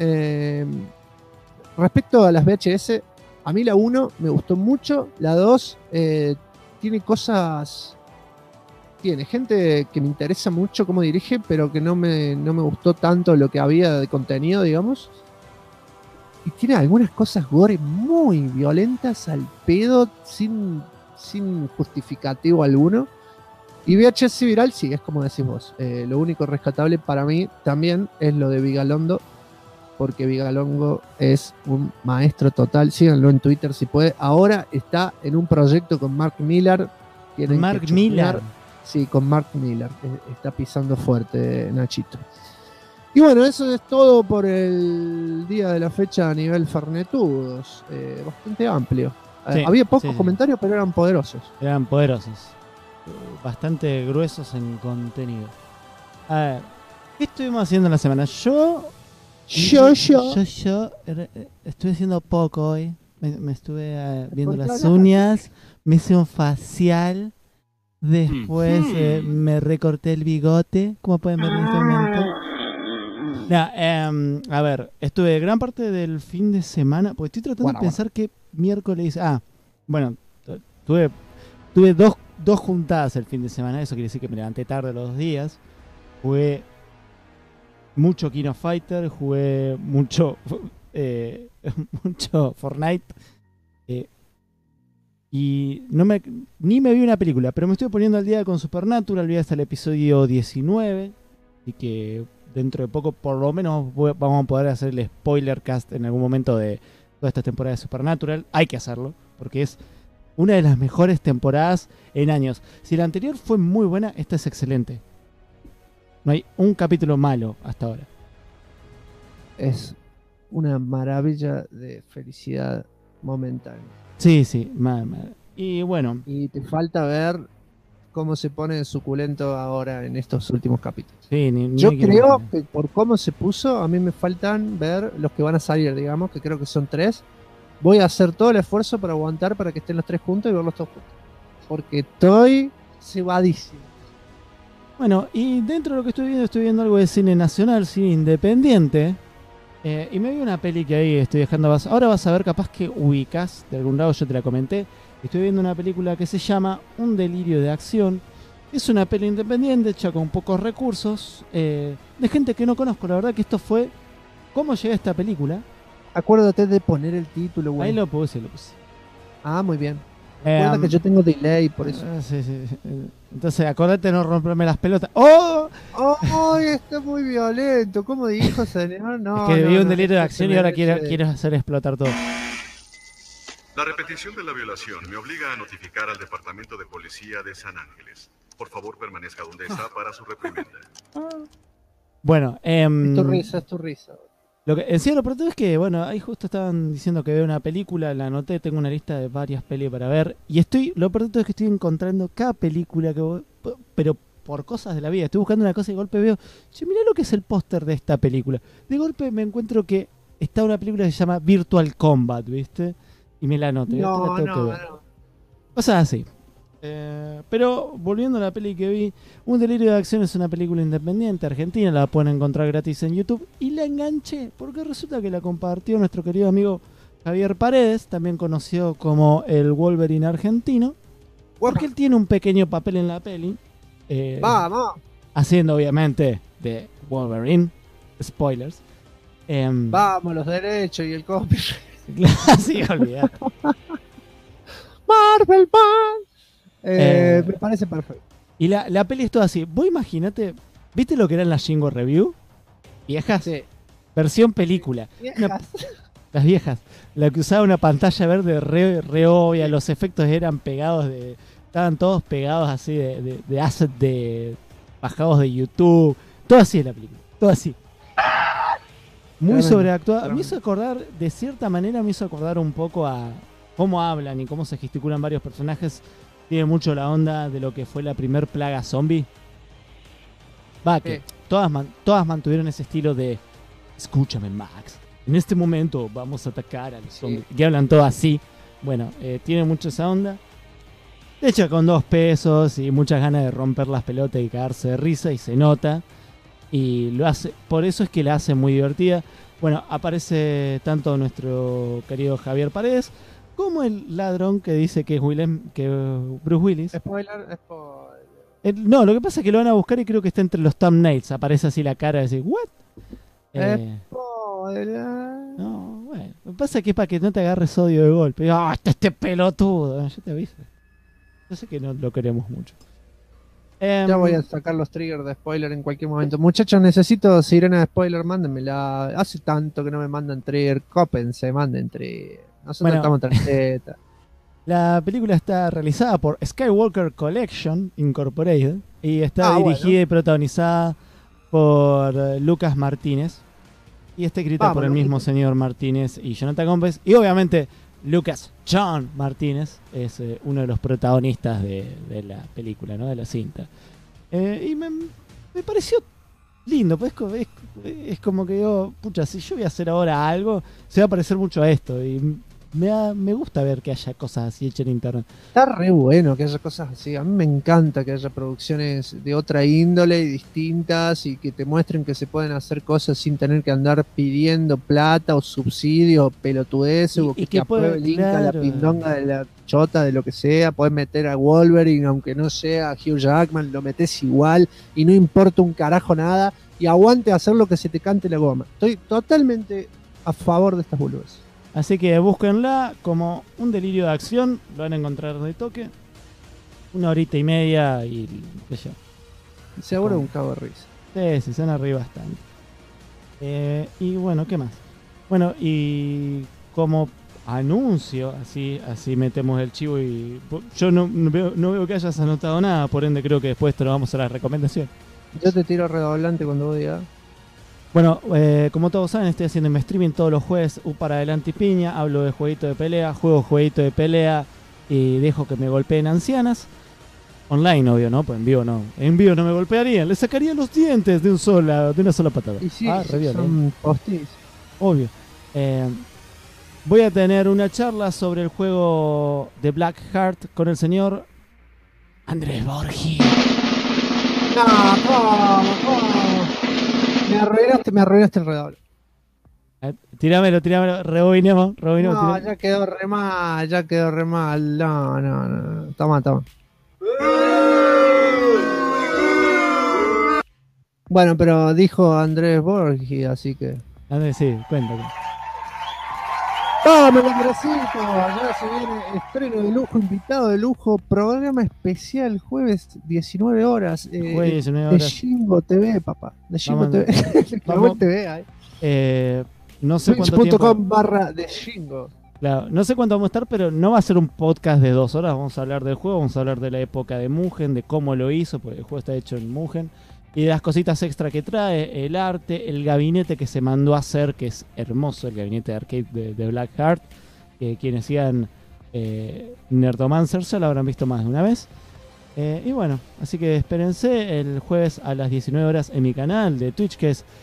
Respecto a las VHS, a mí la 1 me gustó mucho, la 2 tiene cosas, tiene gente que me interesa mucho cómo dirige, pero que no me gustó tanto lo que había de contenido, digamos. Y tiene algunas cosas gore muy violentas al pedo, sin justificativo alguno. Y VHS Viral, sí, es como decís vos. Lo único rescatable para mí también es lo de Vigalondo, porque Vigalondo es un maestro total. Síganlo en Twitter si puede. Ahora está en un proyecto con Mark Millar. Mark Millar. Sí, con Mark Millar. Está pisando fuerte, Nachito. Y bueno, eso es todo por el día de la fecha a nivel Fernetudos. Bastante amplio. Sí, había pocos comentarios, pero eran poderosos. Eran poderosos. Bastante gruesos en contenido. A ver, ¿qué estuvimos haciendo en la semana? Yo estuve haciendo poco hoy. Me estuve viendo las uñas. Me hice un facial. Después me recorté el bigote. Como pueden ver en este momento. A ver, estuve gran parte del fin de semana. Porque estoy tratando de pensar qué miércoles. Bueno, tuve dos juntadas el fin de semana. Eso quiere decir que me levanté tarde los 2 días. Jugué mucho King of Fighter, jugué mucho Fortnite, y ni me vi una película, pero me estoy poniendo al día con Supernatural. Vi hasta el episodio 19, y que dentro de poco por lo menos vamos a poder hacer el spoiler cast en algún momento de toda esta temporada de Supernatural. Hay que hacerlo, porque es una de las mejores temporadas en años. Si la anterior fue muy buena, esta es excelente. No hay un capítulo malo hasta ahora. Es una maravilla de felicidad momentánea. Sí. Y bueno. Y te falta ver cómo se pone suculento ahora en estos últimos capítulos. Sí, yo creo que por cómo se puso, a mí me faltan ver los que van a salir, digamos, que creo que son 3. Voy a hacer todo el esfuerzo para aguantar para que estén los 3 juntos y verlos todos juntos. Porque estoy cebadísimo. Bueno, y dentro de lo que estoy viendo algo de cine nacional, cine independiente. Y me vi una peli que ahí estoy dejando. Ahora vas a ver, capaz que ubicas de algún lado, yo te la comenté. Estoy viendo una película que se llama Un delirio de acción. Es una peli independiente, hecha con pocos recursos, de gente que no conozco. La verdad que esto fue cómo llegué a esta película. Acuérdate de poner el título, güey. Ahí lo puse. Ah, muy bien. Recuerda que yo tengo delay, por eso. Sí. Entonces, acordate de no romperme las pelotas. ¡Oh! ¡Oh! Está muy violento. ¿Cómo dijo, señor? No. Es que vi un delirio de acción y ahora quiero hacer explotar todo. La repetición de la violación me obliga a notificar al Departamento de Policía de San Ángeles. Por favor, permanezca donde está para su reprimenda. Bueno, es tu risa. Lo peor es que, bueno, ahí justo estaban diciendo que veo una película, la anoté, tengo una lista de varias pelis para ver, y lo peor es que estoy encontrando cada película pero por cosas de la vida. Estoy buscando una cosa y de golpe veo, che, mirá lo que es el póster de esta película. De golpe me encuentro que está una película que se llama Virtual Combat, ¿viste? Y me la anoté. No. Cosas así. Pero volviendo a la peli que vi, Un delirio de acción es una película independiente argentina, la pueden encontrar gratis en YouTube y la enganché porque resulta que la compartió nuestro querido amigo Javier Paredes, también conocido como el Wolverine argentino, porque él tiene un pequeño papel en la peli, ¡Vamos! haciendo obviamente de Wolverine, spoilers. Vamos, los derechos y el copyright. Sí, olvidate. Marvel Man. Me parece perfecto. Y la peli es toda así. Vos imaginate, ¿viste lo que eran las Shingo Review? Viejas. Sí. Versión película. Viejas. Las viejas. La que usaba una pantalla verde re obvia. Los efectos eran pegados de. Estaban todos pegados así de asset bajados de YouTube. Todo así en la película. Todo así. Muy sobreactuada. Me hizo acordar, de cierta manera, un poco a cómo hablan y cómo se gesticulan varios personajes. Tiene mucho la onda de lo que fue la primer plaga zombie. Que todas mantuvieron ese estilo de escúchame, Max. En este momento vamos a atacar al zombie. Que hablan todo así. Bueno, tiene mucho esa onda. De hecho, con 2 pesos y muchas ganas de romper las pelotas y cagarse de risa, y se nota. Y lo hace, por eso es que la hace muy divertida. Bueno, aparece tanto nuestro querido Javier Paredes como el ladrón que dice que es Bruce Willis. Spoiler. No, lo que pasa es que lo van a buscar y creo que está entre los thumbnails. Aparece así la cara de decir, ¿what? Spoiler. No, bueno. Lo que pasa es que es para que no te agarres odio de golpe. Este pelotudo. Yo te aviso. Yo sé que no lo queremos mucho. Ya voy a sacar los triggers de spoiler en cualquier momento. Muchachos, necesito sirena de spoiler, mándenmela. Hace tanto que no me mandan trigger. Cópense, manden trigger. Nosotros estamos tarjeta. La película está realizada por Skywalker Collection Incorporated y está dirigida y protagonizada por Lucas Martínez y está escrita por el mismo señor Martínez y Jonathan Gómez, y obviamente Lucas John Martínez es uno de los protagonistas de la película, ¿no? De la cinta. Y me pareció lindo, pues es como que digo, pucha, si yo voy a hacer ahora algo, se va a parecer mucho a esto, y me gusta ver que haya cosas así hechas en internet. Está re bueno que haya cosas así. A mí me encanta que haya producciones de otra índole y distintas y que te muestren que se pueden hacer cosas sin tener que andar pidiendo plata o subsidio o pelotudez o que apruebe el Inca, la pindonga de la chota, de lo que sea. Podés meter a Wolverine, aunque no sea Hugh Jackman, lo metés igual y no importa un carajo nada, y aguante hacer lo que se te cante la goma. Estoy totalmente a favor de estas boludas. Así que búsquenla como Un delirio de acción, lo van a encontrar de toque. 1 horita y media y qué sé yo. Seguro un cago de risa. Sí, se van a reír bastante. Y bueno, ¿qué más? Bueno, y como anuncio, así metemos el chivo, y yo no veo que hayas anotado nada, por ende creo que después te lo vamos a la recomendación. Yo te tiro redoblante cuando vos digas. Bueno, como todos saben, estoy haciendo mi streaming todos los jueves para adelante y piña. Hablo de jueguito de pelea, juego jueguito de pelea y dejo que me golpeen ancianas. Online, obvio, ¿no? Pues en vivo no. En vivo no me golpearían, le sacarían los dientes de una sola patada. Y sí, son postis. Obvio. Voy a tener una charla sobre el juego de Black Heart con el señor Andrés Borgi. No, ¿cómo? Me arruinaste el redoble. Tíramelo, rebobinemos. No, ya quedó re mal. No. Toma. Bueno, pero dijo Andrés Borgi, así que... Andrés, sí, cuéntame. ¡Vamos, Andresito! Ya se viene estreno de lujo, invitado de lujo, programa especial jueves 19 horas. Jueves 19 horas. De Shingo TV, papá. De Shingo TV. Vamos. TV ahí. No sé cuánto tiempo. Twitch.com/de Shingo. Claro, no sé cuánto vamos a estar, pero no va a ser un podcast de 2 horas. Vamos a hablar del juego, vamos a hablar de la época de Mugen, de cómo lo hizo, porque el juego está hecho en Mugen, y de las cositas extra que trae, el arte, el gabinete que se mandó a hacer, que es hermoso, el gabinete de arcade de Black Heart, que quienes sigan Nerdomancer ya lo habrán visto más de una vez. Y bueno, así que espérense el jueves a las 19 horas en mi canal de Twitch, que es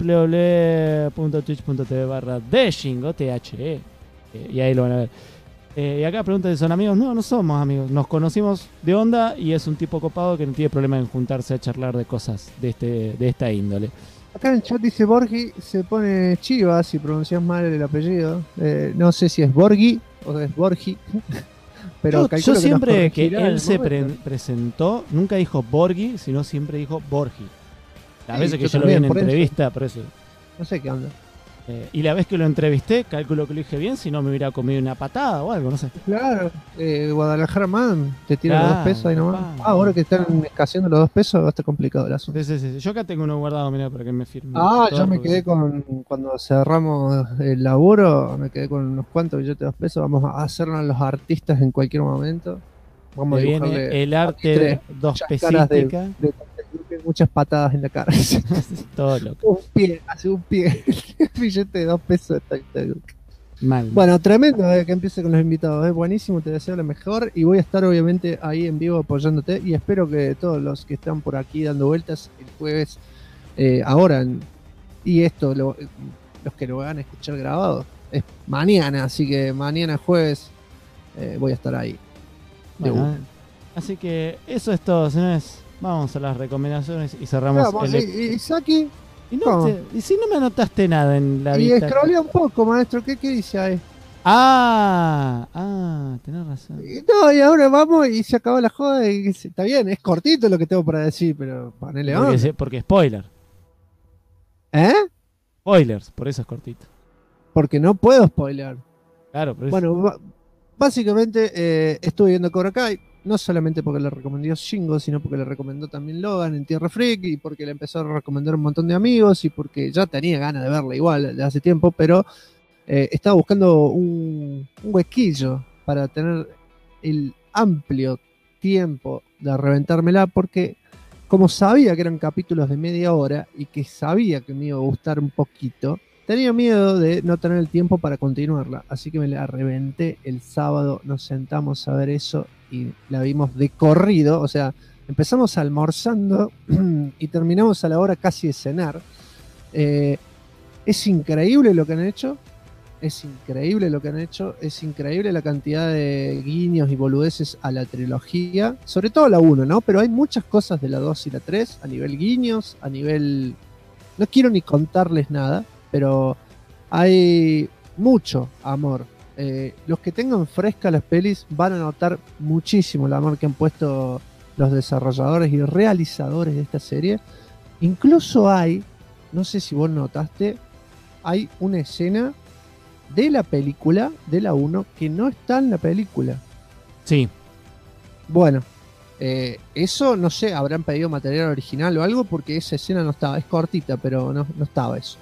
www.twitch.tv/deshingo, THE, y ahí lo van a ver. Y acá pregunta si son amigos. No, no somos amigos. Nos conocimos de onda y es un tipo copado que no tiene problema en juntarse a charlar de cosas de esta índole. Acá en el chat dice Borgi, se pone Chiva si pronuncias mal el apellido. No sé si es Borgi o es Borgi. Pero yo siempre que él se presentó, nunca dijo Borgi, sino siempre dijo Borgi. Las veces que yo lo vi en entrevista, por eso. No sé qué onda. Y la vez que lo entrevisté, calculo que lo dije bien, si no me hubiera comido una patada o algo, no sé. Claro, Guadalajara Man, te tira los 2 pesos ahí nomás. Ahora que están escaseando los 2 pesos, va a estar complicado el asunto. Sí. Yo acá tengo uno guardado, mira, para que me firme. Yo me quedé cuando cerramos el laburo, me quedé con unos cuantos billetes de 2 pesos. Vamos a hacernos los artistas en cualquier momento. Vamos a dibujarle el arte de 2 pesitos. Muchas patadas en la cara. Todo loco. Hace un pie. Billete de 2 pesos. Mal. Bueno, tremendo que empiece con los invitados. Es buenísimo, te deseo lo mejor. Y voy a estar obviamente ahí en vivo apoyándote. Y espero que todos los que están por aquí dando vueltas el jueves, ahora, y esto, los que lo van a escuchar grabado, es mañana. Así que mañana jueves voy a estar ahí. Bueno, así que eso es todo, señores. Vamos a las recomendaciones y cerramos. ¿Y Saki? ¿Y si no me anotaste nada en la vista? Y scrollea un poco, maestro. ¿Qué dice ahí? Tenés razón. No, y ahora vamos y se acabó la joda. Y está bien, es cortito lo que tengo para decir, pero ponele porque spoiler. Spoilers, por eso es cortito. Porque no puedo spoiler. Claro, pero bueno, básicamente estuve viendo Cobra Kai. No solamente porque le recomendó Shingo, sino porque le recomendó también Logan en Tierra Freak, y porque le empezó a recomendar un montón de amigos, y porque ya tenía ganas de verla igual de hace tiempo, pero estaba buscando un huequillo para tener el amplio tiempo de reventármela, porque como sabía que eran capítulos de media hora y que sabía que me iba a gustar un poquito, tenía miedo de no tener el tiempo para continuarla, así que me la reventé el sábado, nos sentamos a ver eso y la vimos de corrido, o sea, empezamos almorzando y terminamos a la hora casi de cenar. Es increíble lo que han hecho, es increíble la cantidad de guiños y boludeces a la trilogía, sobre todo la 1, ¿no? Pero hay muchas cosas de la 2 y la 3, a nivel guiños, a nivel... No quiero ni contarles nada, pero hay mucho amor. Los que tengan fresca las pelis van a notar muchísimo el amor que han puesto los desarrolladores y realizadores de esta serie. Incluso hay, no sé si vos notaste, hay una escena de la película, de la 1, que no está en la película. Sí. Bueno, eso no sé, habrán pedido material original o algo, porque esa escena no estaba, es cortita, pero no estaba eso.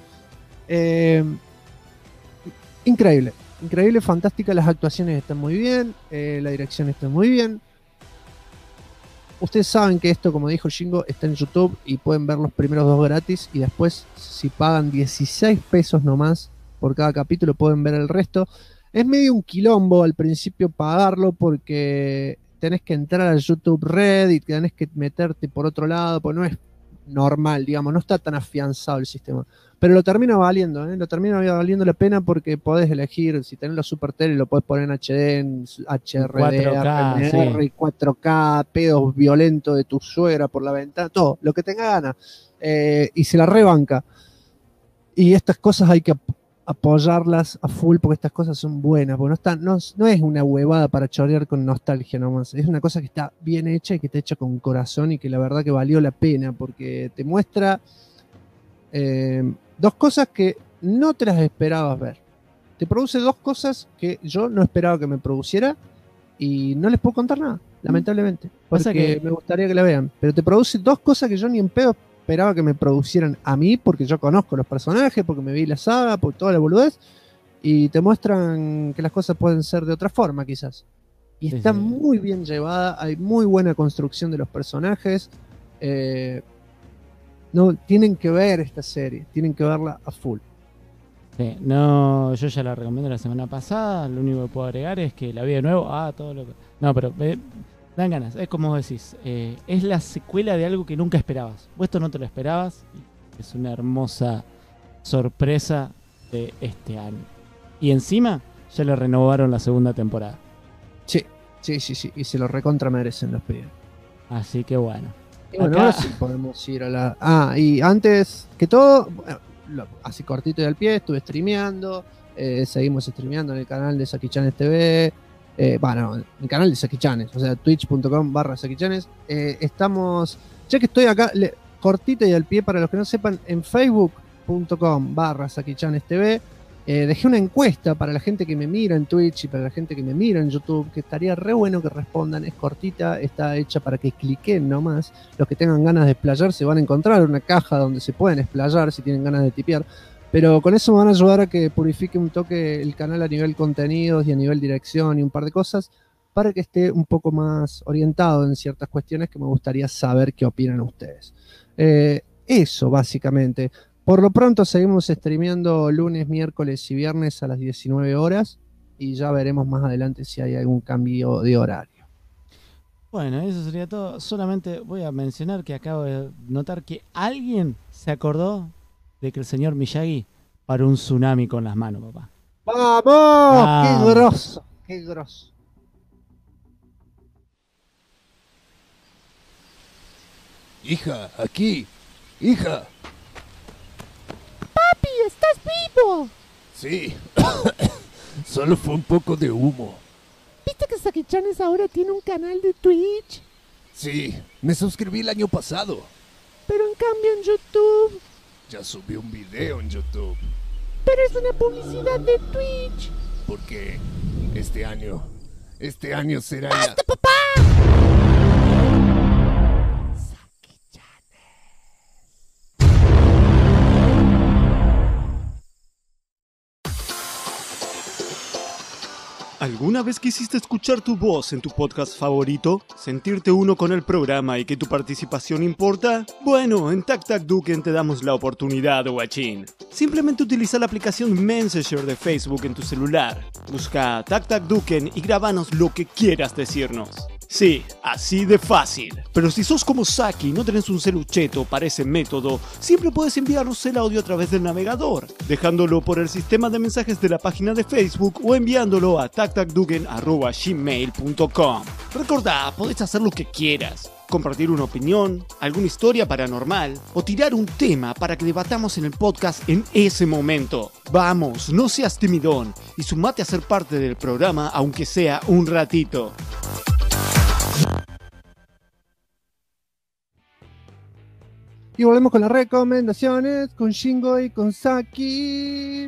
Increíble, fantástica, las actuaciones están muy bien, la dirección está muy bien. Ustedes saben que esto, como dijo Shingo, está en YouTube y pueden ver los primeros 2 gratis, y después, si pagan 16 pesos nomás por cada capítulo, pueden ver el resto. Es medio un quilombo al principio pagarlo, porque tenés que entrar al YouTube Red y tenés que meterte por otro lado, porque no es normal, digamos, no está tan afianzado el sistema. Pero lo termina valiendo, lo termina valiendo la pena, porque podés elegir, si tenés la Super Tele, lo podés poner en HD, en HRD, 4K, RMR, 4K, pedos violentos de tu suegra por la ventana, todo, lo que tenga ganas. Y se la rebanca. Y estas cosas hay que apoyarlas a full, porque estas cosas son buenas, porque no es una huevada para chorear con nostalgia nomás, es una cosa que está bien hecha y que está hecha con corazón, y que la verdad que valió la pena, porque te muestra 2 cosas que no te las esperabas ver. Te produce 2 cosas que yo no esperaba que me produciera, y no les puedo contar nada, lamentablemente, porque me gustaría que la vean, pero te produce 2 cosas que yo ni en pedo esperaba que me producieran a mí, porque yo conozco los personajes, porque me vi la saga, por toda la boludez, y te muestran que las cosas pueden ser de otra forma, quizás. Y está muy bien llevada, hay muy buena construcción de los personajes. No, tienen que ver esta serie, tienen que verla a full. Sí, no, yo ya la recomendé la semana pasada, lo único que puedo agregar es que la vi de nuevo, todo lo que... No, pero... dan ganas, es como vos decís, es la secuela de algo que nunca esperabas. Vos esto no te lo esperabas, es una hermosa sorpresa de este año. Y encima ya le renovaron la segunda temporada. Sí. Y se lo recontra merecen los pibes. Así que bueno. Y bueno, ahora sí podemos ir a la... y antes que todo, bueno, así cortito y al pie, estuve streameando. Seguimos streameando en el canal de Sakichanes TV. En el canal de Sakichanes, o sea, twitch.com/Sakichanes. Estamos, ya que estoy acá, cortito y al pie, para los que no sepan, en facebook.com/Sakichanes TV. Dejé una encuesta para la gente que me mira en Twitch y para la gente que me mira en YouTube, que estaría re bueno que respondan. Es cortita, está hecha para que cliquen nomás. Los que tengan ganas de explayarse van a encontrar una caja donde se pueden explayar si tienen ganas de tipear. Pero con eso me van a ayudar a que purifique un toque el canal a nivel contenidos y a nivel dirección y un par de cosas, para que esté un poco más orientado en ciertas cuestiones que me gustaría saber qué opinan ustedes. Eso, básicamente. Por lo pronto seguimos streameando lunes, miércoles y viernes a las 19 horas y ya veremos más adelante si hay algún cambio de horario. Bueno, eso sería todo. Solamente voy a mencionar que acabo de notar que alguien se acordó de que el señor Miyagi paró un tsunami con las manos, papá. ¡Vamos! ¡Qué grosso! ¡Qué grosso! Hija, aquí. Hija. ¡Papi, estás vivo! Sí. Solo fue un poco de humo. ¿Viste que Sakichanes ahora tiene un canal de Twitch? Sí, me suscribí el año pasado. Pero en cambio en YouTube... Ya subí un video en YouTube. Pero es una publicidad de Twitch. Porque este año será ¡Basta, papá! ¿Alguna vez quisiste escuchar tu voz en tu podcast favorito? ¿Sentirte uno con el programa y que tu participación importa? Bueno, en TacTacDuken te damos la oportunidad, guachín. Simplemente utiliza la aplicación Messenger de Facebook en tu celular. Busca TacTacDuken y grábanos lo que quieras decirnos. Sí, así de fácil. Pero si sos como Saki y no tenés un celucheto para ese método, siempre puedes enviarnos el audio a través del navegador, dejándolo por el sistema de mensajes de la página de Facebook o enviándolo a tactacduken@gmail.com. Recordá, podés hacer lo que quieras. Compartir una opinión, alguna historia paranormal o tirar un tema para que debatamos en el podcast en ese momento. Vamos, no seas timidón y sumate a ser parte del programa aunque sea un ratito. Y volvemos con las recomendaciones, con Shingo y con Saki.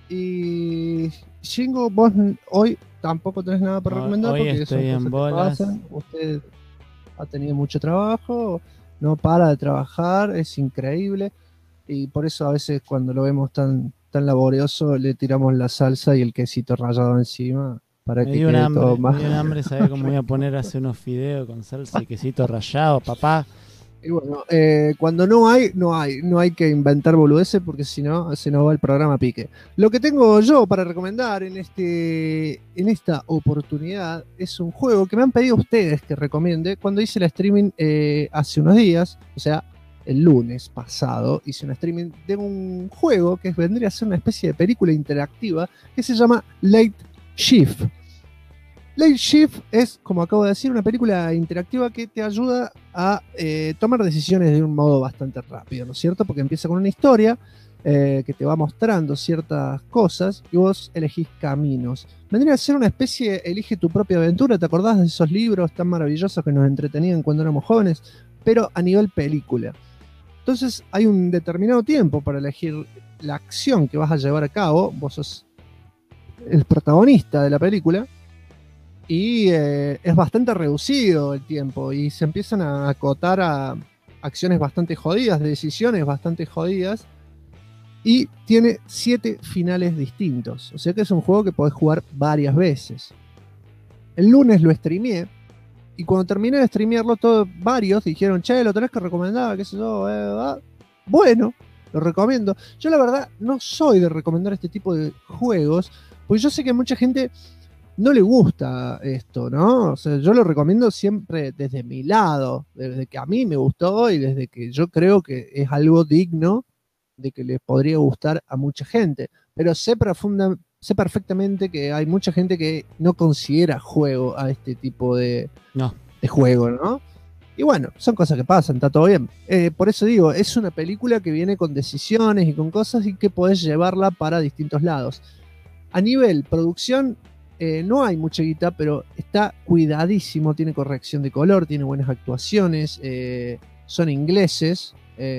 Y Shingo, vos hoy tampoco tenés nada para recomendar hoy porque estoy en bolas. Usted ha tenido mucho trabajo, no para de trabajar, es increíble. Y por eso a veces cuando lo vemos tan laborioso le tiramos la salsa y el quesito rallado encima. Para que quede todo más. Me dio un hambre, ¿sabés cómo voy a poner a hacer unos fideos con salsa y quesito rallado, papá? Y bueno, cuando no hay que inventar boludeces porque si no se nos va el programa a pique. Lo que tengo yo para recomendar en esta oportunidad es un juego que me han pedido ustedes que recomiende. Cuando hice la streaming hace unos días, o sea, el lunes pasado, hice una streaming de un juego que vendría a ser una especie de película interactiva que se llama Late Shift. Late Shift es, como acabo de decir, una película interactiva que te ayuda a tomar decisiones de un modo bastante rápido, ¿no es cierto? Porque empieza con una historia que te va mostrando ciertas cosas y vos elegís caminos. Vendría a ser una especie de elige tu propia aventura, ¿te acordás de esos libros tan maravillosos que nos entretenían cuando éramos jóvenes? Pero a nivel película. Entonces hay un determinado tiempo para elegir la acción que vas a llevar a cabo, vos sos el protagonista de la película. Y es bastante reducido el tiempo y se empiezan a acotar a acciones bastante jodidas, decisiones bastante jodidas. Y tiene 7 finales distintos. O sea que es un juego que podés jugar varias veces. El lunes lo streameé. Y cuando terminé de streamearlo, varios dijeron, che, lo tenés que recomendar, qué sé yo. Bueno, lo recomiendo. Yo la verdad no soy de recomendar este tipo de juegos. Porque yo sé que a mucha gente no le gusta esto, ¿no? O sea, yo lo recomiendo siempre desde mi lado, desde que a mí me gustó y desde que yo creo que es algo digno de que le podría gustar a mucha gente. Pero sé sé perfectamente que hay mucha gente que no considera juego a este tipo de juego, ¿no? Y bueno, son cosas que pasan, está todo bien. Por eso digo, es una película que viene con decisiones y con cosas y que podés llevarla para distintos lados. A nivel producción, no hay mucha guita, pero está cuidadísimo, tiene corrección de color, tiene buenas actuaciones, son ingleses,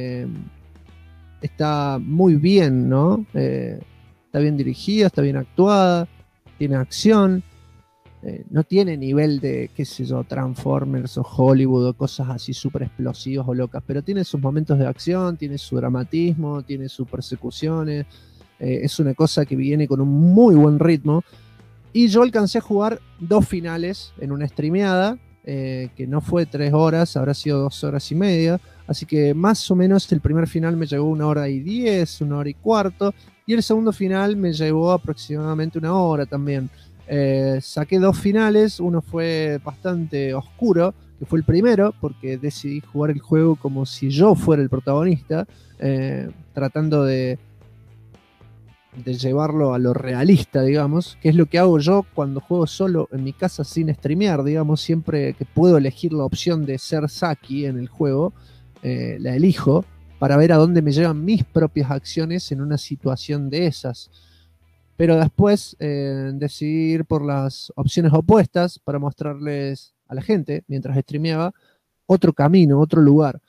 está muy bien, ¿no? Está bien dirigida, está bien actuada, tiene acción. No tiene nivel de, qué sé yo, Transformers o Hollywood o cosas así súper explosivas o locas, pero tiene sus momentos de acción, tiene su dramatismo, tiene sus persecuciones, es una cosa que viene con un muy buen ritmo. Y yo alcancé a jugar 2 finales en una streameada, que no fue 3 horas, habrá sido 2 horas y media, así que más o menos el primer final me llevó 1 hora y 10, 1 hora y cuarto, y el segundo final me llevó aproximadamente 1 hora también. Saqué 2 finales, uno fue bastante oscuro, que fue el primero, porque decidí jugar el juego como si yo fuera el protagonista, tratando de llevarlo a lo realista, digamos, que es lo que hago yo cuando juego solo en mi casa sin streamear, digamos, siempre que puedo elegir la opción de ser Saki en el juego, la elijo para ver a dónde me llevan mis propias acciones en una situación de esas. Pero después decidí ir por las opciones opuestas para mostrarles a la gente, mientras streameaba, otro camino, otro lugar.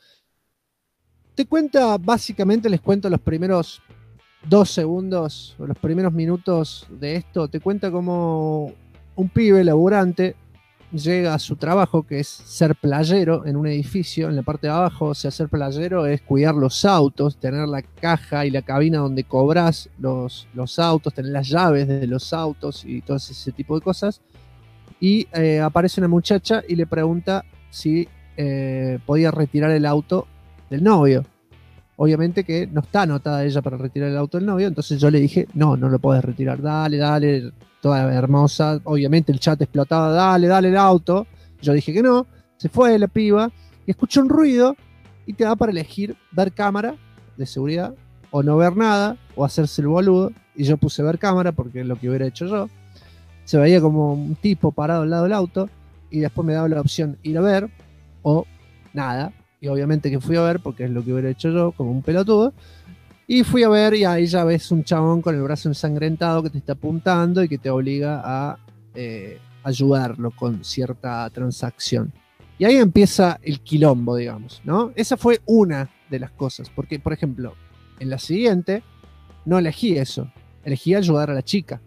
Te cuenta, básicamente les cuento los primeros 2 segundos, o los primeros minutos de esto, te cuenta como un pibe laburante llega a su trabajo, que es ser playero en un edificio, en la parte de abajo. O sea, ser playero es cuidar los autos, tener la caja y la cabina donde cobras los autos, tener las llaves de los autos y todo ese tipo de cosas. Y aparece una muchacha y le pregunta si podía retirar el auto del novio. Obviamente que no está anotada ella para retirar el auto del novio, entonces yo le dije, no lo puedes retirar, dale, toda hermosa. Obviamente el chat explotaba, dale el auto. Yo dije que no, se fue la piba y escucha un ruido y te da para elegir ver cámara de seguridad o no ver nada o hacerse el boludo. Y yo puse ver cámara porque es lo que hubiera hecho yo. Se veía como un tipo parado al lado del auto y después me daba la opción ir a ver o nada. Y obviamente que fui a ver porque es lo que hubiera hecho yo, como un pelotudo. Y fui a ver y ahí ya ves un chabón con el brazo ensangrentado que te está apuntando y que te obliga a ayudarlo con cierta transacción. Y ahí empieza el quilombo, digamos, ¿no? Esa fue una de las cosas. Porque, por ejemplo, en la siguiente no elegí eso. Elegí ayudar a la chica.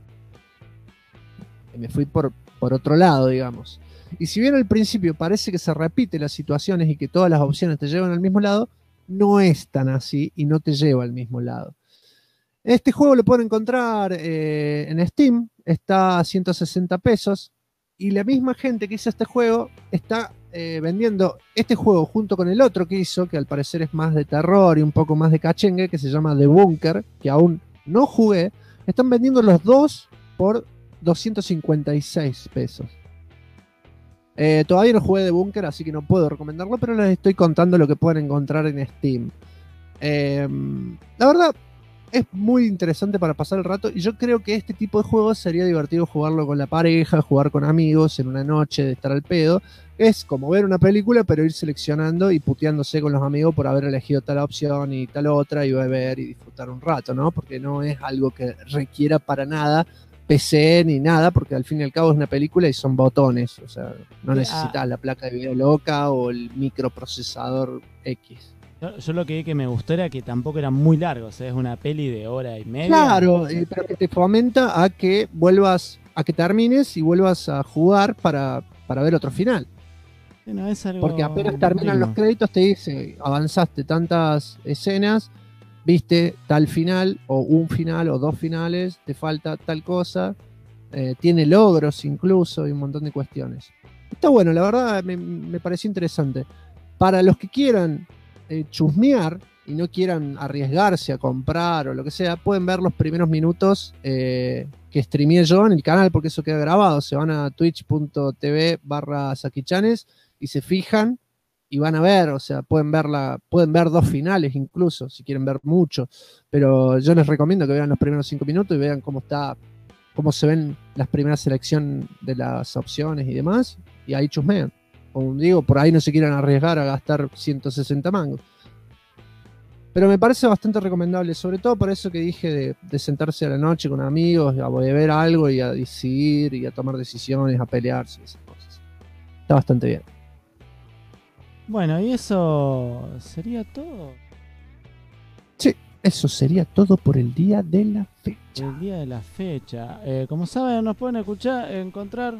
Y me fui por otro lado, digamos. Y si bien al principio parece que se repiten las situaciones y que todas las opciones te llevan al mismo lado, no es tan así y no te lleva al mismo lado. Este juego lo pueden encontrar en Steam, está a 160 pesos y la misma gente que hizo este juego está vendiendo este juego junto con el otro que hizo, que al parecer es más de terror y un poco más de cachengue, que se llama The Bunker, que aún no jugué. Están vendiendo los dos por 256 pesos. Todavía no jugué de Bunker, así que no puedo recomendarlo, pero les estoy contando lo que pueden encontrar en Steam. La verdad, es muy interesante para pasar el rato y yo creo que este tipo de juegos sería divertido jugarlo con la pareja, jugar con amigos en una noche de estar al pedo. Es como ver una película, pero ir seleccionando y puteándose con los amigos por haber elegido tal opción y tal otra, y beber y disfrutar un rato, ¿no? Porque no es algo que requiera para nada PC ni nada, porque al fin y al cabo es una película y son botones, o sea, no necesitas la placa de video loca o el microprocesador X. Yo lo que vi que me gustó era que tampoco era muy largo, o sea, es una peli de hora y media. Claro, pero que te fomenta a que vuelvas, a que termines y vuelvas a jugar para ver otro final. No, es algo porque apenas terminan los créditos te dice, avanzaste tantas escenas, viste tal final, o un final, o 2 finales, te falta tal cosa, tiene logros incluso y un montón de cuestiones. Está bueno, la verdad me pareció interesante. Para los que quieran chusmear y no quieran arriesgarse a comprar o lo que sea, pueden ver los primeros minutos que streameé yo en el canal, porque eso queda grabado. Se van a twitch.tv/sakichanes y se fijan y van a ver, o sea, pueden ver 2 finales incluso, si quieren ver mucho, pero yo les recomiendo que vean los primeros 5 minutos y vean cómo está cómo se ven las primeras selecciones de las opciones y demás, y ahí chusmean. Como digo, por ahí no se quieran arriesgar a gastar 160 mangos. Pero me parece bastante recomendable, sobre todo por eso que dije de sentarse a la noche con amigos, a ver algo y a decidir y a tomar decisiones, a pelearse y esas cosas. Está bastante bien. Bueno, y eso sería todo. Sí, eso sería todo por el día de la fecha. El día de la fecha. Como saben, nos pueden encontrar.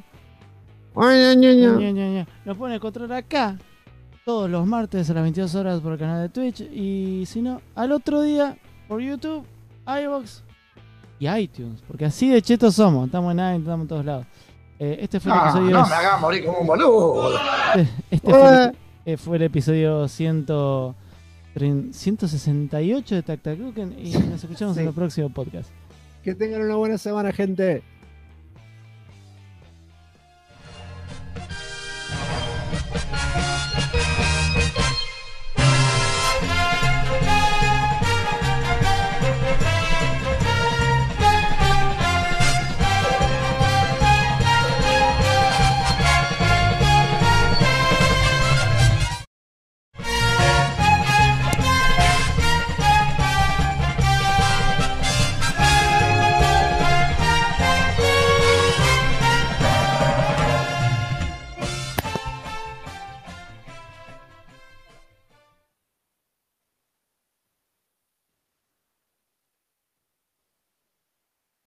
Nos pueden encontrar acá todos los martes a las 22 horas por el canal de Twitch. Y si no, al otro día por YouTube, iVoox y iTunes. Porque así de chetos somos. Estamos en iTunes, estamos en todos lados. Este fue el episodio. No me hagas morir como un boludo. Fue el episodio 168 de Tac Tac Duken. Y nos escuchamos en el próximo podcast. Que tengan una buena semana, gente.